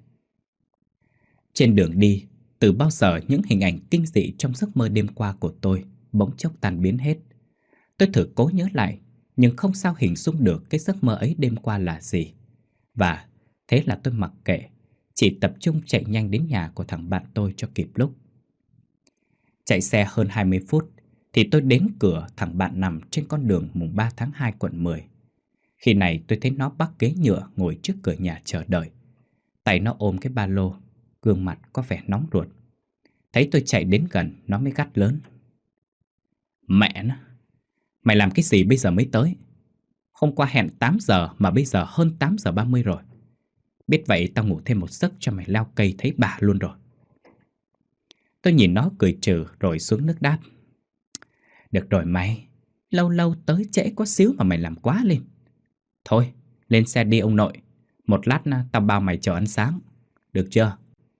Trên đường đi, từ bao giờ những hình ảnh kinh dị trong giấc mơ đêm qua của tôi bỗng chốc tan biến hết. Tôi thử cố nhớ lại, nhưng không sao hình dung được cái giấc mơ ấy đêm qua là gì. Và thế là tôi mặc kệ, chỉ tập trung chạy nhanh đến nhà của thằng bạn tôi cho kịp lúc. Chạy xe hơn 20 phút thì tôi đến cửa thằng bạn nằm trên con đường mùng 3 tháng 2 quận 10. Khi này tôi thấy nó bắc ghế nhựa ngồi trước cửa nhà chờ đợi. Tay nó ôm cái ba lô, gương mặt có vẻ nóng ruột. Thấy tôi chạy đến gần, nó mới gắt lớn: Mẹ nó, mày làm cái gì bây giờ mới tới? Hôm qua hẹn 8 giờ mà bây giờ hơn 8 giờ 30 rồi. Biết vậy tao ngủ thêm một giấc cho mày leo cây thấy bà luôn rồi. Tôi nhìn nó cười trừ rồi xuống nước đáp: Được rồi mày, lâu lâu tới trễ có xíu mà mày làm quá lên. Thôi, lên xe đi ông nội. Một lát tao bao mày chờ ăn sáng. Được chưa?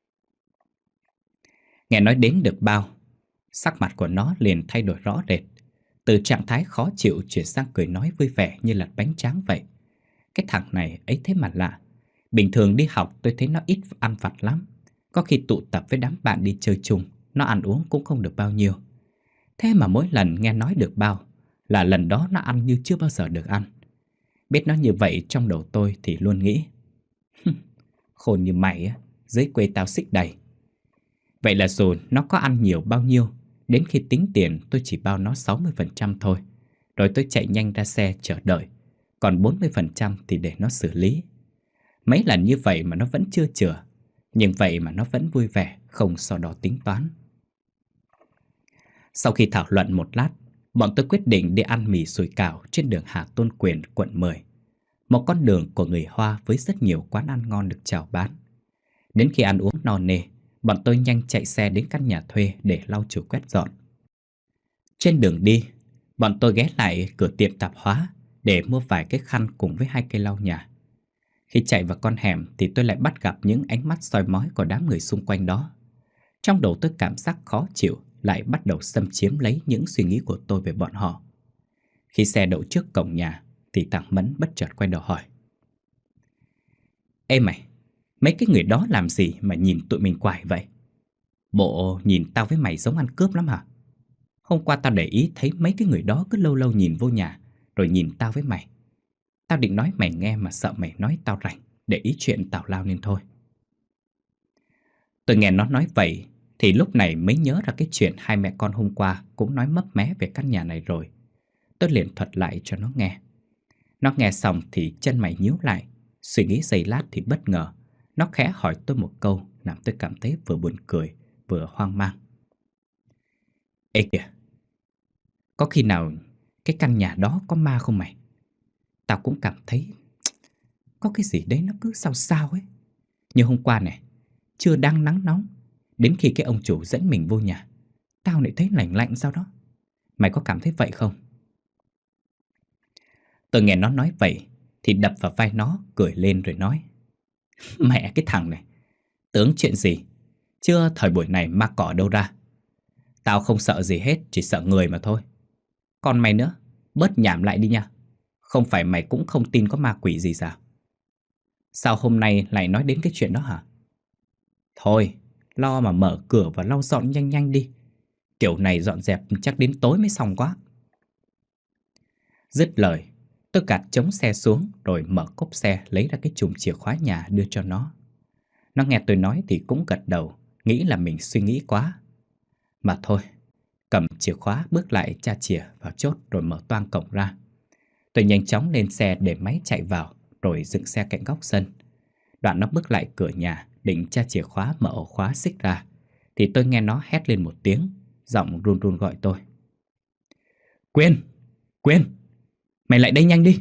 Nghe nói đến được bao, sắc mặt của nó liền thay đổi rõ rệt. Từ trạng thái khó chịu chuyển sang cười nói vui vẻ như lật bánh tráng vậy. Cái thằng này ấy thế mà lạ. Bình thường đi học tôi thấy nó ít ăn vặt lắm. Có khi tụ tập với đám bạn đi chơi chung, nó ăn uống cũng không được bao nhiêu. Thế mà mỗi lần nghe nói được bao là lần đó nó ăn như chưa bao giờ được ăn. Biết nó như vậy trong đầu tôi thì luôn nghĩ: Khôn như mày á, dưới quê tao xích đầy. Vậy là dù nó có ăn nhiều bao nhiêu, đến khi tính tiền tôi chỉ bao nó 60% thôi. Rồi tôi chạy nhanh ra xe chờ đợi. Còn 40% thì để nó xử lý. Mấy lần như vậy mà nó vẫn chưa chừa. Nhưng vậy mà nó vẫn vui vẻ, không so đo tính toán. Sau khi thảo luận một lát, bọn tôi quyết định đi ăn mì sủi cảo trên đường Hà Tôn Quyền, quận 10. Một con đường của người Hoa với rất nhiều quán ăn ngon được chào bán. Đến khi ăn uống no nê, bọn tôi nhanh chạy xe đến căn nhà thuê để lau chùi quét dọn. Trên đường đi, bọn tôi ghé lại cửa tiệm tạp hóa để mua vài cái khăn cùng với 2 cây lau nhà. Khi chạy vào con hẻm thì tôi lại bắt gặp những ánh mắt soi mói của đám người xung quanh đó. Trong đầu tôi cảm giác khó chịu lại bắt đầu xâm chiếm lấy những suy nghĩ của tôi về bọn họ. Khi xe đậu trước cổng nhà thì thằng Mẫn bất chợt quay đầu hỏi: Ê mày, mấy cái người đó làm gì mà nhìn tụi mình quải vậy? Bộ nhìn tao với mày giống ăn cướp lắm hả? Hôm qua tao để ý thấy mấy cái người đó cứ lâu lâu nhìn vô nhà rồi nhìn tao với mày. Tao định nói mày nghe mà sợ mày nói tao rảnh, để ý chuyện tào lao nên thôi. Tôi nghe nó nói vậy thì lúc này mới nhớ ra cái chuyện hai mẹ con hôm qua cũng nói mấp mé về căn nhà này rồi. Tôi liền thuật lại cho nó nghe. Nó nghe xong thì chân mày nhíu lại. Suy nghĩ giây lát thì bất ngờ nó khẽ hỏi tôi một câu làm tôi cảm thấy vừa buồn cười vừa hoang mang. Ê kìa, có khi nào cái căn nhà đó có ma không mày? Tao cũng cảm thấy có cái gì đấy nó cứ sao sao ấy. Như hôm qua này, chưa đang nắng nóng, đến khi cái ông chủ dẫn mình vô nhà, tao lại thấy lạnh lạnh sao đó. Mày có cảm thấy vậy không? Tôi nghe nó nói vậy thì đập vào vai nó, cười lên rồi nói: Mẹ cái thằng này, tưởng chuyện gì, chưa thời buổi này ma cỏ đâu ra. Tao không sợ gì hết, chỉ sợ người mà thôi. Còn mày nữa, bớt nhảm lại đi nha. Không phải mày cũng không tin có ma quỷ gì sao? Sao hôm nay lại nói đến cái chuyện đó hả? Thôi, lo mà mở cửa và lau dọn nhanh nhanh đi. Kiểu này dọn dẹp chắc đến tối mới xong quá. Dứt lời, tôi gạt trống xe xuống rồi mở cốp xe lấy ra cái chùm chìa khóa nhà đưa cho nó. Nó nghe tôi nói thì cũng gật đầu, nghĩ là mình suy nghĩ quá. Mà thôi, cầm chìa khóa bước lại tra chìa vào chốt rồi mở toang cổng ra. Tôi nhanh chóng lên xe để máy chạy vào rồi dựng xe cạnh góc sân. Đoạn nó bước lại cửa nhà định tra chìa khóa mở ổ khóa xích ra thì tôi nghe nó hét lên một tiếng, giọng run run gọi tôi: Quyên! Quyên! Mày lại đây nhanh đi!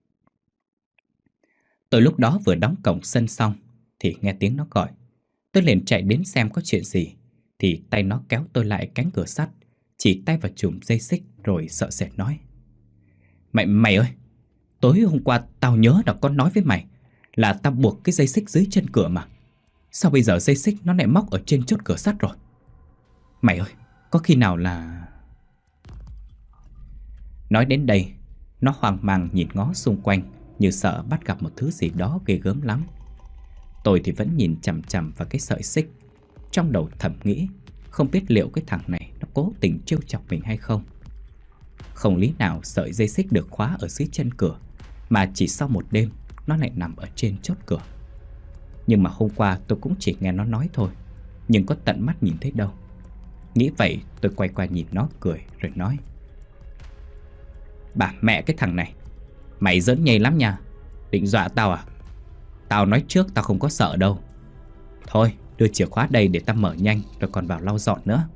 Tôi lúc đó vừa đóng cổng sân xong thì nghe tiếng nó gọi. Tôi liền chạy đến xem có chuyện gì thì tay nó kéo tôi lại cánh cửa sắt, chỉ tay vào chùm dây xích rồi sợ sệt nói: Mày ơi! Tối hôm qua tao nhớ là con nói với mày là tao buộc cái dây xích dưới chân cửa mà. Sao bây giờ dây xích nó lại móc ở trên chốt cửa sắt rồi? Mày ơi, có khi nào là... Nói đến đây, nó hoang mang nhìn ngó xung quanh như sợ bắt gặp một thứ gì đó ghê gớm lắm. Tôi thì vẫn nhìn chằm chằm vào cái sợi xích, trong đầu thầm nghĩ không biết liệu cái thằng này nó cố tình trêu chọc mình hay không. Không lý nào sợi dây xích được khóa ở dưới chân cửa mà chỉ sau một đêm nó lại nằm ở trên chốt cửa. Nhưng mà hôm qua tôi cũng chỉ nghe nó nói thôi, nhưng có tận mắt nhìn thấy đâu. Nghĩ vậy tôi quay qua nhìn nó cười rồi nói: Bà mẹ cái thằng này, mày giỡn nhây lắm nha. Định dọa tao à? Tao nói trước tao không có sợ đâu. Thôi đưa chìa khóa đây để ta mở nhanh rồi còn vào lau dọn nữa.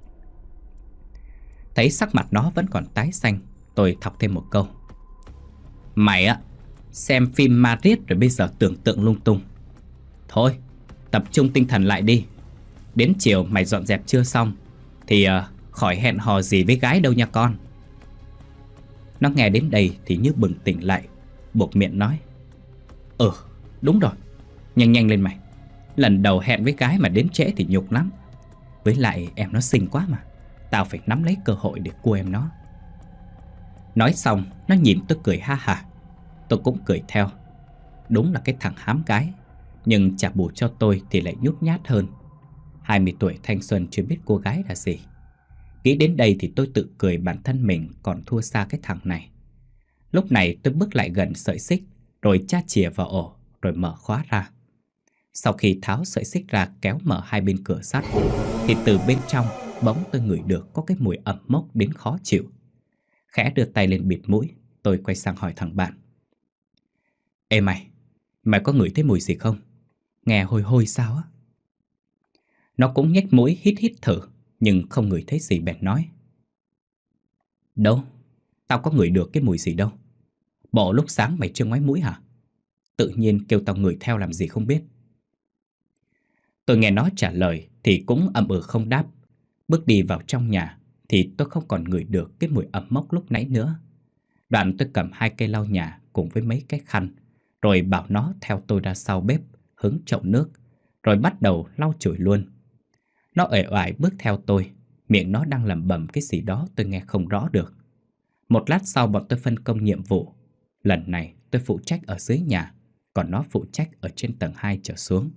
Thấy sắc mặt nó vẫn còn tái xanh, tôi thọc thêm một câu. Mày á, xem phim ma riết rồi bây giờ tưởng tượng lung tung. Thôi, tập trung tinh thần lại đi. Đến chiều mày dọn dẹp chưa xong thì khỏi hẹn hò gì với gái đâu nha con. Nó nghe đến đây thì như bừng tỉnh lại, buộc miệng nói. Đúng rồi, nhanh nhanh lên mày. Lần đầu hẹn với gái mà đến trễ thì nhục lắm. Với lại em nó xinh quá mà, tao phải nắm lấy cơ hội để cua em nó. Nói xong nó nhìn tôi cười ha hả. Tôi cũng cười theo. Đúng là cái thằng hám gái, nhưng trả bù cho tôi thì lại nhút nhát hơn. 20 tuổi thanh xuân chưa biết cô gái là gì. Nghĩ đến đây thì tôi tự cười bản thân mình còn thua xa cái thằng này. Lúc này tôi bước lại gần sợi xích, rồi tra chìa vào ổ, rồi mở khóa ra. Sau khi tháo sợi xích ra kéo mở hai bên cửa sắt, thì từ bên trong bỗng tôi ngửi được có cái mùi ẩm mốc đến khó chịu. Khẽ đưa tay lên bịt mũi, tôi quay sang hỏi thằng bạn. Ê mày có ngửi thấy mùi gì không? Nghe hôi hôi sao á? Nó cũng nhếch mũi hít hít thử, nhưng không ngửi thấy gì bèn nói. Đâu, tao có ngửi được cái mùi gì đâu. Bộ lúc sáng mày chưa ngoái mũi hả? Tự nhiên kêu tao ngửi theo làm gì không biết. Tôi nghe nó trả lời thì cũng ậm ừ không đáp. Bước đi vào trong nhà thì tôi không còn ngửi được cái mùi ẩm mốc lúc nãy nữa. Đoạn tôi cầm 2 cây lau nhà cùng với mấy cái khăn, rồi bảo nó theo tôi ra sau bếp hứng chậu nước, rồi bắt đầu lau chùi luôn. Nó uể oải bước theo tôi, miệng nó đang lẩm bẩm cái gì đó tôi nghe không rõ được. Một lát sau bọn tôi phân công nhiệm vụ. Lần này tôi phụ trách ở dưới nhà, còn nó phụ trách ở trên tầng 2 trở xuống.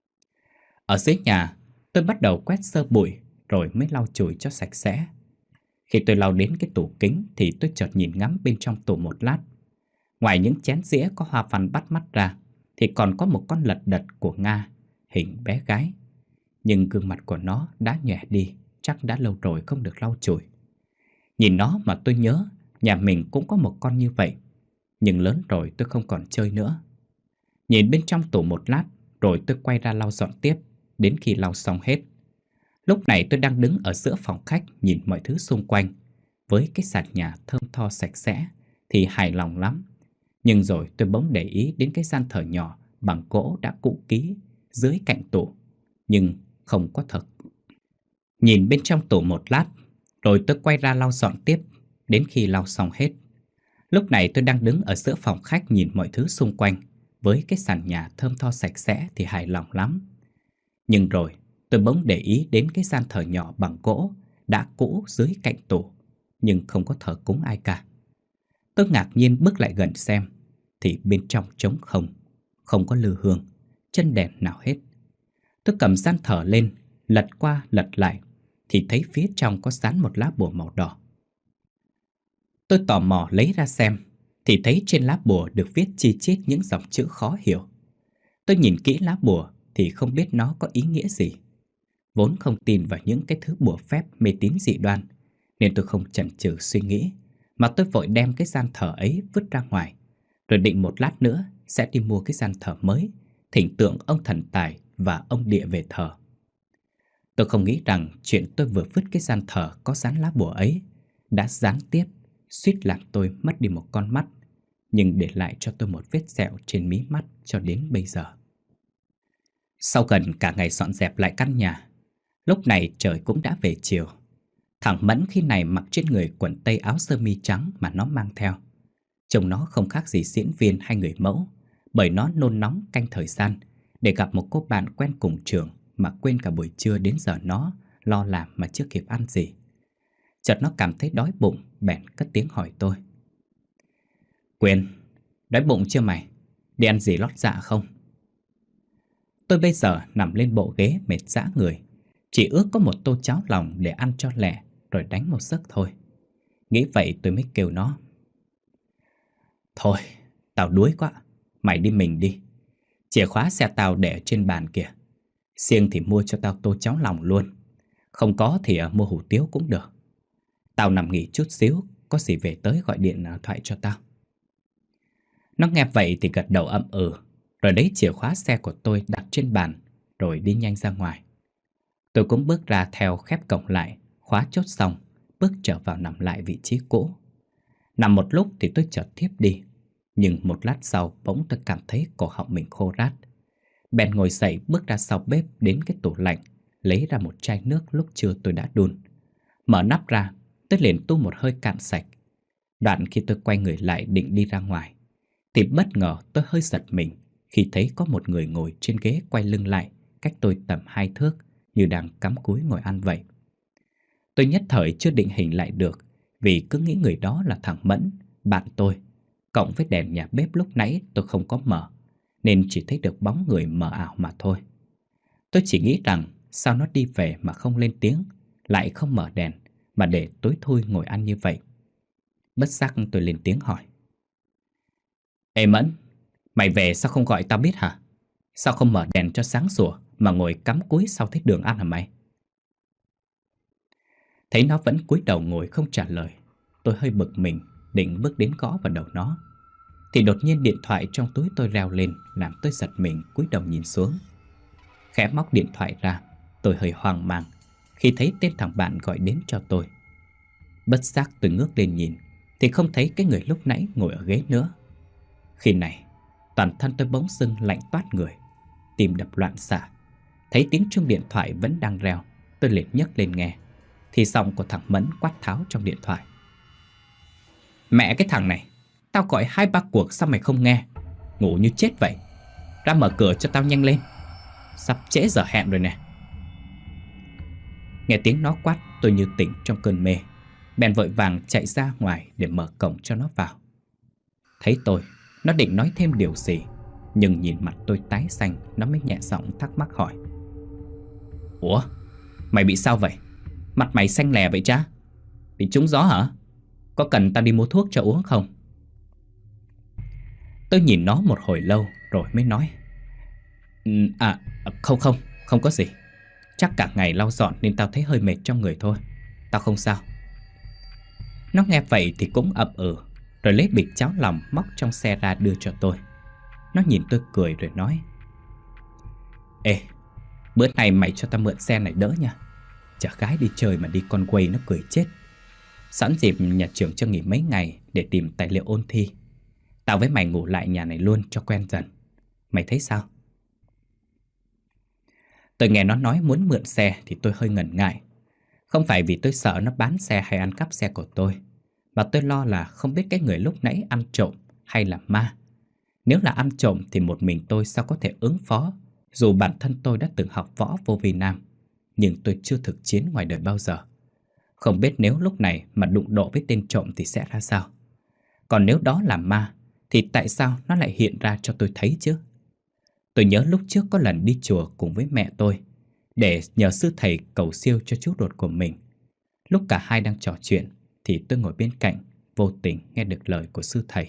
Ở dưới nhà, tôi bắt đầu quét sơ bụi rồi mới lau chùi cho sạch sẽ. Khi tôi lau đến cái tủ kính thì tôi chợt nhìn ngắm bên trong tủ một lát. Ngoài những chén dĩa có hoa văn bắt mắt ra thì còn có một con lật đật của Nga, hình bé gái. Nhưng gương mặt của nó đã nhòe đi, chắc đã lâu rồi không được lau chùi. Nhìn nó mà tôi nhớ nhà mình cũng có một con như vậy, nhưng lớn rồi tôi không còn chơi nữa. Nhìn bên trong tủ một lát rồi tôi quay ra lau dọn tiếp, đến khi lau xong hết. Lúc này tôi đang đứng ở giữa phòng khách nhìn mọi thứ xung quanh. Với cái sàn nhà thơm tho sạch sẽ thì hài lòng lắm. Nhưng rồi tôi bỗng để ý đến cái gian thờ nhỏ bằng gỗ đã cũ kỹ dưới cạnh tủ, nhưng không có thật. Nhìn bên trong tủ một lát rồi tôi quay ra lau dọn tiếp, đến khi lau xong hết. Lúc này tôi đang đứng ở giữa phòng khách nhìn mọi thứ xung quanh. Với cái sàn nhà thơm tho sạch sẽ thì hài lòng lắm. Nhưng rồi tôi bỗng để ý đến cái gian thờ nhỏ bằng gỗ đã cũ dưới cạnh tủ, nhưng không có thờ cúng ai cả. Tôi ngạc nhiên bước lại gần xem thì bên trong trống không, không có lư hương, chân đèn nào hết. Tôi cầm gian thờ lên, lật qua lật lại thì thấy phía trong có dán một lá bùa màu đỏ. Tôi tò mò lấy ra xem thì thấy trên lá bùa được viết chi chít những dòng chữ khó hiểu. Tôi nhìn kỹ lá bùa thì không biết nó có ý nghĩa gì. Vốn không tin vào những cái thứ bùa phép mê tín dị đoan, nên tôi không chần chừ suy nghĩ, mà tôi vội đem cái gian thờ ấy vứt ra ngoài, rồi định một lát nữa sẽ đi mua cái gian thờ mới, thỉnh tượng ông thần tài và ông địa về thờ. Tôi không nghĩ rằng chuyện tôi vừa vứt cái gian thờ có dán lá bùa ấy đã gián tiếp suýt làm tôi mất đi một con mắt, nhưng để lại cho tôi một vết sẹo trên mí mắt cho đến bây giờ. Sau gần cả ngày dọn dẹp lại căn nhà, lúc này trời cũng đã về chiều. Thằng Mẫn khi này mặc trên người quần tây áo sơ mi trắng mà nó mang theo. Trông nó không khác gì diễn viên hay người mẫu, bởi nó nôn nóng canh thời gian để gặp một cô bạn quen cùng trường mà quên cả buổi trưa đến giờ nó lo làm mà chưa kịp ăn gì. Chợt nó cảm thấy đói bụng, bèn cất tiếng hỏi tôi. Quyền, đói bụng chưa mày? Đi ăn gì lót dạ không? Tôi bây giờ nằm lên bộ ghế mệt rã người, chỉ ước có một tô cháo lòng để ăn cho lẹ rồi đánh một giấc thôi. Nghĩ vậy tôi mới kêu nó. Thôi, tao đuối quá, mày đi mình đi. Chìa khóa xe tao để ở trên bàn kìa. Siêng thì mua cho tao tô cháo lòng luôn. Không có thì mua hủ tiếu cũng được. Tao nằm nghỉ chút xíu, có gì về tới gọi điện thoại cho tao. Nó nghe vậy thì gật đầu ậm ừ, rồi lấy chìa khóa xe của tôi đặt trên bàn, rồi đi nhanh ra ngoài. Tôi cũng bước ra theo, khép cổng lại, khóa chốt xong, bước trở vào nằm lại vị trí cũ. Nằm một lúc thì tôi chợt thiếp đi, nhưng một lát sau bỗng tôi cảm thấy cổ họng mình khô rát. Bèn ngồi dậy bước ra sau bếp đến cái tủ lạnh, lấy ra một chai nước lúc trưa tôi đã đun. Mở nắp ra, tôi liền tu một hơi cạn sạch. Đoạn khi tôi quay người lại định đi ra ngoài, thì bất ngờ tôi hơi giật mình khi thấy có một người ngồi trên ghế quay lưng lại, cách tôi tầm 2 thước, như đang cắm cúi ngồi ăn vậy. Tôi nhất thời chưa định hình lại được, vì cứ nghĩ người đó là thằng Mẫn, bạn tôi. Cộng với đèn nhà bếp lúc nãy tôi không có mở, nên chỉ thấy được bóng người mờ ảo mà thôi. Tôi chỉ nghĩ rằng sao nó đi về mà không lên tiếng, lại không mở đèn, mà để tối thui ngồi ăn như vậy. Bất giác tôi lên tiếng hỏi: Ê Mẫn, mày về sao không gọi tao biết hả? Sao không mở đèn cho sáng sủa mà ngồi cắm cúi sau thế đường ăn hả mày? Thấy nó vẫn cúi đầu ngồi không trả lời, tôi hơi bực mình, định bước đến gõ vào đầu nó. Thì đột nhiên điện thoại trong túi tôi reo lên, làm tôi giật mình cúi đầu nhìn xuống. Khẽ móc điện thoại ra, tôi hơi hoang mang khi thấy tên thằng bạn gọi đến cho tôi. Bất giác tôi ngước lên nhìn, thì không thấy cái người lúc nãy ngồi ở ghế nữa. Khi này, toàn thân tôi bỗng dưng lạnh toát người, tim đập loạn xạ. Thấy tiếng chuông điện thoại vẫn đang reo, tôi liền nhấc lên nghe, thì giọng của thằng Mẫn quát tháo trong điện thoại: Mẹ cái thằng này, tao gọi 2-3 cuộc sao mày không nghe? Ngủ như chết vậy. Ra mở cửa cho tao nhanh lên, sắp trễ giờ hẹn rồi nè. Nghe tiếng nó quát, tôi như tỉnh trong cơn mê, bèn vội vàng chạy ra ngoài để mở cổng cho nó vào. Thấy tôi, nó định nói thêm điều gì, nhưng nhìn mặt tôi tái xanh, nó mới nhẹ giọng thắc mắc hỏi: Ủa, mày bị sao vậy? Mặt mày xanh lè vậy cha? Bị trúng gió hả? Có cần tao đi mua thuốc cho uống không? Tôi nhìn nó một hồi lâu rồi mới nói: Không không, không có gì. Chắc cả ngày lau dọn nên tao thấy hơi mệt trong người thôi. Tao không sao. Nó nghe vậy thì cũng ậm ừ, rồi lấy bịch cháo lòng móc trong xe ra đưa cho tôi. Nó nhìn tôi cười rồi nói: Ê, bữa nay mày cho tao mượn xe này đỡ nha. Chở gái đi chơi mà đi con quay nó cười chết. Sẵn dịp nhà trường cho nghỉ mấy ngày để tìm tài liệu ôn thi, tao với mày ngủ lại nhà này luôn cho quen dần. Mày thấy sao? Tôi nghe nó nói muốn mượn xe thì tôi hơi ngần ngại. Không phải vì tôi sợ nó bán xe hay ăn cắp xe của tôi, mà tôi lo là không biết cái người lúc nãy ăn trộm hay là ma. Nếu là ăn trộm thì một mình tôi sao có thể ứng phó, dù bản thân tôi đã từng học võ vô vi nam, nhưng tôi chưa thực chiến ngoài đời bao giờ. Không biết nếu lúc này mà đụng độ với tên trộm thì sẽ ra sao. Còn nếu đó là ma thì tại sao nó lại hiện ra cho tôi thấy chứ? Tôi nhớ lúc trước có lần đi chùa cùng với mẹ tôi để nhờ sư thầy cầu siêu cho chú ruột của mình. Lúc cả hai đang trò chuyện thì tôi ngồi bên cạnh, vô tình nghe được lời của sư thầy: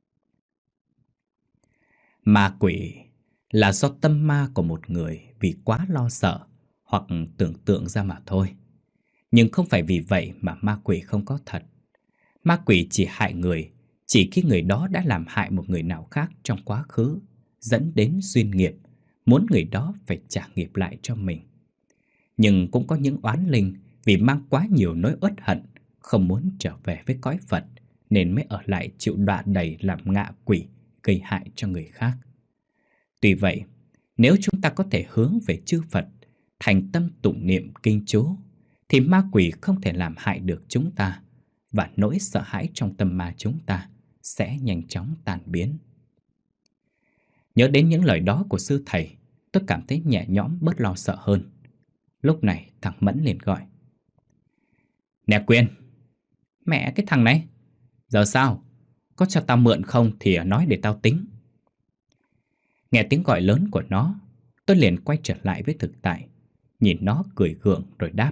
Ma quỷ là do tâm ma của một người vì quá lo sợ hoặc tưởng tượng ra mà thôi. Nhưng không phải vì vậy mà ma quỷ không có thật. Ma quỷ chỉ hại người chỉ khi người đó đã làm hại một người nào khác trong quá khứ, dẫn đến duyên nghiệp, muốn người đó phải trả nghiệp lại cho mình. Nhưng cũng có những oán linh vì mang quá nhiều nỗi uất hận, không muốn trở về với cõi Phật, nên mới ở lại chịu đọa đầy làm ngạ quỷ, gây hại cho người khác. Tuy vậy, nếu chúng ta có thể hướng về chư Phật, thành tâm tụng niệm kinh chú, thì ma quỷ không thể làm hại được chúng ta, và nỗi sợ hãi trong tâm ma chúng ta sẽ nhanh chóng tan biến. Nhớ đến những lời đó của sư thầy, tôi cảm thấy nhẹ nhõm bớt lo sợ hơn. Lúc này thằng Mẫn liền gọi: Nè Quyên. Mẹ cái thằng này, giờ sao? Có cho tao mượn không thì nói để tao tính. Nghe tiếng gọi lớn của nó, tôi liền quay trở lại với thực tại, nhìn nó cười gượng rồi đáp: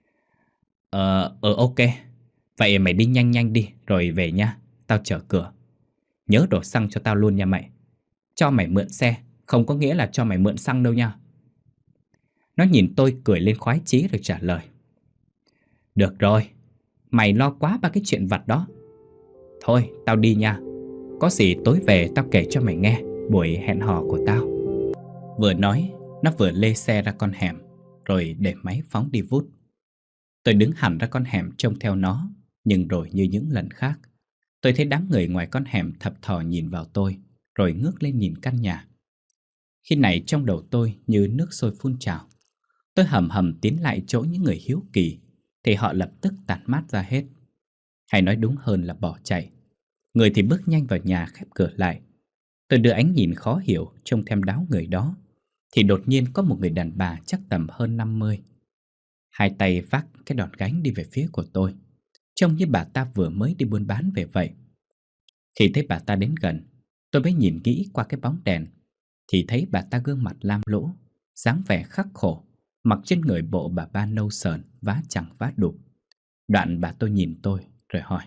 Ok. Vậy mày đi nhanh nhanh đi rồi về nha, tao chở cửa. Nhớ đổ xăng cho tao luôn nha mày. Cho mày mượn xe không có nghĩa là cho mày mượn xăng đâu nha. Nó nhìn tôi cười lên khoái chí rồi trả lời: Được rồi, mày lo quá ba cái chuyện vặt đó. Thôi tao đi nha, có gì tối về tao kể cho mày nghe buổi hẹn hò của tao. Vừa nói, Nó vừa lê xe ra con hẻm, rồi để máy phóng đi vút. Tôi đứng hẳn ra con hẻm trông theo nó, nhưng rồi như những lần khác, tôi thấy đám người ngoài con hẻm thập thò nhìn vào tôi, rồi ngước lên nhìn căn nhà. Khi này trong đầu tôi như nước sôi phun trào. Tôi hầm hầm tiến lại chỗ những người hiếu kỳ, thì họ lập tức tản mát ra hết. Hay nói đúng hơn là bỏ chạy. Người thì bước nhanh vào nhà khép cửa lại. Tôi đưa ánh nhìn khó hiểu trông theo đám người đó, thì đột nhiên có một người đàn bà chắc tầm hơn 50, hai tay vác cái đòn gánh đi về phía của tôi, trông như bà ta vừa mới đi buôn bán về vậy. Khi thấy bà ta đến gần, tôi mới nhìn kỹ qua cái bóng đèn, thì thấy bà ta gương mặt lam lũ, dáng vẻ khắc khổ, mặc trên người bộ bà ba nâu sờn, vá chẳng vá đục. Đoạn bà tôi nhìn tôi rồi hỏi: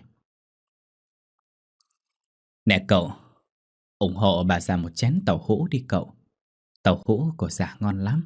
"Nè cậu, ủng hộ bà già một chén tàu hũ đi cậu. Tàu hũ của già ngon lắm."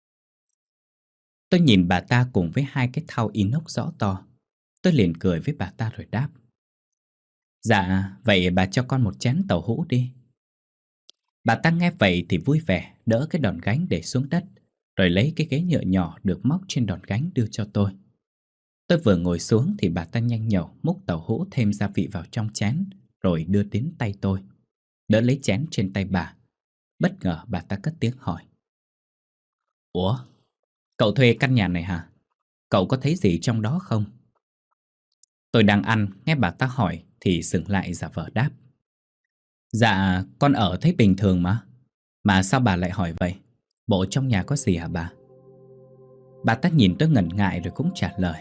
Tôi nhìn bà ta cùng với hai cái thau inox rõ to. Tôi liền cười với bà ta rồi đáp: "Dạ, vậy bà cho con một chén tàu hũ đi." Bà ta nghe vậy thì vui vẻ đỡ cái đòn gánh để xuống đất, rồi lấy cái ghế nhựa nhỏ được móc trên đòn gánh đưa cho tôi. Tôi vừa ngồi xuống thì bà ta nhanh nhẩu múc tàu hũ thêm gia vị vào trong chén, rồi đưa đến tay tôi, đỡ lấy chén trên tay bà. Bất ngờ bà ta cất tiếng hỏi: "Ủa, cậu thuê căn nhà này hả? Cậu có thấy gì trong đó không?" Tôi đang ăn, nghe bà ta hỏi thì dừng lại giả vờ đáp: "Dạ, con ở thấy bình thường mà. Mà sao bà lại hỏi vậy? Bộ trong nhà có gì hả bà?" Bà ta nhìn tôi ngần ngại rồi cũng trả lời: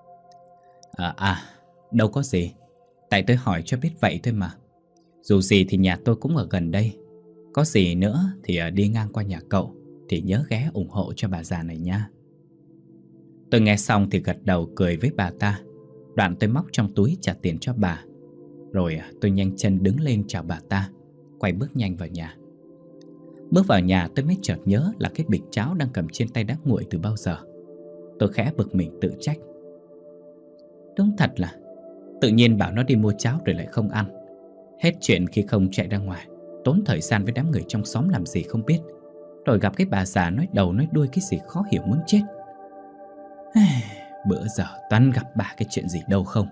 Đâu có gì. Tại tôi hỏi cho biết vậy thôi mà. Dù gì thì nhà tôi cũng ở gần đây. Có gì nữa thì đi ngang qua nhà cậu thì nhớ ghé ủng hộ cho bà già này nha." Tôi nghe xong thì gật đầu cười với bà ta. Đoạn tôi móc trong túi trả tiền cho bà. Rồi tôi nhanh chân đứng lên chào bà ta, quay bước nhanh vào nhà. Bước vào nhà tôi mới chợt nhớ là cái bịch cháo đang cầm trên tay đã nguội từ bao giờ. Tôi khẽ bực mình tự trách. Đúng thật là tự nhiên bảo nó đi mua cháo rồi lại không ăn. Hết chuyện khi không chạy ra ngoài, tốn thời gian với đám người trong xóm làm gì không biết, rồi gặp cái bà già nói đầu nói đuôi cái gì khó hiểu muốn chết. Bữa giờ toàn gặp bà cái chuyện gì đâu không.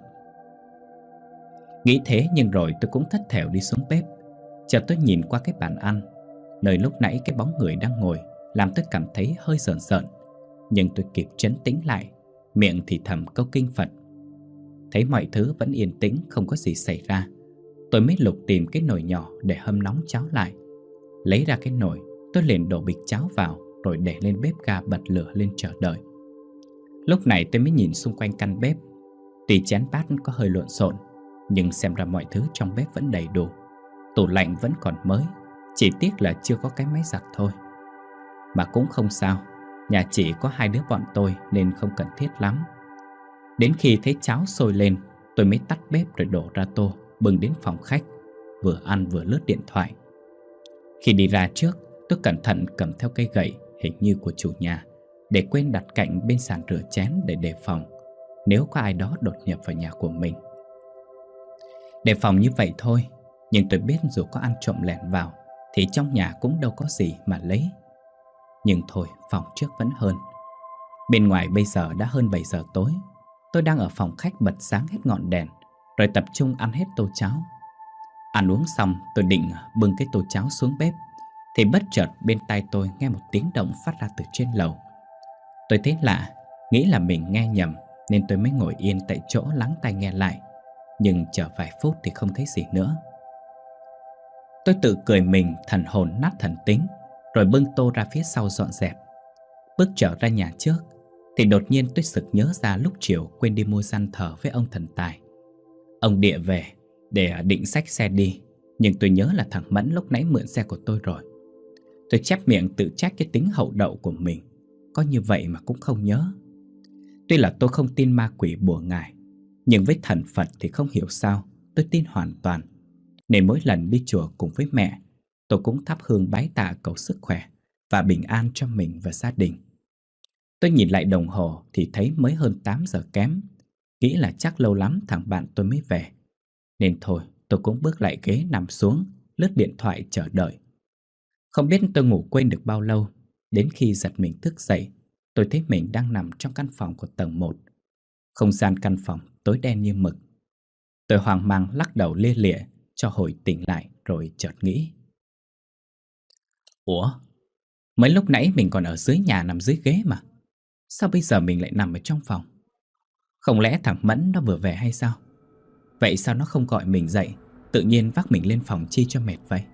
Nghĩ thế nhưng rồi tôi cũng thất thểu đi xuống bếp. Chợt tôi nhìn qua cái bàn ăn, nơi lúc nãy cái bóng người đang ngồi, làm tôi cảm thấy hơi rợn rợn. Nhưng tôi kịp trấn tĩnh lại, miệng thì thầm câu kinh Phật. Thấy mọi thứ vẫn yên tĩnh, không có gì xảy ra, tôi mới lục tìm cái nồi nhỏ để hâm nóng cháo lại. Lấy ra cái nồi, tôi liền đổ bịch cháo vào, rồi để lên bếp ga bật lửa lên chờ đợi. Lúc này tôi mới nhìn xung quanh căn bếp. Tuy chén bát có hơi lộn xộn, nhưng xem ra mọi thứ trong bếp vẫn đầy đủ. Tủ lạnh vẫn còn mới, chỉ tiếc là chưa có cái máy giặt thôi. Mà cũng không sao, nhà chỉ có hai đứa bọn tôi nên không cần thiết lắm. Đến khi thấy cháo sôi lên, tôi mới tắt bếp rồi đổ ra tô, bưng đến phòng khách, vừa ăn vừa lướt điện thoại. Khi đi ra trước, tôi cẩn thận cầm theo cây gậy hình như của chủ nhà, để quên đặt cạnh bên sàn rửa chén để đề phòng nếu có ai đó đột nhập vào nhà của mình. Đề phòng như vậy thôi, nhưng tôi biết dù có ăn trộm lẻn vào thì trong nhà cũng đâu có gì mà lấy. Nhưng thôi, phòng trước vẫn hơn. Bên ngoài bây giờ đã hơn 7 giờ tối. Tôi đang ở phòng khách bật sáng hết ngọn đèn, rồi tập trung ăn hết tô cháo. Ăn uống xong, tôi định bưng cái tô cháo xuống bếp, thì bất chợt bên tai tôi nghe một tiếng động phát ra từ trên lầu. Tôi thấy lạ, nghĩ là mình nghe nhầm, nên tôi mới ngồi yên tại chỗ lắng tai nghe lại. Nhưng chờ vài phút thì không thấy gì nữa. Tôi tự cười mình thần hồn nát thần tính, rồi bưng tô ra phía sau dọn dẹp. Bước trở ra nhà trước thì đột nhiên tôi sực nhớ ra lúc chiều quên đi mua gian thờ với ông thần tài. Ông Địa về để định xách xe đi, nhưng tôi nhớ là thằng Mẫn lúc nãy mượn xe của tôi rồi. Tôi chép miệng tự trách cái tính hậu đậu của mình, có như vậy mà cũng không nhớ. Tuy là tôi không tin ma quỷ bùa ngải, nhưng với thần Phật thì không hiểu sao tôi tin hoàn toàn. Nên mỗi lần đi chùa cùng với mẹ, tôi cũng thắp hương bái tạ cầu sức khỏe và bình an cho mình và gia đình. Tôi nhìn lại đồng hồ thì thấy mới hơn 8 giờ kém. Nghĩ là chắc lâu lắm thằng bạn tôi mới về, nên thôi tôi cũng bước lại ghế nằm xuống, lướt điện thoại chờ đợi. Không biết tôi ngủ quên được bao lâu, Đến khi giật mình thức dậy, tôi thấy mình đang nằm trong căn phòng của tầng 1. Không gian căn phòng tối đen như mực. Tôi hoang mang lắc đầu lia lịa cho hồi tỉnh lại rồi chợt nghĩ. Ủa, mấy lúc nãy mình còn ở dưới nhà nằm dưới ghế mà. Sao bây giờ mình lại nằm ở trong phòng? Không lẽ thằng Mẫn nó vừa về hay sao? Vậy sao nó không gọi mình dậy, tự nhiên vác mình lên phòng chi cho mệt vậy?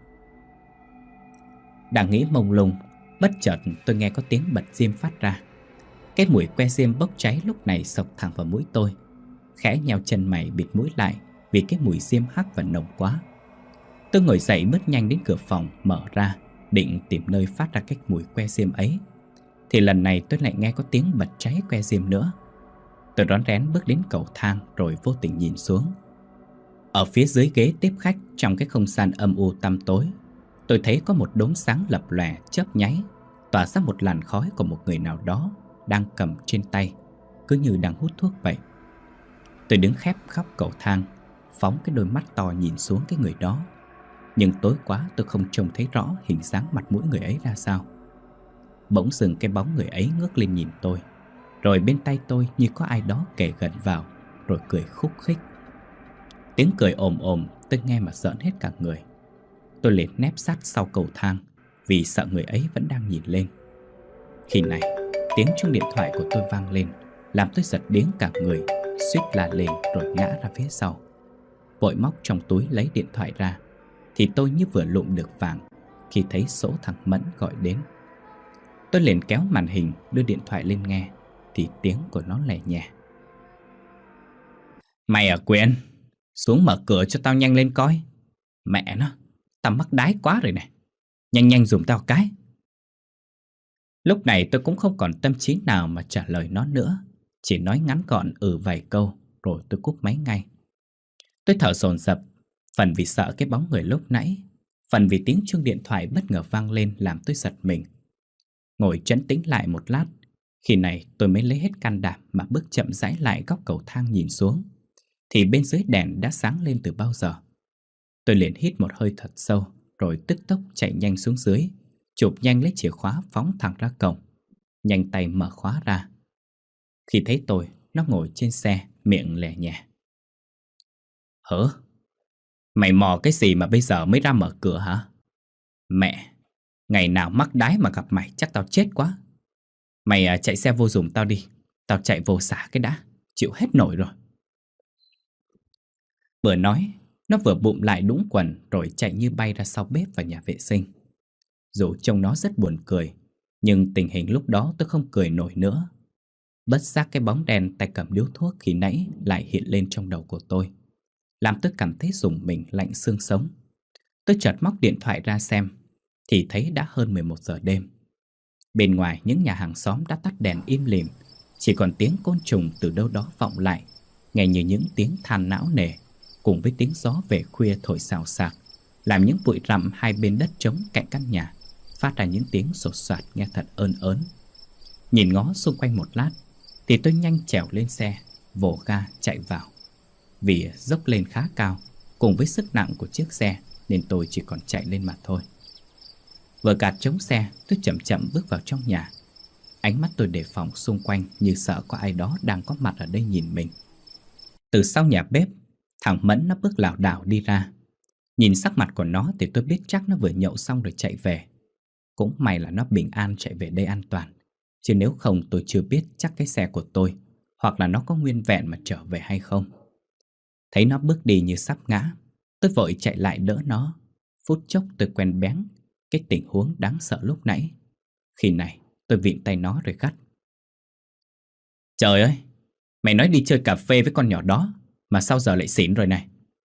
Đang nghĩ mông lung, bất chợt tôi nghe có tiếng bật diêm phát ra. Cái mùi que diêm bốc cháy lúc này xộc thẳng vào mũi tôi. Khẽ nheo chân mày bịt mũi lại vì cái mùi diêm hắc và nồng quá. Tôi ngồi dậy bước nhanh đến cửa phòng mở ra, định tìm nơi phát ra cái mùi que diêm ấy. Thì lần này tôi lại nghe có tiếng bật cháy que diêm nữa. Tôi rón rén bước đến cầu thang rồi vô tình nhìn xuống. Ở phía dưới ghế tiếp khách, trong cái không gian âm u tăm tối, tôi thấy có một đốm sáng lập lòe chớp nháy, tỏa ra một làn khói của một người nào đó đang cầm trên tay, cứ như đang hút thuốc vậy. Tôi đứng khép góc cầu thang, phóng cái đôi mắt to nhìn xuống cái người đó. Nhưng tối quá tôi không trông thấy rõ hình dáng mặt mũi người ấy ra sao. Bỗng dưng cái bóng người ấy ngước lên nhìn tôi, rồi bên tay tôi như có ai đó kề gần vào, rồi cười khúc khích. Tiếng cười ồm ồm tôi nghe mà rợn hết cả người. Tôi liền nép sát sau cầu thang vì sợ người ấy vẫn đang nhìn lên. Khi này tiếng chuông điện thoại của tôi vang lên, làm tôi giật điếng cả người, suýt la lên rồi ngã ra phía sau. Vội móc trong túi lấy điện thoại ra, thì tôi như vừa lụm được vàng khi thấy số thằng Mẫn gọi đến. Tôi liền kéo màn hình đưa điện thoại lên nghe, thì tiếng của nó lè nhẹ. Mày à Quyền, xuống mở cửa cho tao nhanh lên coi. Mẹ nó, tao mắc đái quá rồi này. Nhanh nhanh giùm tao cái. Lúc này tôi cũng không còn tâm trí nào mà trả lời nó nữa, chỉ nói ngắn gọn vài câu rồi tôi cúp máy ngay. Tôi thở dồn dập, phần vì sợ cái bóng người lúc nãy, phần vì tiếng chuông điện thoại bất ngờ vang lên làm tôi giật mình. Ngồi trấn tĩnh lại một lát, khi này tôi mới lấy hết can đảm mà bước chậm rãi lại góc cầu thang nhìn xuống. Thì bên dưới đèn đã sáng lên từ bao giờ. Tôi liền hít một hơi thật sâu, rồi tức tốc chạy nhanh xuống dưới, chụp nhanh lấy chìa khóa phóng thẳng ra cổng, nhanh tay mở khóa ra. Khi thấy tôi, nó ngồi trên xe, miệng lè nhè. Hả? Mày mò cái gì mà bây giờ mới ra mở cửa hả? Mẹ, ngày nào mắc đái mà gặp mày chắc tao chết quá. Mày chạy xe vô giùm tao đi, tao chạy vô xả cái đã, chịu hết nổi rồi. Vừa nói, nó vừa bụm lại đũng quần rồi chạy như bay ra sau bếp và nhà vệ sinh. Dù trông nó rất buồn cười, nhưng tình hình lúc đó tôi không cười nổi nữa. Bất giác cái bóng đen tay cầm điếu thuốc khi nãy lại hiện lên trong đầu của tôi, làm tôi cảm thấy rùng mình lạnh xương sống. Tôi chợt móc điện thoại ra xem, thì thấy đã hơn 11 giờ đêm. Bên ngoài những nhà hàng xóm đã tắt đèn im lìm, chỉ còn tiếng côn trùng từ đâu đó vọng lại, nghe như những tiếng than não nề, cùng với tiếng gió về khuya thổi xào xạc, làm những bụi rậm hai bên đất trống cạnh căn nhà phát ra những tiếng sột soạt nghe thật ớn ớn. Nhìn ngó xung quanh một lát, thì tôi nhanh trèo lên xe, vồ ga chạy vào. Vì dốc lên khá cao, cùng với sức nặng của chiếc xe, nên tôi chỉ còn chạy lên mà thôi. Vừa gạt trống xe, tôi chậm chậm bước vào trong nhà. Ánh mắt tôi đề phòng xung quanh như sợ có ai đó đang có mặt ở đây nhìn mình. Từ sau nhà bếp, thằng Mẫn nó bước lảo đảo đi ra. Nhìn sắc mặt của nó thì tôi biết chắc nó vừa nhậu xong rồi chạy về. Cũng may là nó bình an chạy về đây an toàn, chứ nếu không tôi chưa biết chắc cái xe của tôi hoặc là nó có nguyên vẹn mà trở về hay không. Thấy nó bước đi như sắp ngã, tôi vội chạy lại đỡ nó. Phút chốc tôi quen bén cái tình huống đáng sợ lúc nãy. Khi này tôi vịn tay nó rồi gắt. Trời ơi, mày nói đi chơi cà phê với con nhỏ đó mà sao giờ lại xỉn rồi này?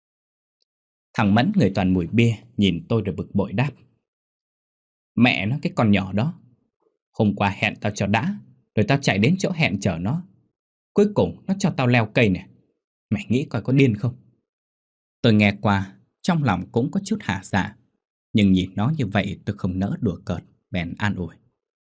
Thằng Mẫn người toàn mùi bia nhìn tôi rồi bực bội đáp. Mẹ nó, cái con nhỏ đó, hôm qua hẹn tao cho đã, rồi tao chạy đến chỗ hẹn chở nó, cuối cùng nó cho tao leo cây này. Mày nghĩ coi có điên không? Tôi nghe qua, trong lòng cũng có chút hả dạ, nhưng nhìn nó như vậy tôi không nỡ đùa cợt, bèn an ủi.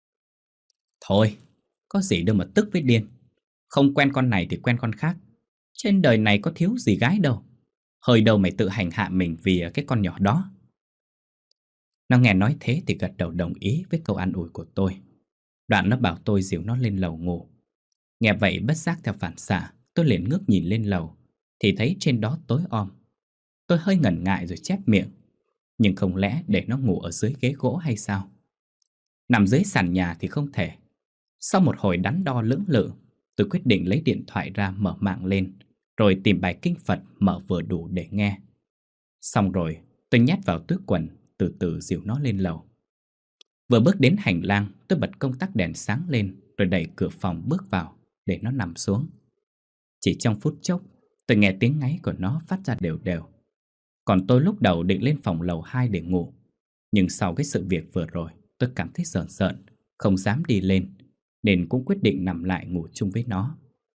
Thôi, có gì đâu mà tức với điên. Không quen con này thì quen con khác. Trên đời này có thiếu gì gái đâu. Hơi đâu mày tự hành hạ mình vì cái con nhỏ đó. Nó nghe nói thế thì gật đầu đồng ý với câu an ủi của tôi. Đoạn nó bảo tôi dìu nó lên lầu ngủ. Nghe vậy bất giác theo phản xạ, tôi liền ngước nhìn lên lầu, thì thấy trên đó tối om. Tôi hơi ngần ngại rồi chép miệng. Nhưng không lẽ để nó ngủ ở dưới ghế gỗ hay sao? Nằm dưới sàn nhà thì không thể. Sau một hồi đắn đo lưỡng lự, tôi quyết định lấy điện thoại ra mở mạng lên, rồi tìm bài kinh Phật mở vừa đủ để nghe. Xong rồi, tôi nhét vào túi quần, từ từ dìu nó lên lầu. Vừa bước đến hành lang, tôi bật công tắc đèn sáng lên, rồi đẩy cửa phòng bước vào, để nó nằm xuống. Chỉ trong phút chốc, tôi nghe tiếng ngáy của nó phát ra đều đều. Còn tôi lúc đầu định lên phòng lầu 2 để ngủ. Nhưng sau cái sự việc vừa rồi, tôi cảm thấy rợn rợn, không dám đi lên, nên cũng quyết định nằm lại ngủ chung với nó.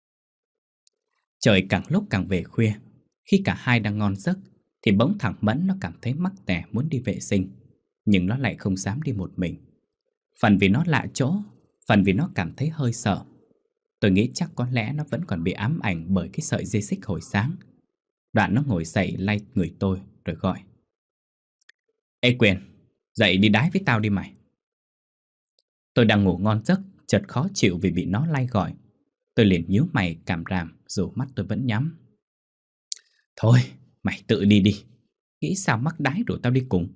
Trời càng lúc càng về khuya. Khi cả hai đang ngon giấc thì bỗng thằng Mẫn nó cảm thấy mắc tè muốn đi vệ sinh. Nhưng nó lại không dám đi một mình. Phần vì nó lạ chỗ, phần vì nó cảm thấy hơi sợ. Tôi nghĩ chắc có lẽ nó vẫn còn bị ám ảnh bởi cái sợi dây xích hồi sáng. Đoạn nó ngồi dậy lay người tôi rồi gọi: Ê Quyền, dậy đi đái với tao đi mày. Tôi đang ngủ ngon giấc, chợt khó chịu vì bị nó lay gọi. Tôi liền nhíu mày càm ràm, dù mắt tôi vẫn nhắm. Thôi, mày tự đi đi. Nghĩ sao mắc đái rủ tao đi cùng.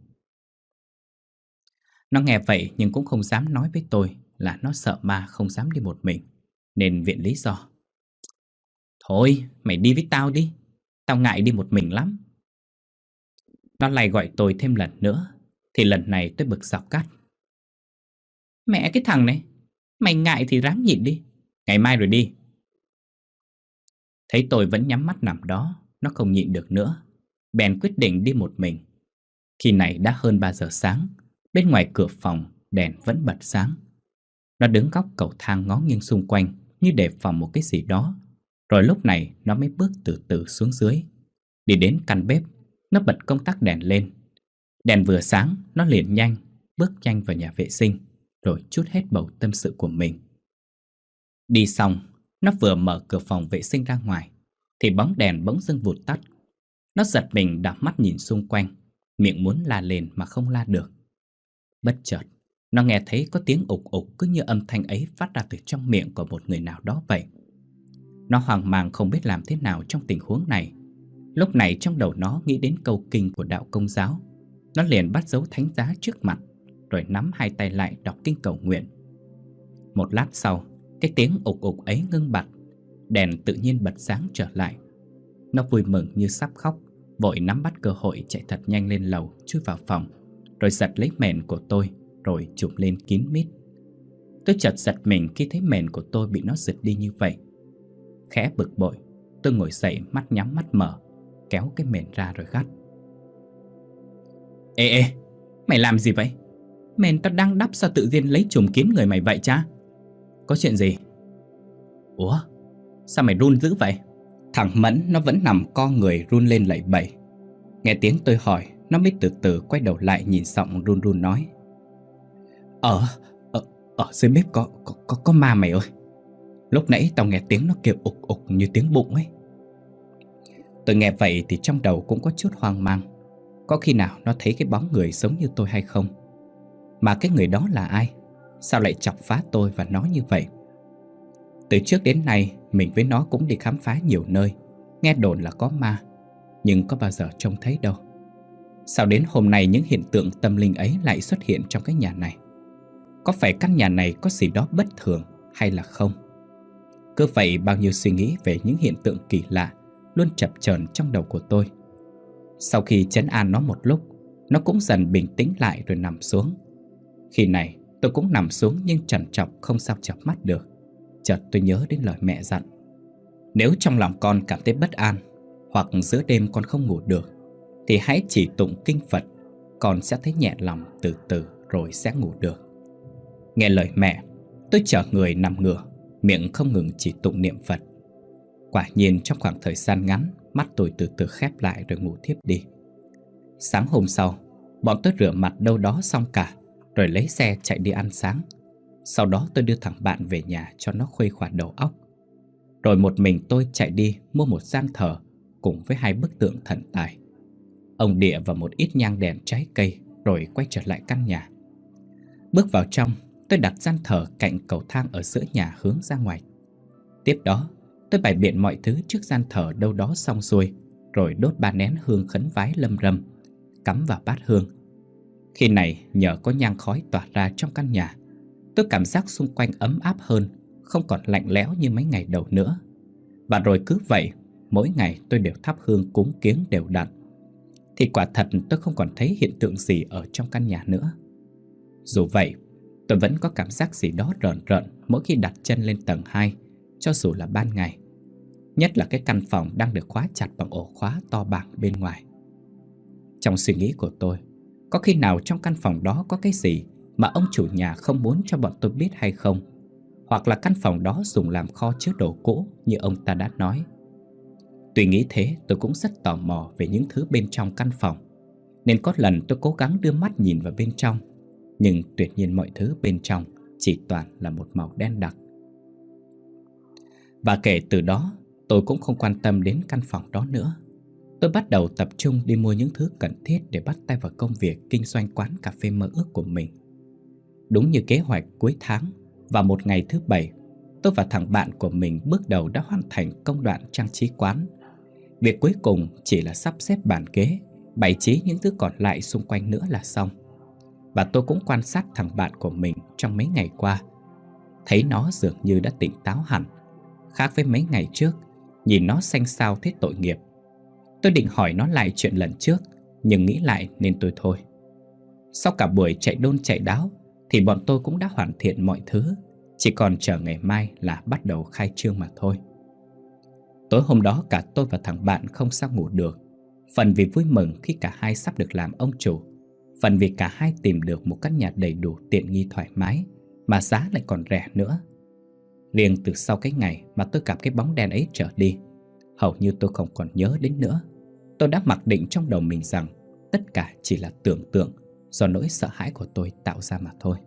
Nó nghe vậy nhưng cũng không dám nói với tôi là nó sợ ma không dám đi một mình, nên viện lý do. Thôi, mày đi với tao đi. Tao ngại đi một mình lắm. Nó lại gọi tôi thêm lần nữa, thì lần này tôi bực dọc gắt. Mẹ cái thằng này, mày ngại thì ráng nhịn đi, ngày mai rồi đi. Thấy tôi vẫn nhắm mắt nằm đó, nó không nhịn được nữa, bèn quyết định đi một mình. Khi này đã hơn 3 giờ sáng, bên ngoài cửa phòng đèn vẫn bật sáng. Nó đứng góc cầu thang ngó nghiêng xung quanh như đề phòng một cái gì đó. Rồi lúc này nó mới bước từ từ xuống dưới. Đi đến căn bếp, nó bật công tắc đèn lên. Đèn vừa sáng, nó liền bước nhanh vào nhà vệ sinh, rồi trút hết bầu tâm sự của mình. Đi xong, nó vừa mở cửa phòng vệ sinh ra ngoài, thì bóng đèn bỗng dưng vụt tắt. Nó giật mình đảo mắt nhìn xung quanh, miệng muốn la lên mà không la được. Bất chợt, nó nghe thấy có tiếng ục ục cứ như âm thanh ấy phát ra từ trong miệng của một người nào đó vậy. Nó hoang mang không biết làm thế nào trong tình huống này. Lúc này trong đầu nó nghĩ đến câu kinh của đạo Công giáo. Nó liền bắt dấu thánh giá trước mặt, rồi nắm hai tay lại đọc kinh cầu nguyện. Một lát sau, cái tiếng ục ục ấy ngưng bặt, đèn tự nhiên bật sáng trở lại. Nó vui mừng như sắp khóc, vội nắm bắt cơ hội chạy thật nhanh lên lầu, chui vào phòng, rồi giật lấy mền của tôi, rồi trùm lên kín mít. Tôi chợt giật mình khi thấy mền của tôi bị nó giật đi như vậy. Khẽ bực bội, tôi ngồi dậy mắt nhắm mắt mở, kéo cái mền ra rồi gắt. Ê, mày làm gì vậy? Mền tao đang đắp sao tự nhiên lấy trùm kín người mày vậy cha? Có chuyện gì? Ủa, sao mày run dữ vậy? Thằng Mẫn nó vẫn nằm co người run lên lẩy bẩy. Nghe tiếng tôi hỏi, nó mới từ từ quay đầu lại nhìn giọng run run nói. Ở dưới bếp có ma mày ơi. Lúc nãy tao nghe tiếng nó kêu ục ục như tiếng bụng ấy. Tôi nghe vậy thì trong đầu cũng có chút hoang mang. Có khi nào nó thấy cái bóng người giống như tôi hay không? Mà cái người đó là ai? Sao lại chọc phá tôi và nó như vậy? Từ trước đến nay mình với nó cũng đi khám phá nhiều nơi, nghe đồn là có ma, nhưng có bao giờ trông thấy đâu. Sao đến hôm nay những hiện tượng tâm linh ấy lại xuất hiện trong cái nhà này? Có phải căn nhà này có gì đó bất thường hay là không? Cứ vậy bao nhiêu suy nghĩ về những hiện tượng kỳ lạ luôn chập chờn trong đầu của tôi. Sau khi trấn an nó một lúc, nó cũng dần bình tĩnh lại rồi nằm xuống. Khi này tôi cũng nằm xuống nhưng trằn trọc không sao chợp mắt được. Chợt tôi nhớ đến lời mẹ dặn. Nếu trong lòng con cảm thấy bất an, hoặc giữa đêm con không ngủ được, thì hãy chỉ tụng kinh Phật, con sẽ thấy nhẹ lòng từ từ rồi sẽ ngủ được. Nghe lời mẹ, tôi trở người nằm ngửa, miệng không ngừng chỉ tụng niệm Phật. Quả nhiên trong khoảng thời gian ngắn, mắt tôi từ từ khép lại rồi ngủ thiếp đi. Sáng hôm sau, bọn tôi rửa mặt đâu đó xong cả, rồi lấy xe chạy đi ăn sáng. Sau đó tôi đưa thằng bạn về nhà cho nó khuây khỏa đầu óc. Rồi một mình tôi chạy đi mua một gian thờ cùng với 2 bức tượng thần tài, ông địa và một ít nhang đèn trái cây, rồi quay trở lại căn nhà. Bước vào trong, tôi đặt gian thờ cạnh cầu thang ở giữa nhà hướng ra ngoài. Tiếp đó, tôi bày biện mọi thứ trước gian thờ đâu đó xong xuôi, rồi đốt 3 nén hương khấn vái lâm râm, cắm vào bát hương. Khi này, nhờ có nhang khói tỏa ra trong căn nhà, tôi cảm giác xung quanh ấm áp hơn, không còn lạnh lẽo như mấy ngày đầu nữa. Và rồi cứ vậy, mỗi ngày tôi đều thắp hương cúng kiếng đều đặn. Thì quả thật tôi không còn thấy hiện tượng gì ở trong căn nhà nữa. Dù vậy, tôi vẫn có cảm giác gì đó rợn rợn mỗi khi đặt chân lên tầng 2, cho dù là ban ngày. Nhất là cái căn phòng đang được khóa chặt bằng ổ khóa to bảng bên ngoài. Trong suy nghĩ của tôi, có khi nào trong căn phòng đó có cái gì mà ông chủ nhà không muốn cho bọn tôi biết hay không? Hoặc là căn phòng đó dùng làm kho chứa đồ cũ như ông ta đã nói. Tuy nghĩ thế, tôi cũng rất tò mò về những thứ bên trong căn phòng, nên có lần tôi cố gắng đưa mắt nhìn vào bên trong, nhưng tuyệt nhiên mọi thứ bên trong chỉ toàn là một màu đen đặc. Và kể từ đó, tôi cũng không quan tâm đến căn phòng đó nữa. Tôi bắt đầu tập trung đi mua những thứ cần thiết để bắt tay vào công việc kinh doanh quán cà phê mơ ước của mình. Đúng như kế hoạch cuối tháng, vào một ngày thứ Bảy, tôi và thằng bạn của mình bước đầu đã hoàn thành công đoạn trang trí quán. Việc cuối cùng chỉ là sắp xếp bàn ghế, bày trí những thứ còn lại xung quanh nữa là xong. Và tôi cũng quan sát thằng bạn của mình trong mấy ngày qua, thấy nó dường như đã tỉnh táo hẳn. Khác với mấy ngày trước, nhìn nó xanh xao thế tội nghiệp. Tôi định hỏi nó lại chuyện lần trước, nhưng nghĩ lại nên tôi thôi. Sau cả buổi chạy đôn chạy đáo thì bọn tôi cũng đã hoàn thiện mọi thứ, chỉ còn chờ ngày mai là bắt đầu khai trương mà thôi. Tối hôm đó cả tôi và thằng bạn không sao ngủ được. Phần vì vui mừng khi cả hai sắp được làm ông chủ, phần vì cả hai tìm được một căn nhà đầy đủ tiện nghi thoải mái, mà giá lại còn rẻ nữa. Riêng từ sau cái ngày mà tôi gặp cái bóng đen ấy trở đi, hầu như tôi không còn nhớ đến nữa. Tôi đã mặc định trong đầu mình rằng tất cả chỉ là tưởng tượng do nỗi sợ hãi của tôi tạo ra mà thôi.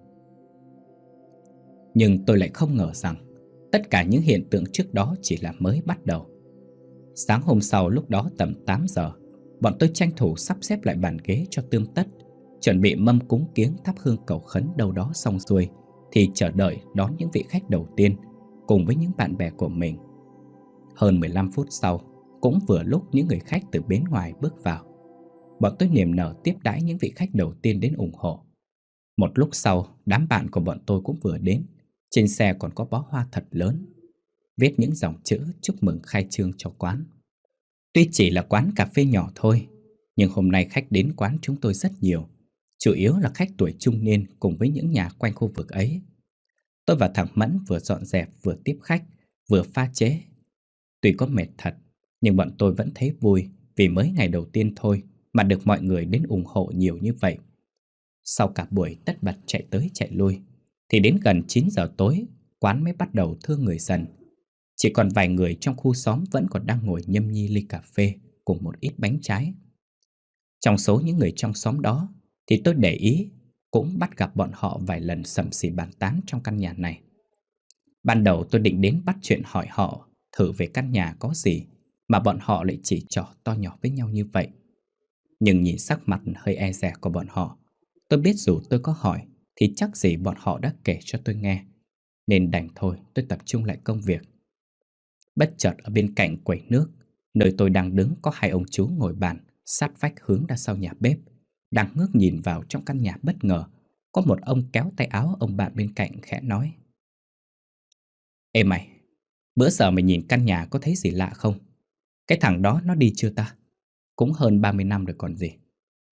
Nhưng tôi lại không ngờ rằng tất cả những hiện tượng trước đó chỉ là mới bắt đầu. Sáng hôm sau lúc đó tầm 8 giờ, bọn tôi tranh thủ sắp xếp lại bàn ghế cho tươm tất, chuẩn bị mâm cúng kiếng thắp hương cầu khấn đâu đó xong xuôi, thì chờ đợi đón những vị khách đầu tiên cùng với những bạn bè của mình. Hơn 15 phút sau, cũng vừa lúc những người khách từ bên ngoài bước vào, bọn tôi niềm nở tiếp đãi những vị khách đầu tiên đến ủng hộ. Một lúc sau, đám bạn của bọn tôi cũng vừa đến. Trên xe còn có bó hoa thật lớn, viết những dòng chữ chúc mừng khai trương cho quán. Tuy chỉ là quán cà phê nhỏ thôi, nhưng hôm nay khách đến quán chúng tôi rất nhiều, chủ yếu là khách tuổi trung niên cùng với những nhà quanh khu vực ấy. Tôi và thằng Mẫn vừa dọn dẹp vừa tiếp khách, vừa pha chế. Tuy có mệt thật, nhưng bọn tôi vẫn thấy vui vì mới ngày đầu tiên thôi mà được mọi người đến ủng hộ nhiều như vậy. Sau cả buổi tất bật chạy tới chạy lui, thì đến gần 9 giờ tối, quán mới bắt đầu thưa người dần. Chỉ còn vài người trong khu xóm vẫn còn đang ngồi nhâm nhi ly cà phê cùng một ít bánh trái. Trong số những người trong xóm đó thì tôi để ý cũng bắt gặp bọn họ vài lần xẩm xì bàn tán trong căn nhà này. Ban đầu tôi định đến bắt chuyện hỏi họ thử về căn nhà có gì mà bọn họ lại chỉ trỏ to nhỏ với nhau như vậy. Nhưng nhìn sắc mặt hơi e dè của bọn họ, tôi biết dù tôi có hỏi thì chắc gì bọn họ đã kể cho tôi nghe, nên đành thôi tôi tập trung lại công việc. Bất chợt ở bên cạnh quầy nước, nơi tôi đang đứng, có hai ông chú ngồi bàn sát vách hướng ra sau nhà bếp, đang ngước nhìn vào trong căn nhà. Bất ngờ có một ông kéo tay áo ông bạn bên cạnh khẽ nói: "Ê mày, bữa giờ mày nhìn căn nhà có thấy gì lạ không? Cái thằng đó nó đi chưa ta? Cũng hơn 30 năm rồi còn gì."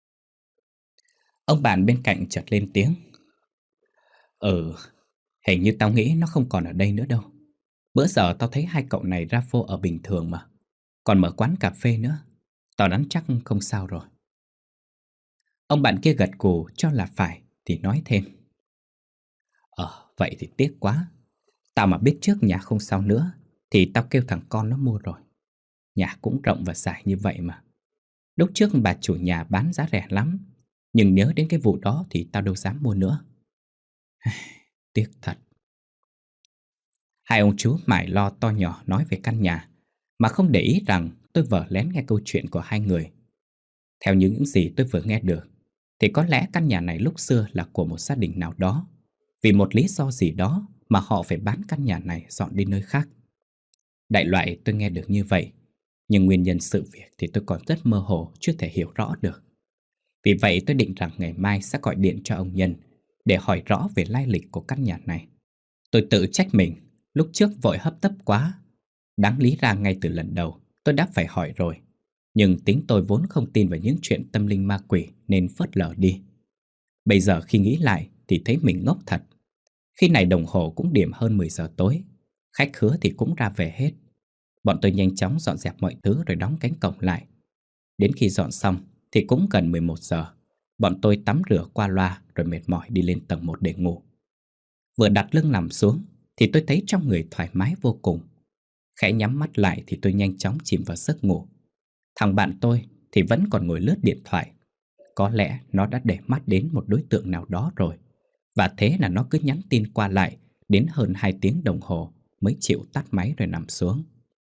Ông bạn bên cạnh chợt lên tiếng: Hình như tao nghĩ nó không còn ở đây nữa đâu. Bữa giờ tao thấy hai cậu này ra vô ở bình thường mà, còn mở quán cà phê nữa. Tao đoán chắc không sao rồi." Ông bạn kia gật gù cho là phải thì nói thêm: Vậy thì tiếc quá. Tao mà biết trước nhà không sao nữa thì tao kêu thằng con nó mua rồi. Nhà cũng rộng và dài như vậy mà. Lúc trước bà chủ nhà bán giá rẻ lắm, nhưng nhớ đến cái vụ đó thì tao đâu dám mua nữa. Tiếc thật. Hai ông chú mải lo to nhỏ nói về căn nhà, mà không để ý rằng tôi vờ lén nghe câu chuyện của hai người. Theo những gì tôi vừa nghe được, thì có lẽ căn nhà này lúc xưa là của một gia đình nào đó. Vì một lý do gì đó mà họ phải bán căn nhà này dọn đi nơi khác. Đại loại tôi nghe được như vậy, nhưng nguyên nhân sự việc thì tôi còn rất mơ hồ, chưa thể hiểu rõ được. Vì vậy tôi định rằng ngày mai sẽ gọi điện cho ông Nhân để hỏi rõ về lai lịch của căn nhà này. Tôi tự trách mình, lúc trước vội hấp tấp quá. Đáng lý ra ngay từ lần đầu tôi đã phải hỏi rồi. Nhưng tính tôi vốn không tin vào những chuyện tâm linh ma quỷ nên phớt lờ đi. Bây giờ khi nghĩ lại thì thấy mình ngốc thật. Khi này đồng hồ cũng điểm hơn 10 giờ tối. Khách khứa thì cũng ra về hết. Bọn tôi nhanh chóng dọn dẹp mọi thứ rồi đóng cánh cổng lại. Đến khi dọn xong thì cũng gần 11 giờ. Bọn tôi tắm rửa qua loa rồi mệt mỏi đi lên tầng 1 để ngủ. Vừa đặt lưng nằm xuống thì tôi thấy trong người thoải mái vô cùng. Khẽ nhắm mắt lại thì tôi nhanh chóng chìm vào giấc ngủ. Thằng bạn tôi thì vẫn còn ngồi lướt điện thoại. Có lẽ nó đã để mắt đến một đối tượng nào đó rồi. Và thế là nó cứ nhắn tin qua lại đến hơn 2 tiếng đồng hồ mới chịu tắt máy rồi nằm xuống.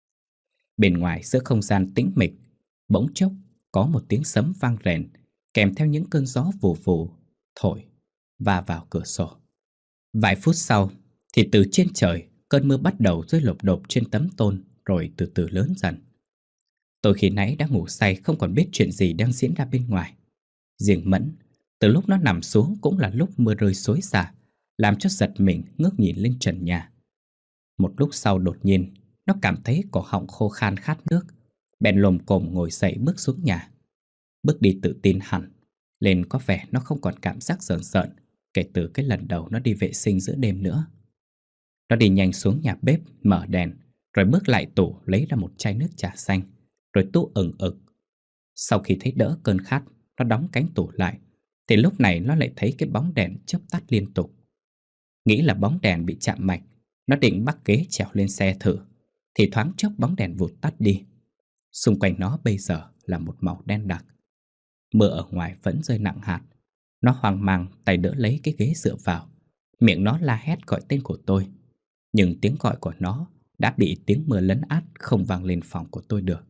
Bên ngoài giữa không gian tĩnh mịch, bỗng chốc có một tiếng sấm vang rền, kèm theo những cơn gió vù vù thổi và vào cửa sổ. Vài phút sau thì từ trên trời cơn mưa bắt đầu rơi lộp độp trên tấm tôn rồi từ từ lớn dần. Tôi khi nãy đã ngủ say không còn biết chuyện gì đang diễn ra bên ngoài. Riêng Mẫn, từ lúc nó nằm xuống cũng là lúc mưa rơi xối xả, làm cho giật mình ngước nhìn lên trần nhà. Một lúc sau đột nhiên, nó cảm thấy cổ họng khô khan khát nước, bèn lồm cồm ngồi dậy bước xuống nhà. Bước đi tự tin hẳn, lên có vẻ nó không còn cảm giác rợn rợn kể từ cái lần đầu nó đi vệ sinh giữa đêm nữa. Nó đi nhanh xuống nhà bếp, mở đèn, rồi bước lại tủ lấy ra một chai nước trà xanh, rồi tu ừng ực. Sau khi thấy đỡ cơn khát, nó đóng cánh tủ lại, thì lúc này nó lại thấy cái bóng đèn chớp tắt liên tục. Nghĩ là bóng đèn bị chạm mạch, nó định bắt ghế trèo lên xe thử, thì thoáng chốc bóng đèn vụt tắt đi. Xung quanh nó bây giờ là một màu đen đặc. Mưa ở ngoài vẫn rơi nặng hạt. Nó hoang mang tay đỡ lấy cái ghế dựa vào. Miệng nó la hét gọi tên của tôi. Nhưng tiếng gọi của nó đã bị tiếng mưa lấn át, không vang lên phòng của tôi được.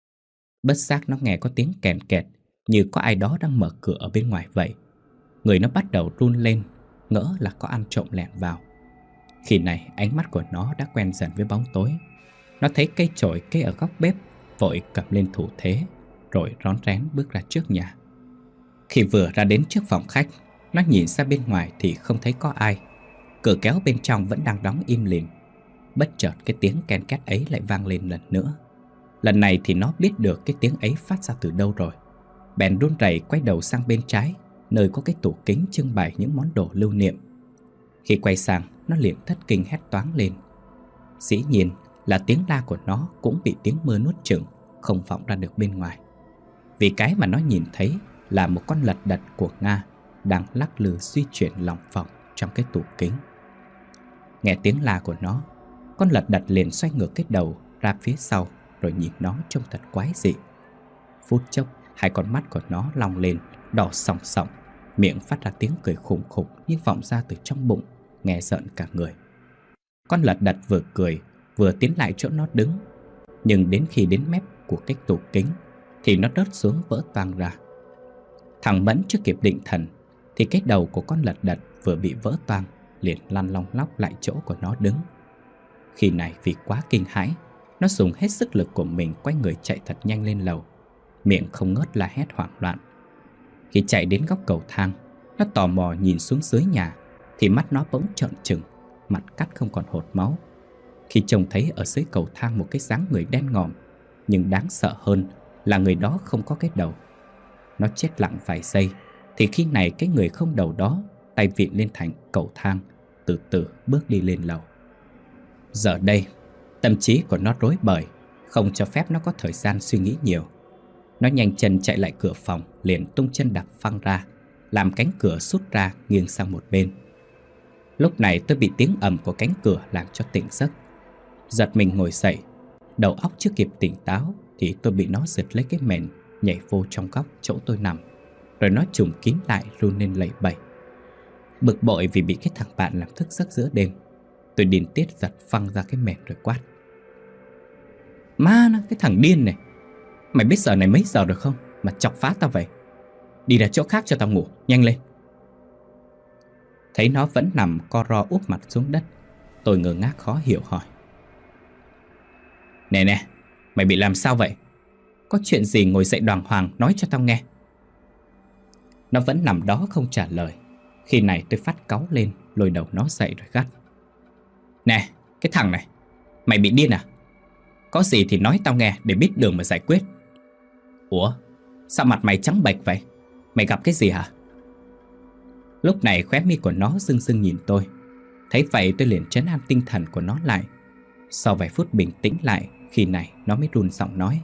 Bất giác nó nghe có tiếng kèn kẹt, như có ai đó đang mở cửa ở bên ngoài vậy. Người nó bắt đầu run lên, ngỡ là có ăn trộm lẻn vào. Khi này ánh mắt của nó đã quen dần với bóng tối. Nó thấy cây chổi kê ở góc bếp, vội cầm lên thủ thế, rồi rón rén bước ra trước nhà. Khi vừa ra đến trước phòng khách, nó nhìn ra bên ngoài thì không thấy có ai. Cửa kéo bên trong vẫn đang đóng im lìm. Bất chợt cái tiếng ken két ấy lại vang lên lần nữa. Lần này thì nó biết được cái tiếng ấy phát ra từ đâu rồi. Bèn run rẩy quay đầu sang bên trái, nơi có cái tủ kính trưng bày những món đồ lưu niệm. Khi quay sang, nó liền thất kinh hét toáng lên. Dĩ nhiên là tiếng la của nó cũng bị tiếng mưa nuốt chửng, không vọng ra được bên ngoài. Vì cái mà nó nhìn thấy là một con lật đật của Nga đang lắc lư di chuyển lòng vòng trong cái tủ kính. Nghe tiếng la của nó, con lật đật liền xoay ngược cái đầu ra phía sau, rồi nhìn nó trông thật quái dị. Phút chốc, hai con mắt của nó long lên, đỏ sòng sòng, miệng phát ra tiếng cười khủng khủng như vọng ra từ trong bụng, nghe rợn cả người. Con lật đật vừa cười vừa tiến lại chỗ nó đứng, nhưng đến khi đến mép của cái tủ kính thì nó rớt xuống vỡ toang ra. Thằng Mẫn chưa kịp định thần thì cái đầu của con lật đật vừa bị vỡ toang, liền lăn long lóc lại chỗ của nó đứng. Khi này vì quá kinh hãi, nó dùng hết sức lực của mình quay người chạy thật nhanh lên lầu, miệng không ngớt la hét hoảng loạn. Khi chạy đến góc cầu thang, nó tò mò nhìn xuống dưới nhà thì mắt nó bỗng trợn trừng, mặt cắt không còn hột máu. Khi trông thấy ở dưới cầu thang một cái dáng người đen ngòm, nhưng đáng sợ hơn là người đó không có cái đầu. Nó chết lặng vài giây thì khi này cái người không đầu đó tay vịn lên thành cầu thang, từ từ bước đi lên lầu. Giờ đây tâm trí của nó rối bời, không cho phép nó có thời gian suy nghĩ nhiều. Nó nhanh chân chạy lại cửa phòng, liền tung chân đạp phăng ra, làm cánh cửa sút ra nghiêng sang một bên. Lúc này tôi bị tiếng ầm của cánh cửa làm cho tỉnh giấc. Giật mình ngồi dậy, đầu óc chưa kịp tỉnh táo thì tôi bị nó giật lấy cái mền, nhảy vô trong góc chỗ tôi nằm, rồi nó trùm kín lại run lên lẩy bẩy. Bực bội vì bị cái thằng bạn làm thức giấc giữa đêm, tôi điên tiết giật phăng ra cái mền rồi quát: "Má nó, cái thằng điên này! Mày biết giờ này mấy giờ rồi không mà chọc phá tao vậy? Đi ra chỗ khác cho tao ngủ, nhanh lên!" Thấy nó vẫn nằm co ro úp mặt xuống đất, tôi ngơ ngác khó hiểu hỏi: Nè nè, mày bị làm sao vậy? Có chuyện gì ngồi dậy đàng hoàng nói cho tao nghe. Nó vẫn nằm đó không trả lời. Khi này tôi phát cáu lên, lôi đầu nó dậy rồi gắt: Nè, cái thằng này, mày bị điên à? Có gì thì nói tao nghe để biết đường mà giải quyết. Ủa, sao mặt mày trắng bệch vậy? Mày gặp cái gì hả? Lúc này khóe mi của nó rưng rưng nhìn tôi. Thấy vậy tôi liền trấn an tinh thần của nó lại. Sau vài phút bình tĩnh lại, khi này nó mới run giọng nói: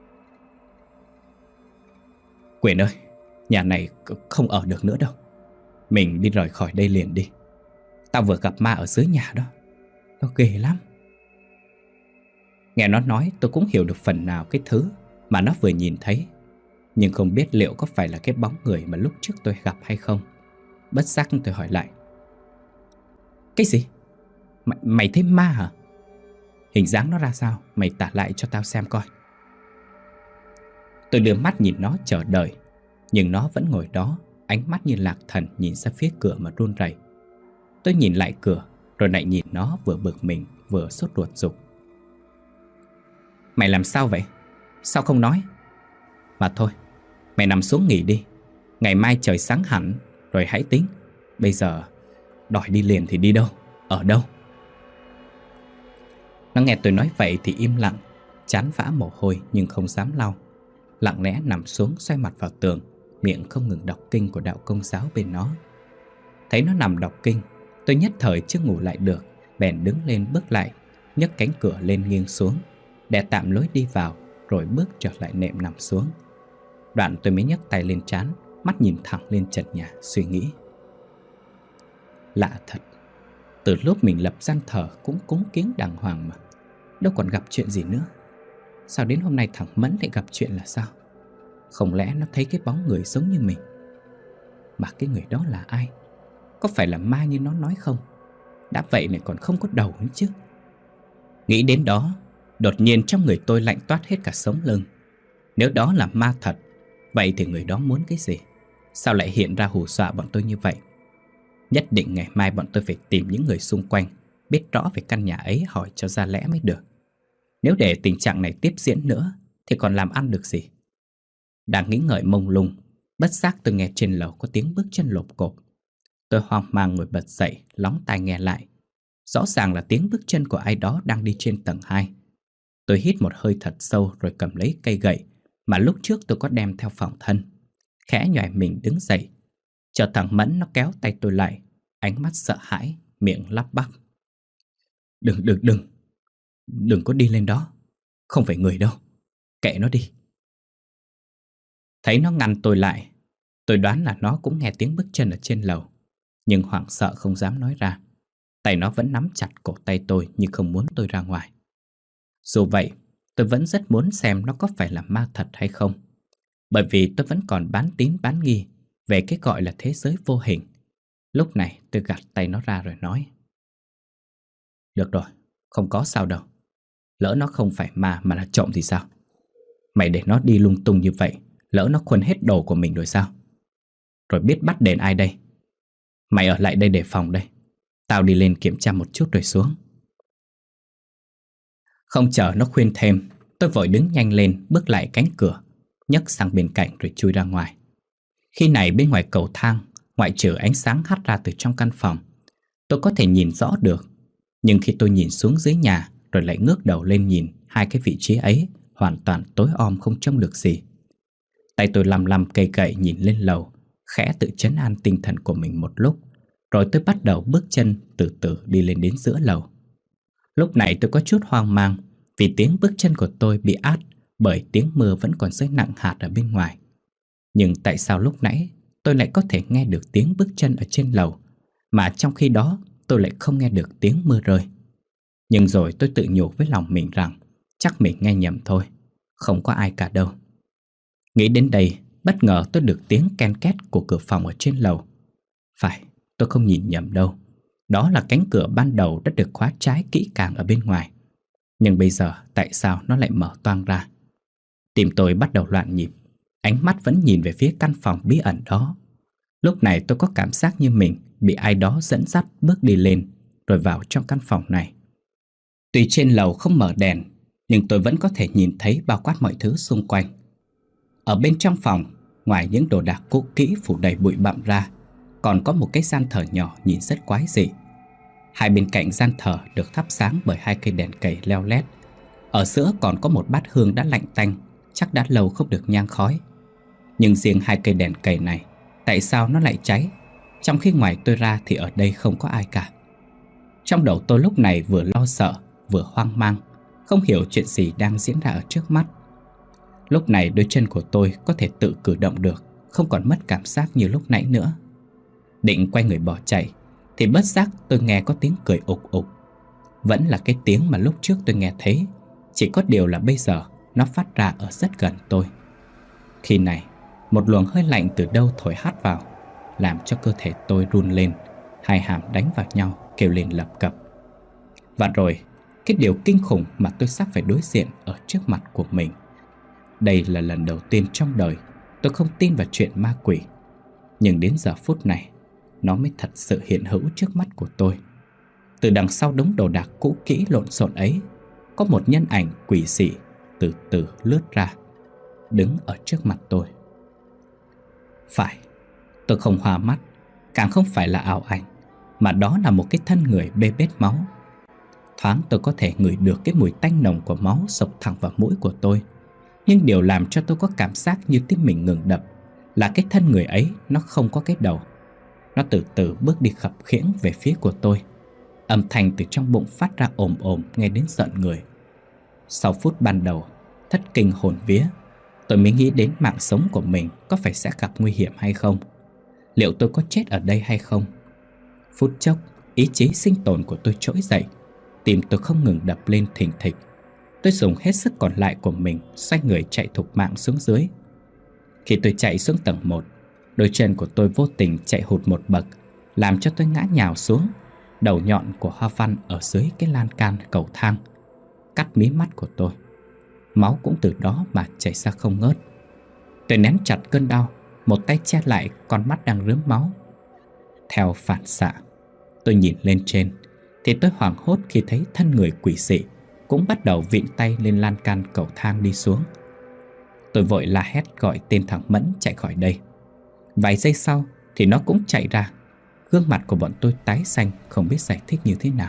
Quyền ơi, nhà này không ở được nữa đâu. Mình đi rời khỏi đây liền đi. Tao vừa gặp ma ở dưới nhà đó. Nó ghê lắm. Nghe nó nói tôi cũng hiểu được phần nào cái thứ mà nó vừa nhìn thấy, nhưng không biết liệu có phải là cái bóng người mà lúc trước tôi gặp hay không. Bất giác tôi hỏi lại: Cái gì? Mày thấy ma hả? Hình dáng nó ra sao? Mày tả lại cho tao xem coi. Tôi đưa mắt nhìn nó chờ đợi, nhưng nó vẫn ngồi đó, ánh mắt như lạc thần nhìn ra phía cửa mà run rẩy. Tôi nhìn lại cửa, rồi lại nhìn nó, vừa bực mình vừa sốt ruột giục: Mày làm sao vậy? Sao không nói? Mà thôi, mày nằm xuống nghỉ đi. Ngày mai trời sáng hẳn rồi hãy tính. Bây giờ đòi đi liền thì đi đâu? Ở đâu? Nó nghe tôi nói vậy thì im lặng, trán vã mồ hôi nhưng không dám lau. Lặng lẽ nằm xuống xoay mặt vào tường, miệng không ngừng đọc kinh của đạo Công giáo bên nó. Thấy nó nằm đọc kinh, tôi nhất thời chưa ngủ lại được, bèn đứng lên bước lại, nhấc cánh cửa lên nghiêng xuống, để tạm lối đi vào, rồi bước trở lại nệm nằm xuống. Đoạn tôi mới nhấc tay lên trán, mắt nhìn thẳng lên trần nhà, suy nghĩ. Lạ thật, từ lúc mình lập gian thờ cũng cúng kiến đàng hoàng mà, đâu còn gặp chuyện gì nữa. Sao đến hôm nay thằng Mẫn lại gặp chuyện là sao? Không lẽ nó thấy cái bóng người giống như mình? Mà cái người đó là ai? Có phải là ma như nó nói không? Đã vậy này còn không có đầu nữa chứ. Nghĩ đến đó, đột nhiên trong người tôi lạnh toát hết cả sống lưng. Nếu đó là ma thật, vậy thì người đó muốn cái gì? Sao lại hiện ra hù dọa bọn tôi như vậy? Nhất định ngày mai bọn tôi phải tìm những người xung quanh, biết rõ về căn nhà ấy hỏi cho ra lẽ mới được. Nếu để tình trạng này tiếp diễn nữa thì còn làm ăn được gì? Đang nghĩ ngợi mông lung, bất giác tôi nghe trên lầu có tiếng bước chân lộp cộp. Tôi hoang mang ngồi bật dậy, lóng tai nghe lại. Rõ ràng là tiếng bước chân của ai đó đang đi trên tầng 2. Tôi hít một hơi thật sâu rồi cầm lấy cây gậy mà lúc trước tôi có đem theo phòng thân, khẽ nhoài mình đứng dậy. Chợt thằng Mẫn nó kéo tay tôi lại, ánh mắt sợ hãi, miệng lắp bắp: Đừng có đi lên đó. Không phải người đâu. Kệ nó đi. Thấy nó ngăn tôi lại, tôi đoán là nó cũng nghe tiếng bước chân ở trên lầu, nhưng hoảng sợ không dám nói ra. Tay nó vẫn nắm chặt cổ tay tôi như không muốn tôi ra ngoài. Dù vậy, tôi vẫn rất muốn xem nó có phải là ma thật hay không, bởi vì tôi vẫn còn bán tín bán nghi về cái gọi là thế giới vô hình. Lúc này tôi gạt tay nó ra rồi nói: Được rồi, không có sao đâu. Lỡ nó không phải ma mà là trộm thì sao? Mày để nó đi lung tung như vậy, lỡ nó khuân hết đồ của mình rồi sao? Rồi biết bắt đền ai đây? Mày ở lại đây để phòng đây. Tao đi lên kiểm tra một chút rồi xuống. Không chờ nó khuyên thêm, tôi vội đứng nhanh lên, bước lại cánh cửa, nhấc sang bên cạnh rồi chui ra ngoài. Khi này bên ngoài cầu thang, ngoại trừ ánh sáng hắt ra từ trong căn phòng, tôi có thể nhìn rõ được. Nhưng khi tôi nhìn xuống dưới nhà rồi lại ngước đầu lên nhìn, hai cái vị trí ấy hoàn toàn tối om không trông được gì. Tay tôi lăm lăm cây gậy nhìn lên lầu, khẽ tự trấn an tinh thần của mình một lúc, rồi tôi bắt đầu bước chân từ từ đi lên đến giữa lầu. Lúc này tôi có chút hoang mang vì tiếng bước chân của tôi bị át bởi tiếng mưa vẫn còn rơi nặng hạt ở bên ngoài. Nhưng tại sao lúc nãy tôi lại có thể nghe được tiếng bước chân ở trên lầu, mà trong khi đó tôi lại không nghe được tiếng mưa rơi? Nhưng rồi tôi tự nhủ với lòng mình rằng chắc mình nghe nhầm thôi, không có ai cả đâu. Nghĩ đến đây, bất ngờ tôi được tiếng ken két của cửa phòng ở trên lầu. Phải, tôi không nhìn nhầm đâu. Đó là cánh cửa ban đầu đã được khóa trái kỹ càng ở bên ngoài. Nhưng bây giờ tại sao nó lại mở toang ra? Tim tôi bắt đầu loạn nhịp, ánh mắt vẫn nhìn về phía căn phòng bí ẩn đó. Lúc này tôi có cảm giác như mình bị ai đó dẫn dắt bước đi lên rồi vào trong căn phòng này. Tuy trên lầu không mở đèn, nhưng tôi vẫn có thể nhìn thấy bao quát mọi thứ xung quanh. Ở bên trong phòng, ngoài những đồ đạc cũ kỹ phủ đầy bụi bặm ra, còn có một cái gian thờ nhỏ nhìn rất quái dị. Hai bên cạnh gian thờ được thắp sáng bởi hai cây đèn cầy leo lét. Ở giữa còn có một bát hương đã lạnh tanh, chắc đã lâu không được nhang khói. Nhưng riêng hai cây đèn cầy này, tại sao nó lại cháy, trong khi ngoài tôi ra thì ở đây không có ai cả? Trong đầu tôi lúc này vừa lo sợ, vừa hoang mang, không hiểu chuyện gì đang diễn ra ở trước mắt. Lúc này đôi chân của tôi có thể tự cử động được, không còn mất cảm giác như lúc nãy nữa. Định quay người bỏ chạy thì bất giác tôi nghe có tiếng cười ục ục. Vẫn là cái tiếng mà lúc trước tôi nghe thấy, chỉ có điều là bây giờ nó phát ra ở rất gần tôi. Khi này, một luồng hơi lạnh từ đâu thổi hắt vào, làm cho cơ thể tôi run lên, hai hàm đánh vào nhau kêu lên lập cập. Và rồi, cái điều kinh khủng mà tôi sắp phải đối diện ở trước mặt của mình. Đây là lần đầu tiên trong đời tôi không tin vào chuyện ma quỷ. Nhưng đến giờ phút này, nó mới thật sự hiện hữu trước mắt của tôi. Từ đằng sau đống đồ đạc cũ kỹ lộn xộn ấy, có một nhân ảnh quỷ dị từ từ lướt ra, đứng ở trước mặt tôi. Phải, tôi không hoa mắt, càng không phải là ảo ảnh, mà đó là một cái thân người bê bết máu. Thoáng tôi có thể ngửi được cái mùi tanh nồng của máu xộc thẳng vào mũi của tôi. Nhưng điều làm cho tôi có cảm giác như tim mình ngừng đập là cái thân người ấy nó không có cái đầu. Nó từ từ bước đi khập khiễng về phía của tôi. Âm thanh từ trong bụng phát ra ồm ồm nghe đến giận người. Sau phút ban đầu thất kinh hồn vía, tôi mới nghĩ đến mạng sống của mình có phải sẽ gặp nguy hiểm hay không. Liệu tôi có chết ở đây hay không? Phút chốc, ý chí sinh tồn của tôi trỗi dậy. Tim tôi không ngừng đập lên thình thịch. Tôi dùng hết sức còn lại của mình xoay người chạy thục mạng xuống dưới. Khi tôi chạy xuống tầng 1, đôi chân của tôi vô tình chạy hụt một bậc, làm cho tôi ngã nhào xuống. Đầu nhọn của hoa văn ở dưới cái lan can cầu thang cắt mí mắt của tôi. Máu cũng từ đó mà chảy ra không ngớt. Tôi nén chặt cơn đau, một tay che lại con mắt đang rướm máu. Theo phản xạ, tôi nhìn lên trên thì tôi hoảng hốt khi thấy thân người quỷ dị cũng bắt đầu vịn tay lên lan can cầu thang đi xuống. Tôi vội la hét gọi tên thằng Mẫn chạy khỏi đây. Vài giây sau thì nó cũng chạy ra. Gương mặt của bọn tôi tái xanh, không biết giải thích như thế nào.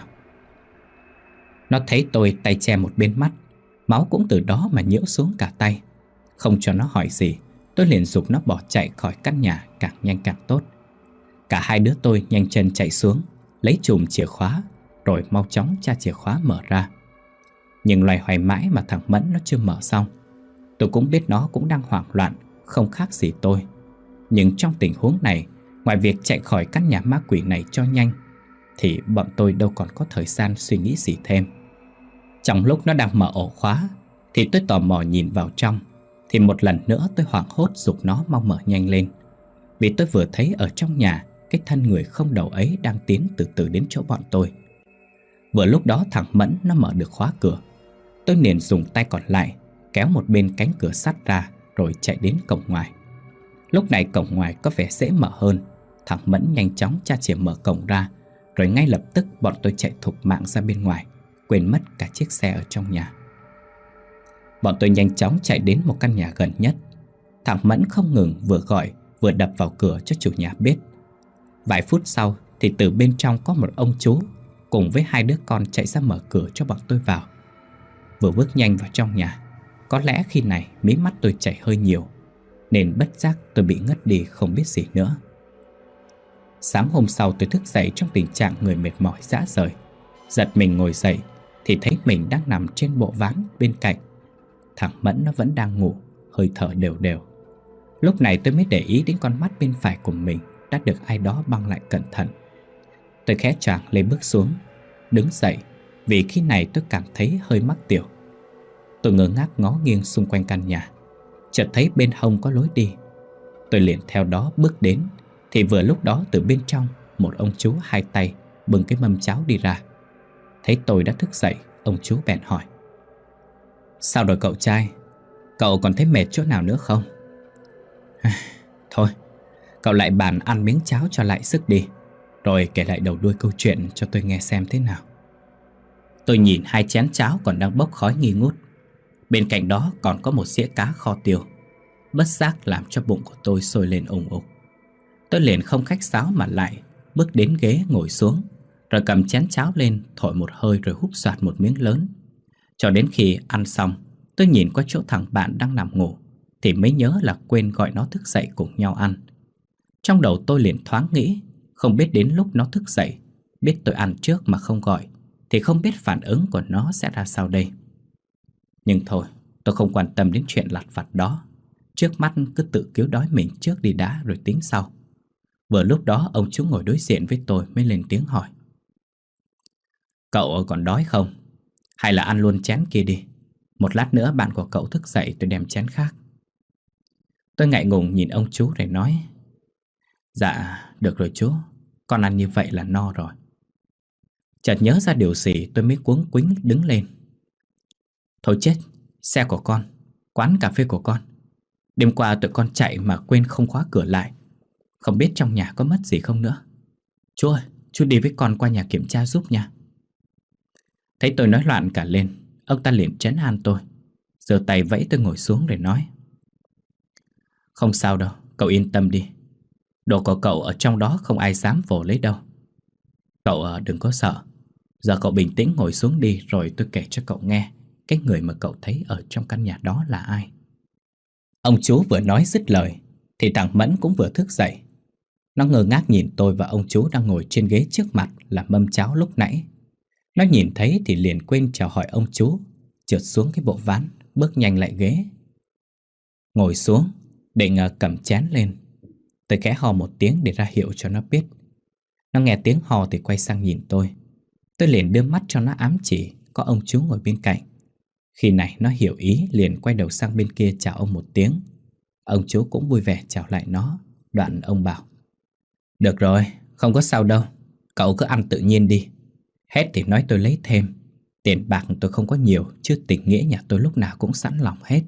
Nó thấy tôi tay che một bên mắt, máu cũng từ đó mà nhiễu xuống cả tay. Không cho nó hỏi gì, tôi liền giục nó bỏ chạy khỏi căn nhà càng nhanh càng tốt. Cả hai đứa tôi nhanh chân chạy xuống, lấy chùm chìa khóa, rồi mau chóng tra chìa khóa mở ra. Nhưng loay hoay mãi mà thằng Mẫn nó chưa mở xong. Tôi cũng biết nó cũng đang hoảng loạn, không khác gì tôi. Nhưng trong tình huống này, ngoài việc chạy khỏi căn nhà ma quỷ này cho nhanh, thì bọn tôi đâu còn có thời gian suy nghĩ gì thêm. Trong lúc nó đang mở ổ khóa, thì tôi tò mò nhìn vào trong. Thì một lần nữa tôi hoảng hốt giục nó mau mở nhanh lên. Vì tôi vừa thấy ở trong nhà, cái thân người không đầu ấy đang tiến từ từ đến chỗ bọn tôi. Vừa lúc đó thằng Mẫn nó mở được khóa cửa. Tôi liền dùng tay còn lại kéo một bên cánh cửa sắt ra, rồi chạy đến cổng ngoài. Lúc này cổng ngoài có vẻ dễ mở hơn. Thằng Mẫn nhanh chóng tra chìa mở cổng ra, rồi ngay lập tức bọn tôi chạy thục mạng ra bên ngoài, quên mất cả chiếc xe ở trong nhà. Bọn tôi nhanh chóng chạy đến một căn nhà gần nhất. Thằng Mẫn không ngừng vừa gọi vừa đập vào cửa cho chủ nhà biết. Vài phút sau thì từ bên trong có một ông chú cùng với hai đứa con chạy ra mở cửa cho bọn tôi vào. Vừa bước nhanh vào trong nhà, có lẽ khi này mí mắt tôi chảy hơi nhiều, nên bất giác tôi bị ngất đi không biết gì nữa. Sáng hôm sau tôi thức dậy trong tình trạng người mệt mỏi rã rời. Giật mình ngồi dậy thì thấy mình đang nằm trên bộ ván bên cạnh. Thằng Mẫn nó vẫn đang ngủ, hơi thở đều đều. Lúc này tôi mới để ý đến con mắt bên phải của mình đã được ai đó băng lại cẩn thận. Tôi khẽ choàng lên bước xuống, đứng dậy, vì khi này tôi cảm thấy hơi mắc tiểu. Tôi ngơ ngác ngó nghiêng xung quanh căn nhà, chợt thấy bên hông có lối đi. Tôi liền theo đó bước đến, thì vừa lúc đó từ bên trong một ông chú hai tay bưng cái mâm cháo đi ra. Thấy tôi đã thức dậy, ông chú bèn hỏi: "Sao rồi cậu trai? Cậu còn thấy mệt chỗ nào nữa không?" "Thôi, Cậu lại bàn ăn miếng cháo cho lại sức đi, rồi kể lại đầu đuôi câu chuyện cho tôi nghe xem thế nào. Tôi nhìn hai chén cháo còn đang bốc khói nghi ngút. Bên cạnh đó còn có một dĩa cá kho tiêu. Bất giác làm cho bụng của tôi sôi lên ùng ục. Tôi liền không khách sáo mà lại bước đến ghế ngồi xuống, rồi cầm chén cháo lên thổi một hơi rồi húp soạt một miếng lớn. Cho đến khi ăn xong, tôi nhìn qua chỗ thằng bạn đang nằm ngủ thì mới nhớ là quên gọi nó thức dậy cùng nhau ăn. Trong đầu tôi liền thoáng nghĩ, không biết đến lúc nó thức dậy, biết tôi ăn trước mà không gọi, thì không biết phản ứng của nó sẽ ra sao đây. Nhưng thôi, tôi không quan tâm đến chuyện lặt vặt đó. Trước mắt cứ tự cứu đói mình trước đi đã rồi tính sau. Vừa lúc đó ông chú ngồi đối diện với tôi mới lên tiếng hỏi: "Cậu còn đói không? Hay là ăn luôn chén kia đi. Một lát nữa bạn của cậu thức dậy tôi đem chén khác." Tôi ngại ngùng nhìn ông chú rồi nói: "Dạ, được rồi chú, con ăn như vậy là no rồi." Chợt nhớ ra điều gì tôi mới cuống quýnh đứng lên. "Thôi chết, xe của con, quán cà phê của con. Đêm qua tụi con chạy mà quên không khóa cửa lại. Không biết trong nhà có mất gì không nữa. Chú ơi, chú đi với con qua nhà kiểm tra giúp nha." Thấy tôi nói loạn cả lên, ông ta liền trấn an tôi, giơ tay vẫy tôi ngồi xuống rồi nói: "Không sao đâu, cậu yên tâm đi. Đồ của cậu ở trong đó không ai dám vồ lấy đâu. Cậu đừng có sợ. Giờ cậu bình tĩnh ngồi xuống đi rồi tôi kể cho cậu nghe cái người mà cậu thấy ở trong căn nhà đó là ai." Ông chú vừa nói dứt lời thì thằng Mẫn cũng vừa thức dậy. Nó ngơ ngác nhìn tôi và ông chú đang ngồi trên ghế trước mặt là mâm cháo lúc nãy. Nó nhìn thấy thì liền quên chào hỏi ông chú, trượt xuống cái bộ ván, bước nhanh lại ghế. Ngồi xuống, định cầm chén lên. Tôi khẽ hò một tiếng để ra hiệu cho nó biết. Nó nghe tiếng hò thì quay sang nhìn tôi. Tôi liền đưa mắt cho nó ám chỉ có ông chú ngồi bên cạnh. Khi này nó hiểu ý liền quay đầu sang bên kia chào ông một tiếng. Ông chú cũng vui vẻ chào lại nó. Đoạn ông bảo: "Được rồi, không có sao đâu. Cậu cứ ăn tự nhiên đi. Hết thì nói tôi lấy thêm. Tiền bạc tôi không có nhiều, chứ tình nghĩa nhà tôi lúc nào cũng sẵn lòng hết."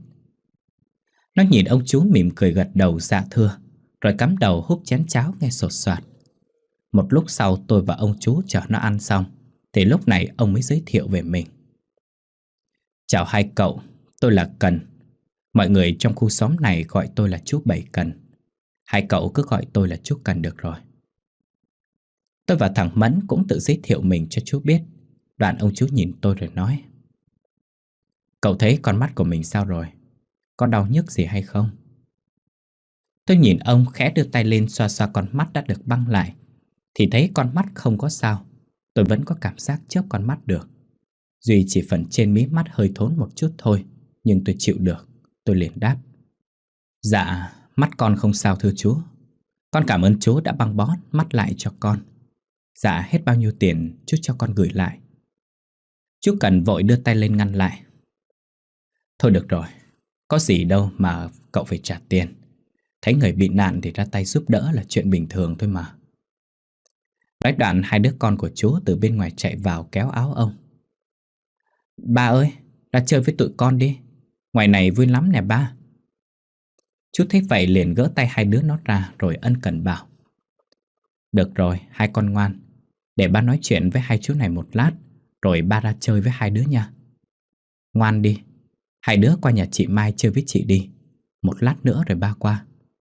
Nó nhìn ông chú mỉm cười gật đầu dạ thưa, rồi cắm đầu húp chén cháo nghe sột soạt. Một lúc sau tôi và ông chú chờ nó ăn xong thì lúc này ông mới giới thiệu về mình: "Chào hai cậu, tôi là Cần. Mọi người trong khu xóm này gọi tôi là chú Bảy Cần. Hai cậu cứ gọi tôi là chú Cần được rồi." Tôi và thằng Mẫn cũng tự giới thiệu mình cho chú biết. Đoạn ông chú nhìn tôi rồi nói: "Cậu thấy con mắt của mình sao rồi? Có đau nhức gì hay không?" Tôi nhìn ông khẽ đưa tay lên xoa xoa con mắt đã được băng lại thì thấy con mắt không có sao. Tôi vẫn có cảm giác chớp con mắt được. Duy chỉ phần trên mí mắt hơi thốn một chút thôi, nhưng tôi chịu được. Tôi liền đáp: "Dạ, mắt con không sao thưa chú. Con cảm ơn chú đã băng bó mắt lại cho con. Dạ, hết bao nhiêu tiền chú cho con gửi lại?" Chú Cần vội đưa tay lên ngăn lại: "Thôi được rồi, có gì đâu mà cậu phải trả tiền. Thấy người bị nạn thì ra tay giúp đỡ là chuyện bình thường thôi mà." Nói đoạn hai đứa con của chú từ bên ngoài chạy vào kéo áo ông: "Ba ơi, ra chơi với tụi con đi. Ngoài này vui lắm nè ba." Chú thấy vậy liền gỡ tay hai đứa nó ra rồi ân cần bảo: "Được rồi, hai con ngoan. Để ba nói chuyện với hai chú này một lát, rồi ba ra chơi với hai đứa nha. Ngoan đi, hai đứa qua nhà chị Mai chơi với chị đi. Một lát nữa rồi ba qua."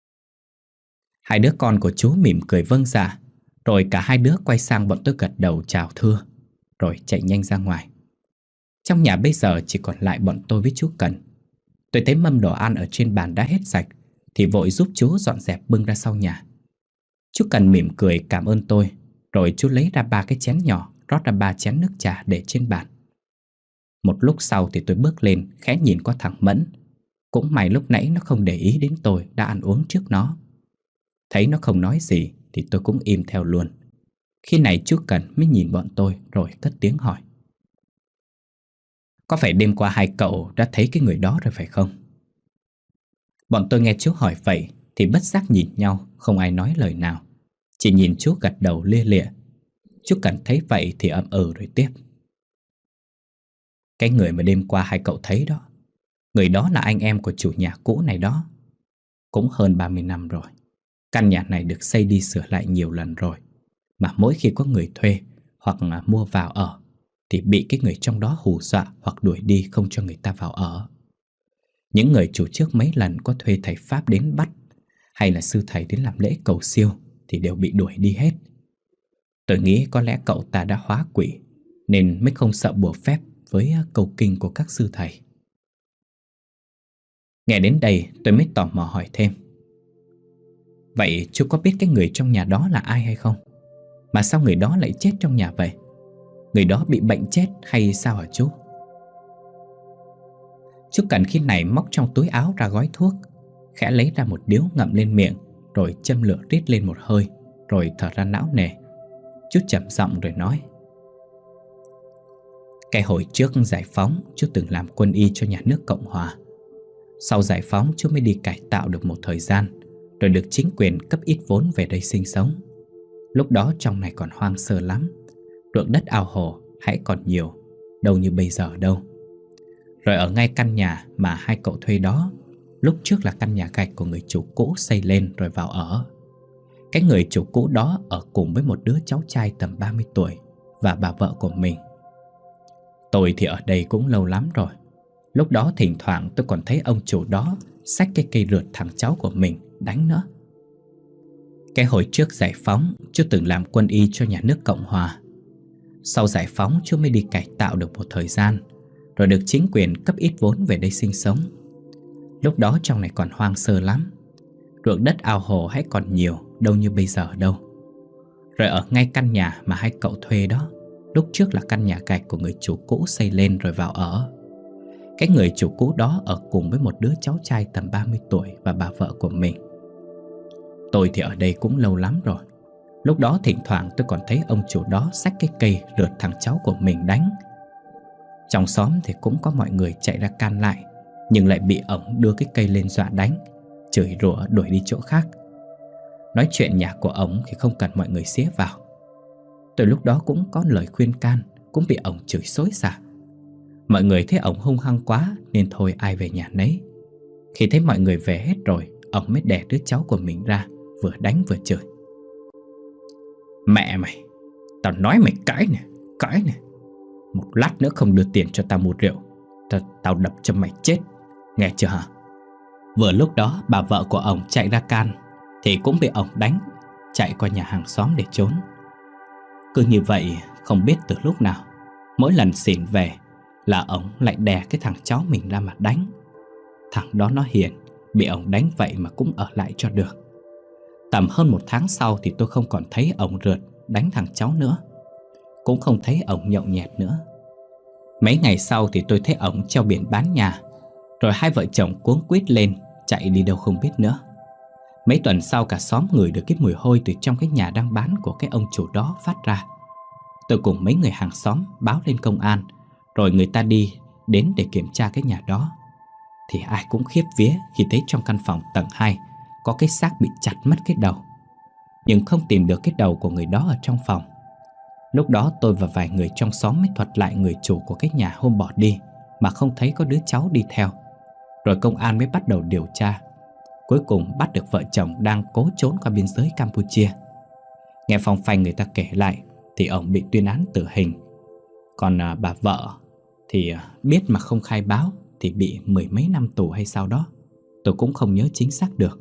Hai đứa con của chú mỉm cười vâng dạ, rồi cả hai đứa quay sang bọn tôi gật đầu chào thưa, rồi chạy nhanh ra ngoài. Trong nhà bây giờ chỉ còn lại bọn tôi với chú Cần. Tôi thấy mâm đồ ăn ở trên bàn đã hết sạch thì vội giúp chú dọn dẹp bưng ra sau nhà. Chú Cần mỉm cười cảm ơn tôi, rồi chú lấy ra ba cái chén nhỏ, rót ra ba chén nước trà để trên bàn. Một lúc sau thì tôi bước lên khẽ nhìn qua thằng Mẫn. Cũng may lúc nãy nó không để ý đến tôi đã ăn uống trước nó. Thấy nó không nói gì thì tôi cũng im theo luôn. Khi này chú Cần mới nhìn bọn tôi rồi cất tiếng hỏi: "Có phải đêm qua hai cậu đã thấy cái người đó rồi phải không?" Bọn tôi nghe chú hỏi vậy thì bất giác nhìn nhau, không ai nói lời nào, chỉ nhìn chú gật đầu lia lịa. Chú Cần thấy vậy thì ậm ừ rồi tiếp: "Cái người mà đêm qua hai cậu thấy đó, người đó là anh em của chủ nhà cũ này đó. Cũng hơn 30 năm rồi. Căn nhà này được xây đi sửa lại nhiều lần rồi, mà mỗi khi có người thuê hoặc mua vào ở thì bị cái người trong đó hù dọa hoặc đuổi đi không cho người ta vào ở. Những người chủ trước mấy lần có thuê thầy Pháp đến bắt hay là sư thầy đến làm lễ cầu siêu thì đều bị đuổi đi hết. Tôi nghĩ có lẽ cậu ta đã hóa quỷ nên mới không sợ bùa phép với câu kinh của các sư thầy. Nghe đến đây tôi mới tò mò hỏi thêm: vậy chú có biết cái người trong nhà đó là ai hay không? Mà sao người đó lại chết trong nhà vậy? Người đó bị bệnh chết hay sao hả chú? Chú Cần khi này móc trong túi áo ra gói thuốc, khẽ lấy ra một điếu ngậm lên miệng, rồi châm lửa rít lên một hơi, rồi thở ra não nề. Chú trầm giọng rồi nói: cái hồi trước giải phóng, chú từng làm quân y cho nhà nước Cộng Hòa. Sau giải phóng chú mới đi cải tạo được một thời gian, rồi được chính quyền cấp ít vốn về đây sinh sống. Lúc đó trong này còn hoang sơ lắm, ruộng đất ao hồ hãy còn nhiều, đâu như bây giờ đâu. Rồi ở ngay căn nhà mà hai cậu thuê đó, lúc trước là căn nhà gạch của người chủ cũ xây lên rồi vào ở. Cái người chủ cũ đó ở cùng với một đứa cháu trai tầm 30 tuổi và bà vợ của mình. Tôi thì ở đây cũng lâu lắm rồi. Lúc đó thỉnh thoảng tôi còn thấy ông chủ đó xách cái cây rượt thằng cháu của mình đánh nữa. Cái hồi trước giải phóng, chú từng làm quân y cho nhà nước Cộng Hòa. Sau giải phóng chú mới đi cải tạo được một thời gian, rồi được chính quyền cấp ít vốn về đây sinh sống. Lúc đó trong này còn hoang sơ lắm, ruộng đất ao hồ hãy còn nhiều, đâu như bây giờ đâu. Rồi ở ngay căn nhà mà hai cậu thuê đó, lúc trước là căn nhà gạch của người chủ cũ xây lên rồi vào ở. Cái người chủ cũ đó ở cùng với một đứa cháu trai tầm 30 tuổi và bà vợ của mình. Tôi thì ở đây cũng lâu lắm rồi. Lúc đó thỉnh thoảng tôi còn thấy ông chủ đó xách cái cây rượt thằng cháu của mình đánh. Trong xóm thì cũng có mọi người chạy ra can lại, nhưng lại bị ổng đưa cái cây lên dọa đánh, chửi rủa đuổi đi chỗ khác. Nói chuyện nhà của ổng thì không cần mọi người xía vào. Tôi lúc đó cũng có lời khuyên can, cũng bị ổng chửi xối xả. Mọi người thấy ổng hung hăng quá nên thôi ai về nhà nấy. Khi thấy mọi người về hết rồi, ổng mới đẻ đứa cháu của mình ra, vừa đánh vừa chửi: mẹ mày, tao nói mày cãi nè. Một lát nữa không đưa tiền cho tao mua rượu, tao đập cho mày chết, nghe chưa hả? Vừa lúc đó bà vợ của ổng chạy ra can thì cũng bị ổng đánh, chạy qua nhà hàng xóm để trốn. Cứ như vậy không biết từ lúc nào, mỗi lần xỉn về là ổng lại đè cái thằng cháu mình ra mà đánh. Thằng đó nó hiền, bị ổng đánh vậy mà cũng ở lại cho được. Tầm hơn 1 tháng sau thì tôi không còn thấy ổng rượt đánh thằng cháu nữa, cũng không thấy ổng nhậu nhẹt nữa. Mấy ngày sau thì tôi thấy ổng treo biển bán nhà, rồi hai vợ chồng cuống quýt lên chạy đi đâu không biết nữa. Mấy tuần sau cả xóm ngửi được cái mùi hôi từ trong cái nhà đang bán của cái ông chủ đó phát ra. Tôi cùng mấy người hàng xóm báo lên công an, rồi người ta đi đến để kiểm tra cái nhà đó. Thì ai cũng khiếp vía khi thấy trong căn phòng tầng 2 có cái xác bị chặt mất cái đầu, nhưng không tìm được cái đầu của người đó ở trong phòng. Lúc đó tôi và vài người trong xóm mới thuật lại người chủ của cái nhà hôm bỏ đi mà không thấy có đứa cháu đi theo. Rồi công an mới bắt đầu điều tra. Cuối cùng bắt được vợ chồng đang cố trốn qua biên giới Campuchia. Nghe phong phanh người ta kể lại thì ông bị tuyên án tử hình. Còn bà vợ thì biết mà không khai báo thì bị 10 mấy năm tù hay sao đó, tôi cũng không nhớ chính xác được.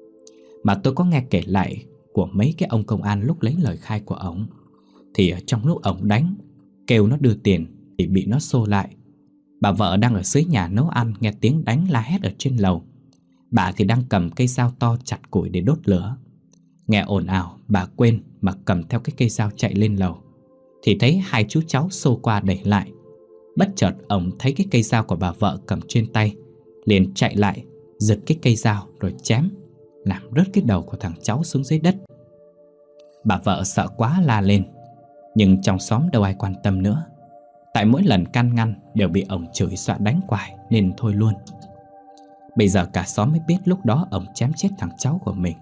Mà tôi có nghe kể lại của mấy cái ông công an lúc lấy lời khai của ổng, thì trong lúc ổng đánh kêu nó đưa tiền thì bị nó xô lại. Bà vợ đang ở dưới nhà nấu ăn nghe tiếng đánh la hét ở trên lầu. Bà thì đang cầm cây dao to chặt củi để đốt lửa. Nghe ồn ào bà quên mà cầm theo cái cây dao chạy lên lầu, thì thấy hai chú cháu xô qua đẩy lại. Bất chợt ổng thấy cái cây dao của bà vợ cầm trên tay, liền chạy lại giật cái cây dao rồi chém, làm rớt cái đầu của thằng cháu xuống dưới đất. Bà vợ sợ quá la lên, nhưng trong xóm đâu ai quan tâm nữa. Tại mỗi lần can ngăn đều bị ổng chửi dọa đánh quải nên thôi luôn. Bây giờ cả xóm mới biết lúc đó ổng chém chết thằng cháu của mình.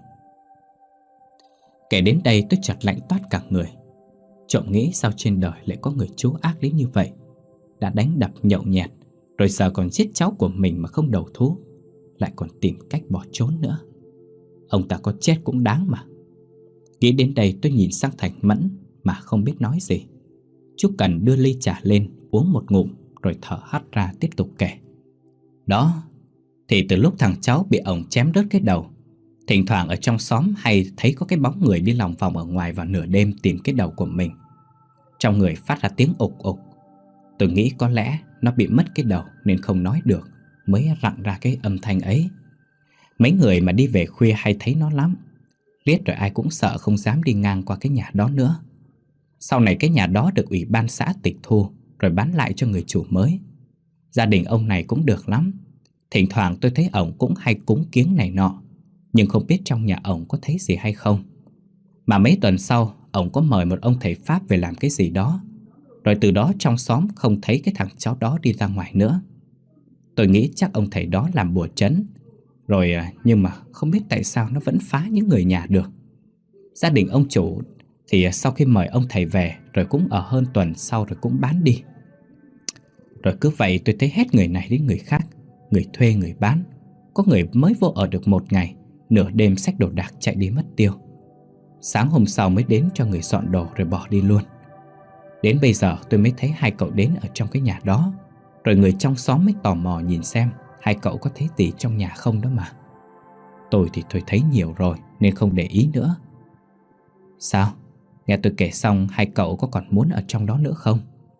Kể đến đây tôi chợt lạnh toát cả người. Trộm nghĩ sao trên đời lại có người chú ác đến như vậy, đã đánh đập nhậu nhẹt rồi giờ còn giết cháu của mình mà không đầu thú, lại còn tìm cách bỏ trốn nữa. Ông ta có chết cũng đáng mà. Nghĩ đến đây tôi nhìn sang Thành Mẫn mà không biết nói gì. Chú Cần đưa ly trà lên uống một ngụm rồi thở hắt ra tiếp tục kể. Đó, thì từ lúc thằng cháu bị ổng chém đứt cái đầu, thỉnh thoảng ở trong xóm hay thấy có cái bóng người đi lòng vòng ở ngoài vào nửa đêm tìm cái đầu của mình. Trong người phát ra tiếng ục ục. Tôi nghĩ có lẽ nó bị mất cái đầu nên không nói được, mới rặn ra cái âm thanh ấy. Mấy người mà đi về khuya hay thấy nó lắm. Riết rồi ai cũng sợ không dám đi ngang qua cái nhà đó nữa. Sau này cái nhà đó được ủy ban xã tịch thu rồi bán lại cho người chủ mới. Gia đình ông này cũng được lắm. Thỉnh thoảng tôi thấy ổng cũng hay cúng kiếng này nọ, nhưng không biết trong nhà ổng có thấy gì hay không. Mà mấy tuần sau ổng có mời một ông thầy Pháp về làm cái gì đó. Rồi từ đó trong xóm không thấy cái thằng cháu đó đi ra ngoài nữa. Tôi nghĩ chắc ông thầy đó làm bùa trấn rồi, nhưng mà không biết tại sao nó vẫn phá những người nhà được. Gia đình ông chủ thì sau khi mời ông thầy về rồi cũng ở hơn tuần sau rồi cũng bán đi. Rồi cứ vậy tôi thấy hết người này đến người khác, người thuê người bán. Có người mới vô ở được một ngày, nửa đêm xách đồ đạc chạy đi mất tiêu. Sáng hôm sau mới đến cho người dọn đồ rồi bỏ đi luôn. Đến bây giờ tôi mới thấy hai cậu đến ở trong cái nhà đó. Rồi người trong xóm mới tò mò nhìn xem hai cậu có thấy gì trong nhà không đó mà. Tôi thì tôi thấy nhiều rồi nên không để ý nữa. Sao? Nghe tôi kể xong hai cậu có còn muốn ở trong đó nữa không?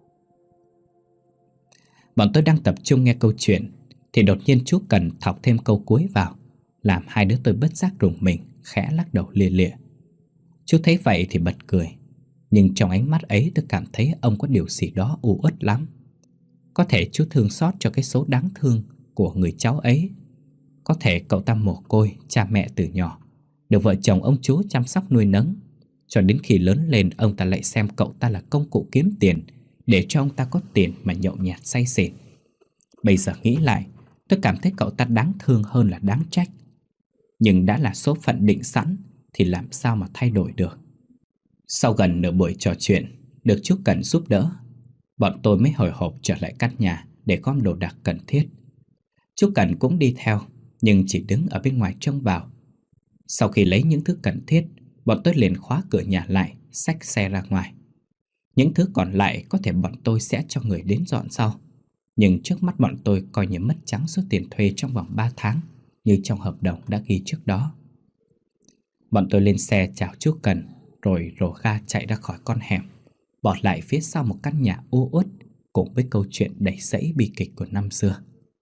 Bọn tôi đang tập trung nghe câu chuyện thì đột nhiên chú Cần thọc thêm câu cuối vào, làm hai đứa tôi bất giác rùng mình, khẽ lắc đầu lia lịa. Chú thấy vậy thì bật cười, nhưng trong ánh mắt ấy tôi cảm thấy ông có điều gì đó u uất lắm. Có thể chú thương xót cho cái số đáng thương của người cháu ấy. Có thể cậu ta mồ côi cha mẹ từ nhỏ, được vợ chồng ông chú chăm sóc nuôi nấng, cho đến khi lớn lên ông ta lại xem cậu ta là công cụ kiếm tiền, để cho ông ta có tiền mà nhậu nhẹt say xỉn. Bây giờ nghĩ lại, tôi cảm thấy cậu ta đáng thương hơn là đáng trách. Nhưng đã là số phận định sẵn thì làm sao mà thay đổi được. Sau gần nửa buổi trò chuyện, được chú Cần giúp đỡ, bọn tôi mới hồi hộp trở lại căn nhà để gom đồ đạc cần thiết. Chú Cần cũng đi theo, nhưng chỉ đứng ở bên ngoài trông vào. Sau khi lấy những thứ cần thiết, bọn tôi liền khóa cửa nhà lại, xách xe ra ngoài. Những thứ còn lại có thể bọn tôi sẽ cho người đến dọn sau. Nhưng trước mắt bọn tôi coi như mất trắng số tiền thuê trong vòng 3 tháng, như trong hợp đồng đã ghi trước đó. Bọn tôi lên xe chào chú Cần, rồi rồ ga chạy ra khỏi con hẻm, bỏ lại phía sau một căn nhà u uất cùng với câu chuyện đầy rẫy bi kịch của năm xưa.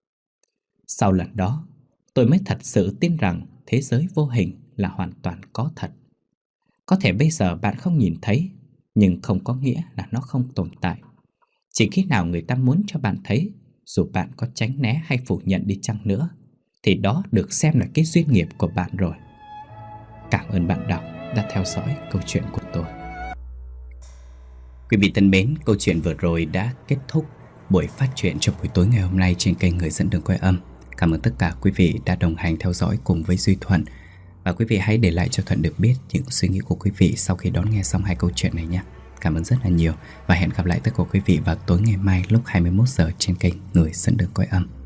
Sau lần đó, tôi mới thật sự tin rằng thế giới vô hình là hoàn toàn có thật. Có thể bây giờ bạn không nhìn thấy, nhưng không có nghĩa là nó không tồn tại. Chỉ khi nào người ta muốn cho bạn thấy, dù bạn có tránh né hay phủ nhận đi chăng nữa, thì đó được xem là cái duyên nghiệp của bạn rồi. Cảm ơn bạn đọc đã theo dõi câu chuyện của tôi. Quý vị thân mến, câu chuyện vừa rồi đã kết thúc buổi phát truyện trong buổi tối ngày hôm nay trên kênh Người Dẫn Đường Quay Âm. Cảm ơn tất cả quý vị đã đồng hành theo dõi cùng với Duy Thuận. Và quý vị hãy để lại cho Thuận được biết những suy nghĩ của quý vị sau khi đón nghe xong hai câu chuyện này nhé. Cảm ơn rất là nhiều và hẹn gặp lại tất cả quý vị vào tối ngày mai lúc 21 giờ trên kênh Người Dẫn Đường Quay Âm.